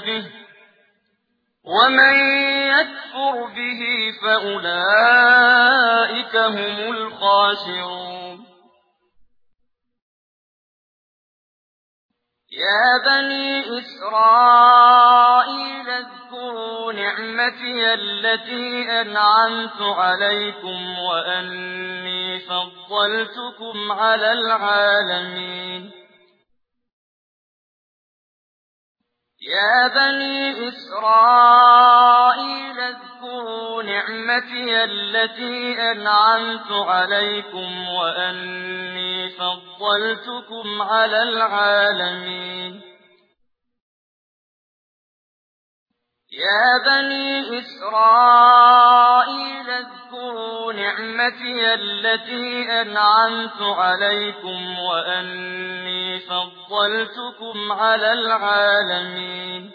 به ومن يكفر به فأولئك هم الخاسرون يا بني إسرائيل اذكروا نعمتي التي أنعمت عليكم وأني فضلتكم على العالمين يا بني إسرائيل اذكروا نعمتي التي أنعمت عليكم وأني فضلتكم على العالمين يا بني إسرائيل اذكروا نعمتي التي أنعمت عليكم وأني فضلتكم على العالمين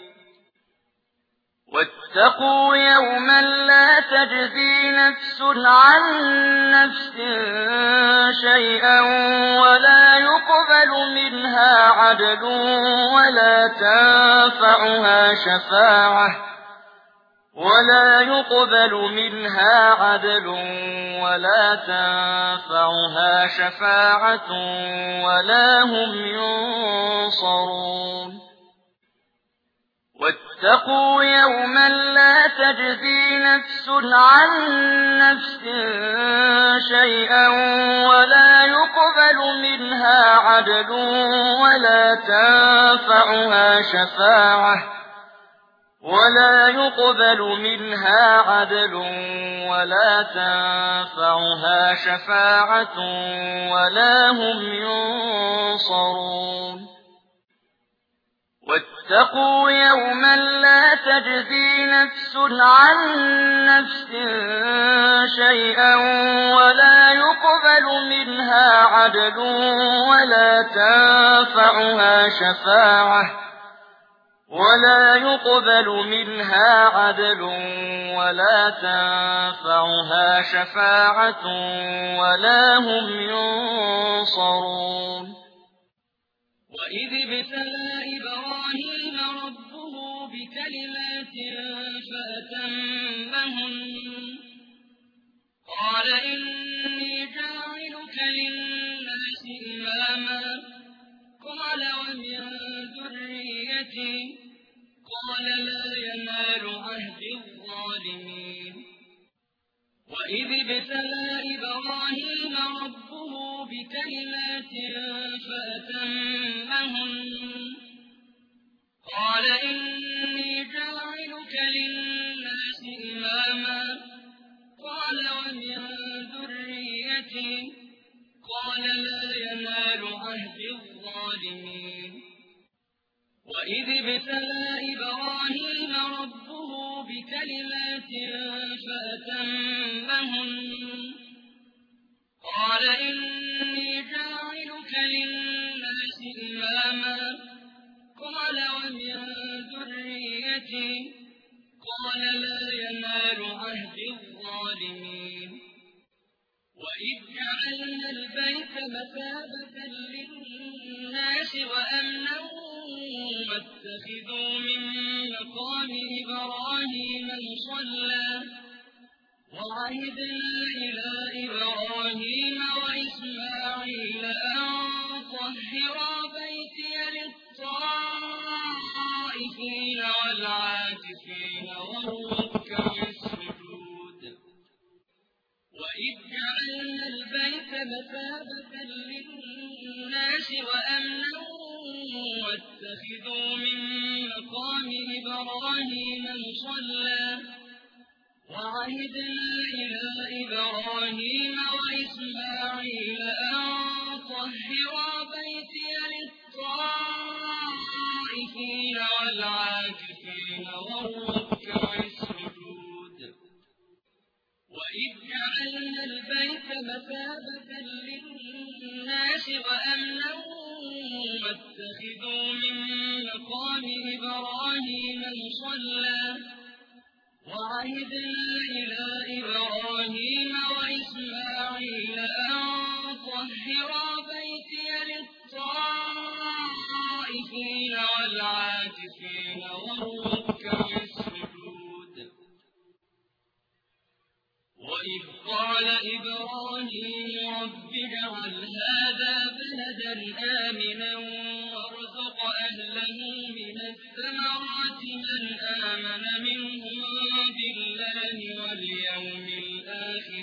واتقوا يوما لا تجزي نفس عن نفس شيئا ولا يقبل منها عدل ولا تنفعها شفاعة ولا هم ينصرون واتقوا يوما لا تجزي نفس عن نفس شيئا ولا يقبل منها عدل ولا تنفعها شفاعة ولا هم ينصرون واتقوا يوما لا تجزي نفس عن نفس شيئا ولا يقبل منها عدل ولا تنفعها شفاعة ولا هم ينصرون وإذ ابتلى إبراهيم ربه بكلمات فأتمهن قال إني جاعلك للناس إماما قال ومن ذريتي قال لا ينال عهد الظالمين وإذ ابتلى إبراهيم ربه بكلمات فأتمهن قال إني جاعلك للناس إماما قال ومن ذريتي قال لا ينال عهد الظالمين وإذ ابتلى إبراهيم ربه بكلمات فأتمهن قال إني جاعلك للناس إماما قال ومن ذريتي قال لا ينال عهد الظالمين وإذ جعلنا البيت مثابة للناس وأمنا واتخذوا من مقام إبراهيم مصلى وعهدنا إلى إبراهيم وإسماعيل أن طهرا بيتي للطائفين والعاكفين والركع السجود وإذ جعلنا البيت مثابة للناس وأمنا واتخذوا من مقام إبراهيم مصلى وعهدنا إلى إبراهيم وإسماعيل أن طهرا بيتي للطائفين والعاكفين والركع السجود وإذ جعلنا البيت مثابة للناس وأمنا واتخذوا من مقام إبراهيم مصلى وعهدنا إلى إبراهيم وإسماعيل أن طهرا بيتي للطائفين والعاكفين والركع ركع السجود. وإذ قال إبراهيم رب اجعل هذا بلدا آمنا وارزق أهله من الثمرات من آمن منهم بالله واليوم الآخر.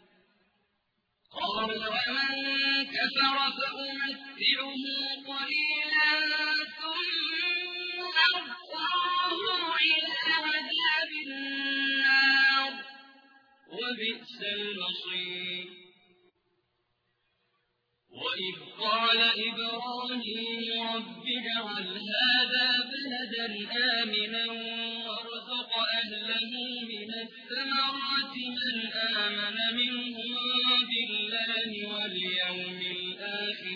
قال ومن كفر فأمتعه قليلا ثم أضطره إلى عذاب النار وبئس المصير. وإذ قال إبراهيم رب اجعل هذا بلدا آمنا وارزق أهله من الثمرات من آمن منهم بالله واليوم الآخر.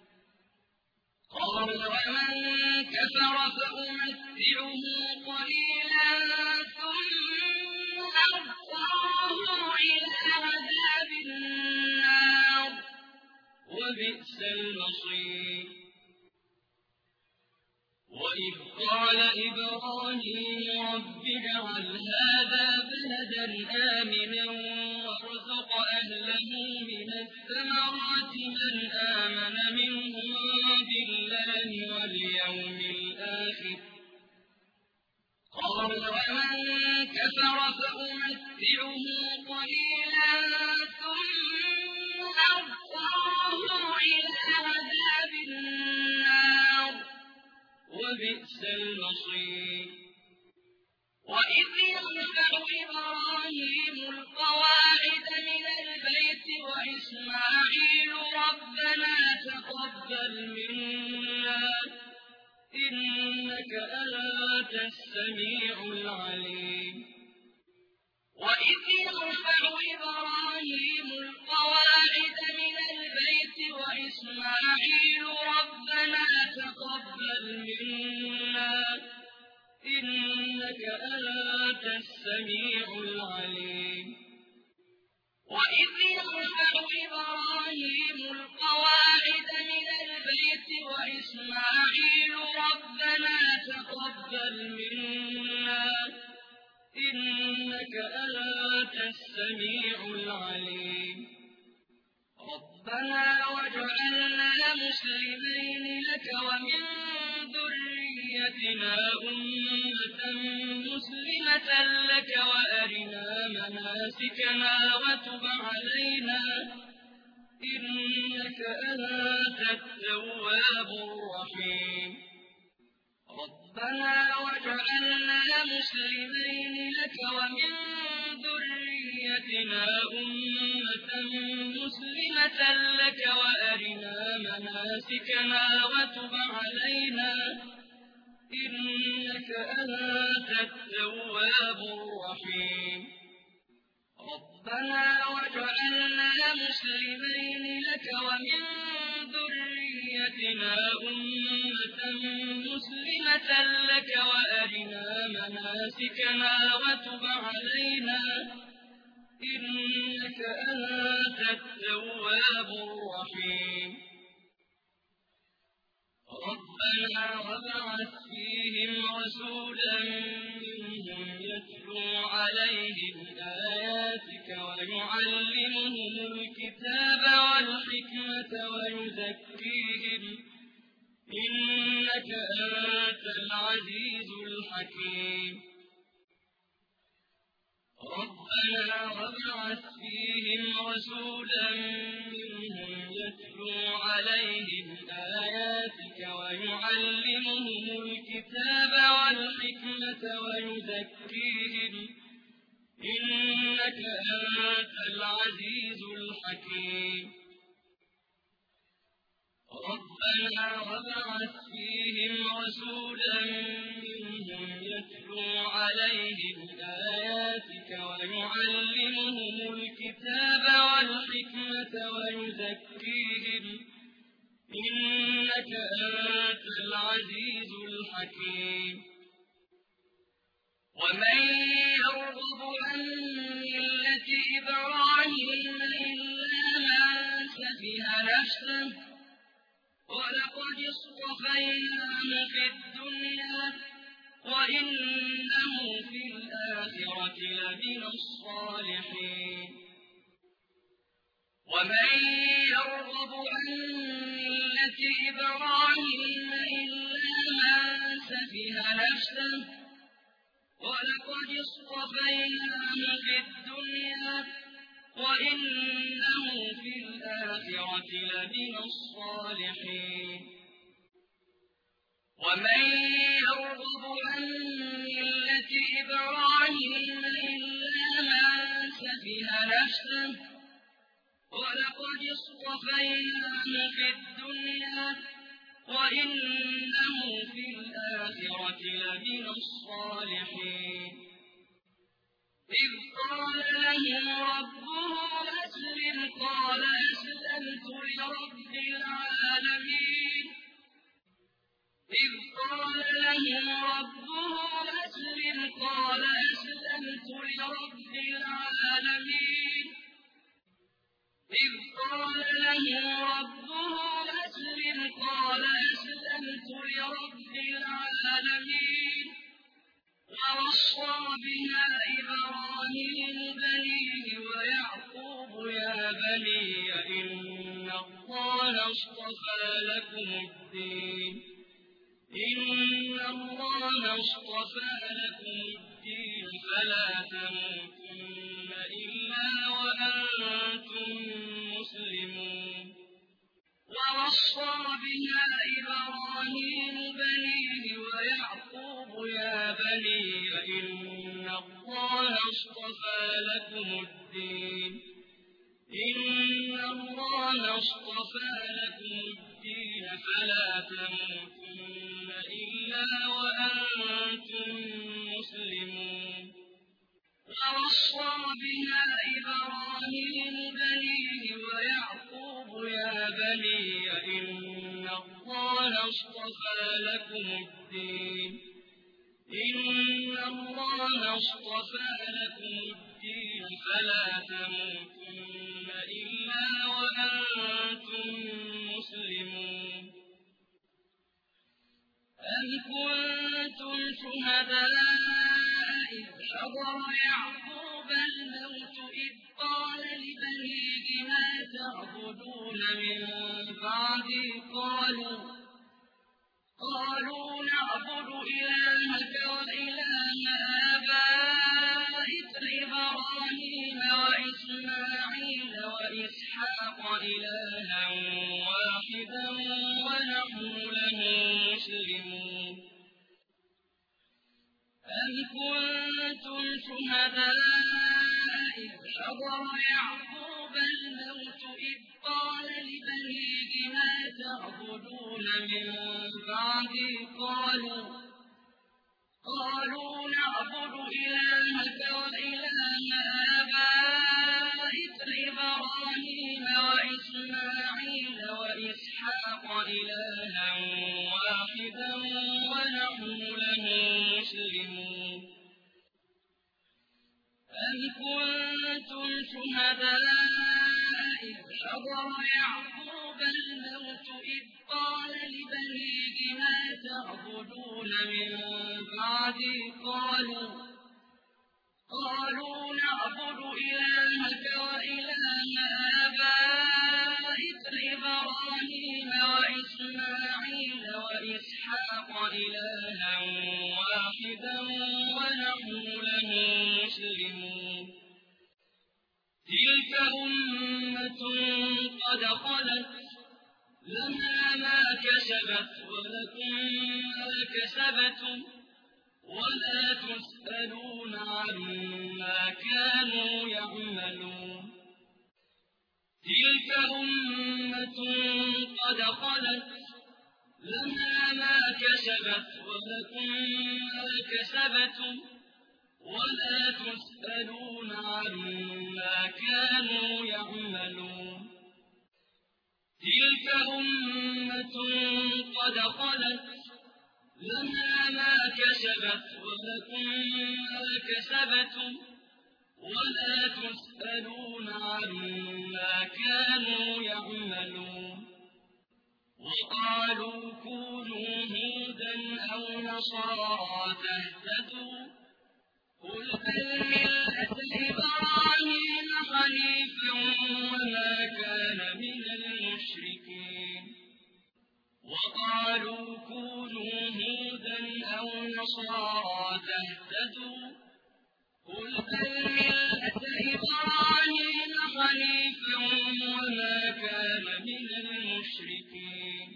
قال ومن كفر فأمتعه قليلا ثم أضطره إلى عذاب النار وبئس المصير. وإذ قال إبراهيم رب اجعل هذا بلدا آمنا وارزق أهله من الثمرات من آمن منهم بالله واليوم الآخر. قال ومن كفر فأمتعه قليلا ثم أضطره إلى عذاب النار وبئس المصير. وإذ يرفع إبراهيم القواعد من البيت وإسماعيل ربنا تقبل منا إنك أنت السميع العليم. وإذ يرفع إبراهيم القواعد من البيت وإسماعيل ربنا تقبل منا إنك أنت السميع العليم. وإذ يرفع إبراهيم القواعد من البيت وإسماعيل ربنا تقبل منا إنك أنت السميع العليم. ربنا واجعلنا مسلمين لك ومن ذريتنا أمة مسلمة لك وأرنا مناسكنا وتب علينا إنك أنت التواب الرحيم. ربنا واجعلنا مسلمين لك ومن ذريتنا أمة مسلمة لك وأرنا مناسكنا وتب علينا إنك أنت التواب الرحيم. ربنا واجعلنا مسلمين لك ومن ذريتنا أمة مسلمة لك وأرنا مناسكنا وتب علينا إنك أنت التواب الرحيم. ربنا وابعث فيهم رسولا منهم يتلو عليهم آياتك ويعلمهم الكتاب والحكمة ويزكيهم إنك أنت العزيز الحكيم. ربنا وابعث فيهم رسولا منهم يتلو عليهم آياتك ويعلمهم الكتاب والحكمة ويزكيهم إنك أنت العزيز الحكيم. ربنا وابعث فيهم رسولا منهم يتلو عليهم آياتك ويعلمهم الكتاب والحكمة ويزكيهم إنك أنت العزيز الحكيم. ومن يرغب عن ملة إبراهيم إلا من سفه نفسه ولقد اصطفيناه في الدنيا وإنه في الآخرة لمن الصالحين ومن يرغب عن ملة إبراهيم إلا من سفه نفسه ولقد اصطفيناه في الدنيا وإنه في الآخرة لمن الصالحين ومن يرغب عن ملة إبراهيم إلا من سفه نفسه ولقد اصطفيناه في الدنيا وإنه في الآخرة لمن الصالحين إذ قال له ربه أسلم قال أسلمت لرب العالمين إذ قال له ربه أسلم قال أسلمت لرب العالمين إذ قال له ربه أسلم قال أسلمت لرب العالمين ووصى بها إبراهيم بنيه ويعقوب يا بني إن الله اصطفى لكم الدين فلا تموتن إلا وأنتم مسلمون ووصى بها إبراهيم بنيه ويعقوب يا بني إن الله اصطفى لكم الدين فلا تموتن إلا وأنتم مسلمون ووصى بها إبراهيم بنيه ويعقوب يا بني إن الله اصطفى لكم الدين فلا تموتن إلا وأنتم مسلمون أم كنتم شهداء إذ حضر يعقوب الموت إذ قال لبنيه ما تعبدون من بعدي قالوا نعبد إلهك وإله آبائك إبراهيم وإسماعيل وإسحاق إلها واحدا ونحن له مسلمون أم كنتم شهداء إذ حضر يعقوب الموت إذ قال لبنيه ما تعبدون من بعدي قالوا نعبد إلهك وإله آبائك إبراهيم وإسماعيل وإسحاق إلها واحدا ونحن له مسلمون أم كنتم شهداء إذ حضر يعقوب الموت إذ قال لبنيه ما تعبدون من بعدي قالوا نعبد إلهك وإله آبائك إبراهيم وإسماعيل وإسحاق إلها واحدا ونحن له مسلمون تلك أمة قد خلت لها ما كسبت ولكم ما كسبتم ولا تسألون عما كانوا يعملون تلك أمة قد خلت لها ما كسبت ولكم ما كسبتم ولا تسألون عما كانوا يعملون تلك أمة قد خلت لها ما كسبت ولكم ما كسبتم ولا تسألون عما كانوا يعملون وقالوا كونوا هودا أو النصارى تهتدوا قل بل ملة إبراهيم حنيفا وما كان من المشركين وقالوا كونوا هودا أو نصارى تهتدوا قل بل ملة إبراهيم حنيفا وما كان من المشركين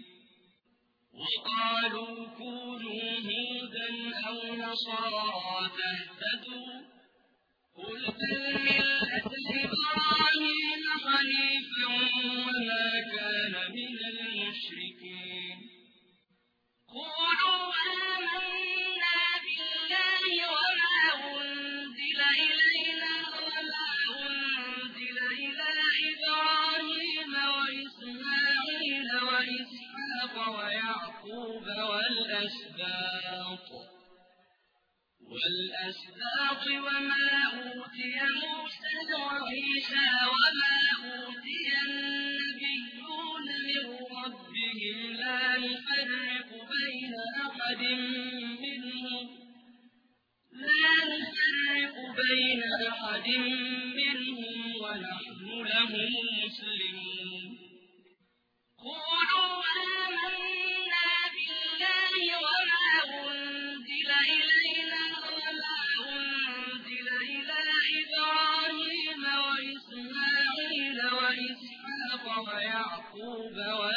وقالوا كونوا هودا أو نصارى تهتدوا قل بل ملة إبراهيم حنيفا وما كان من المشركين قولوا آمنا بالله وما أنزل إلينا وما أنزل إلى إبراهيم وإسماعيل وإسحاق ويعقوب والأسباط وما أوتي موسى وعيسى وما أوتي النبيون من ربهم لا نفرق بين أحد منهم ونحن له مسلمون قولوا آمنا بالله وما أنزل إلينا وما أنزل إلى إبراهيم وإسماعيل وإسحاق ويعقوب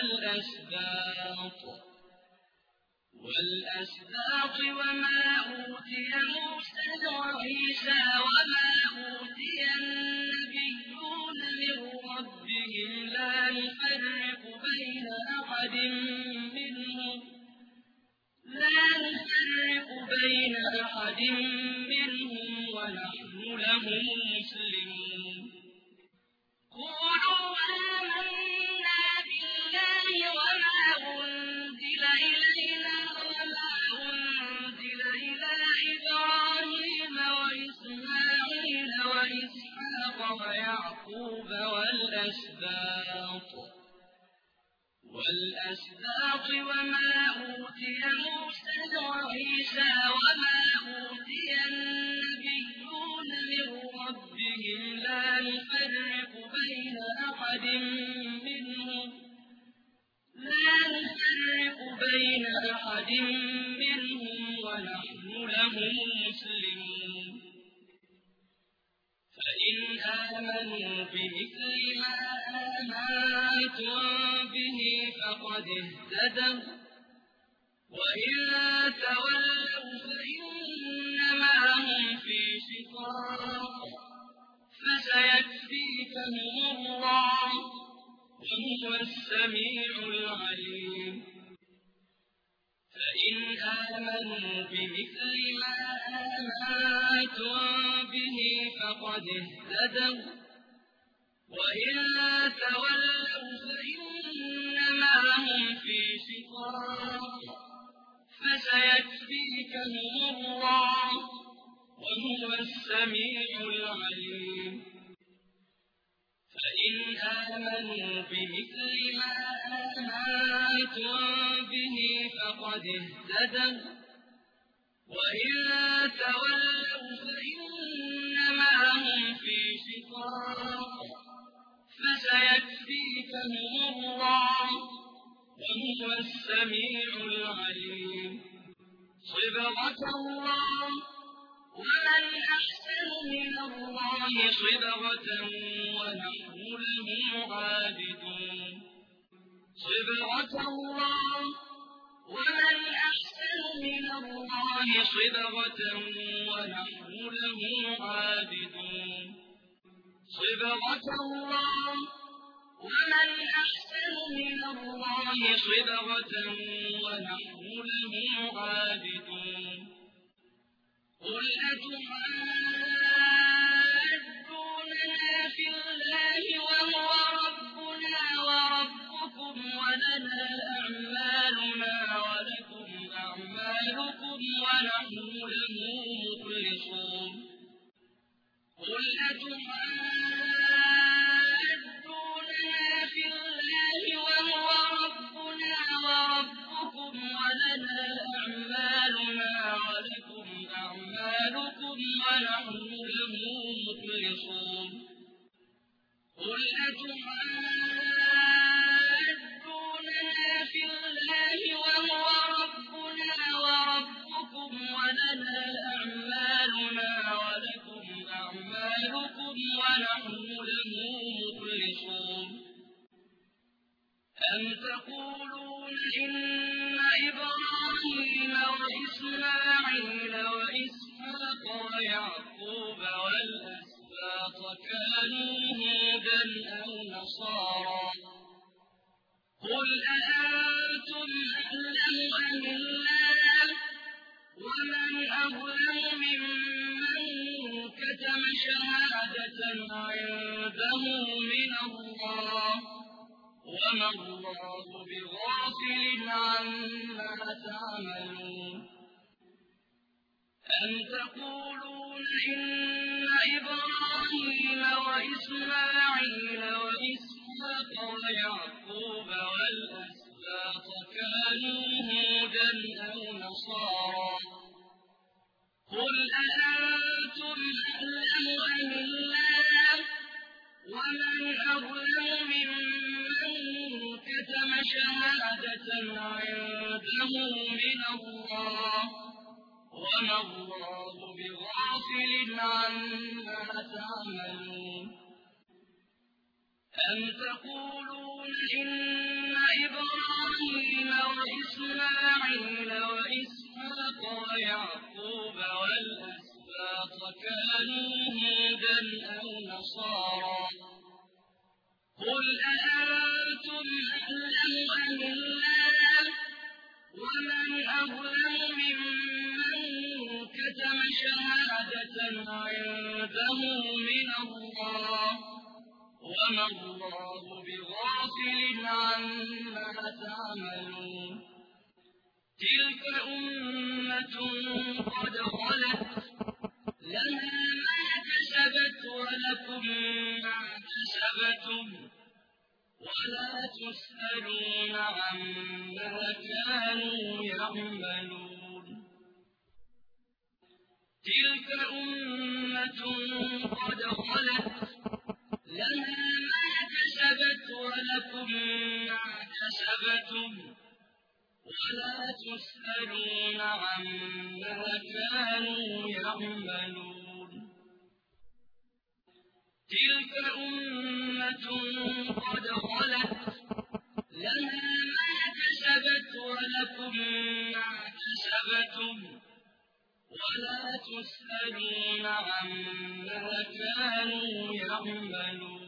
والأسباط وما أوتي موسى وعيسى وما أوتي النبيون من ربهم لا نفرق بين أحد منهم ونحن له مسلمون قولوا آمنا بالله وما أنزل إلينا وما أنزل إلى إبراهيم وإسماعيل وإسحاق ويعقوب والأسباط وما أوتي موسى وعيسى وما أوتي النبيون من ربهم لا نفرق بين أحد منهم ونحن له مسلمون فإن آمنوا بمثل ما آمنتم به فقد اهتدوا وإن تولوا فإنما هم في شقاق فسيكفيكهم الله وهو السميع العليم فإن آمنوا بمثل ما آمنتم به فقد اهتدوا وإن تولوا فإنما هم في شقاق فسيكفيكهم الله وهو السميع العليم فإن آمنوا بمثل ما آمنتم به فقد اهتدوا وإن تولوا فإنما هم في شقاق فسيكفيكهم الله وهو السميع العليم صبغة الله ومن أحسن من الله صبغة ونحن له عابدون صبغة الله ومن أحسن من الله صبغة ونحن له عابدون صبغة الله ومن أحسن من الله صبغة ونحن له عابدون قل أتحاجوننا في الله وهو ربنا وربكم ولنا أعمالنا ولكم أعمالكم ونحن له مخلصون قل أتحاجوننا في الله وهو ربنا وربكم ولنا أعمالنا قل أتحاجوننا في الله وهو ربنا وربكم ولنا أعمالنا ولكم أعمالكم ونحن له مخلصون أم تقولون إن إبراهيم وإسماعيل وإسحاق ويعقوب والأسباط كانوا هودا أو نصارى قل أأنتم أعلم أم الله ومن أظلم ممن كتم شهادة عنده من الله وما الله بغافل عما تعملون أم تقولون إن إبراهيم وإسماعيل وإسحاق ويعقوب والأسباط كانوا هودا أو نصارى قل أأنتم أعلم أم الله ومن أظلم ممن كتم شهادة عنده من الله وما الله بغافل عما تعملون أم تقولون إن إبراهيم وإسماعيل وإسحاق ويعقوب والأسباط كانوا هودا أو نصارى قل أأنتم أعلم أم الله ومن أظلم ممن كتم شهادة عنده من الله وما الله بغافل عما تعملون تلك أمة قد خلت لها ما كسبت ولكم ما كسبتم ولا تسألون عما كانوا يعملون تلك أمة قد خلت لها ما كسبت ولكم ما كسبتم ولا تسألون عما كانوا يعملون تلك أمة قد خلت لها ما كسبت ولكم ما كسبتم ولا تسألون عما كانوا يعملون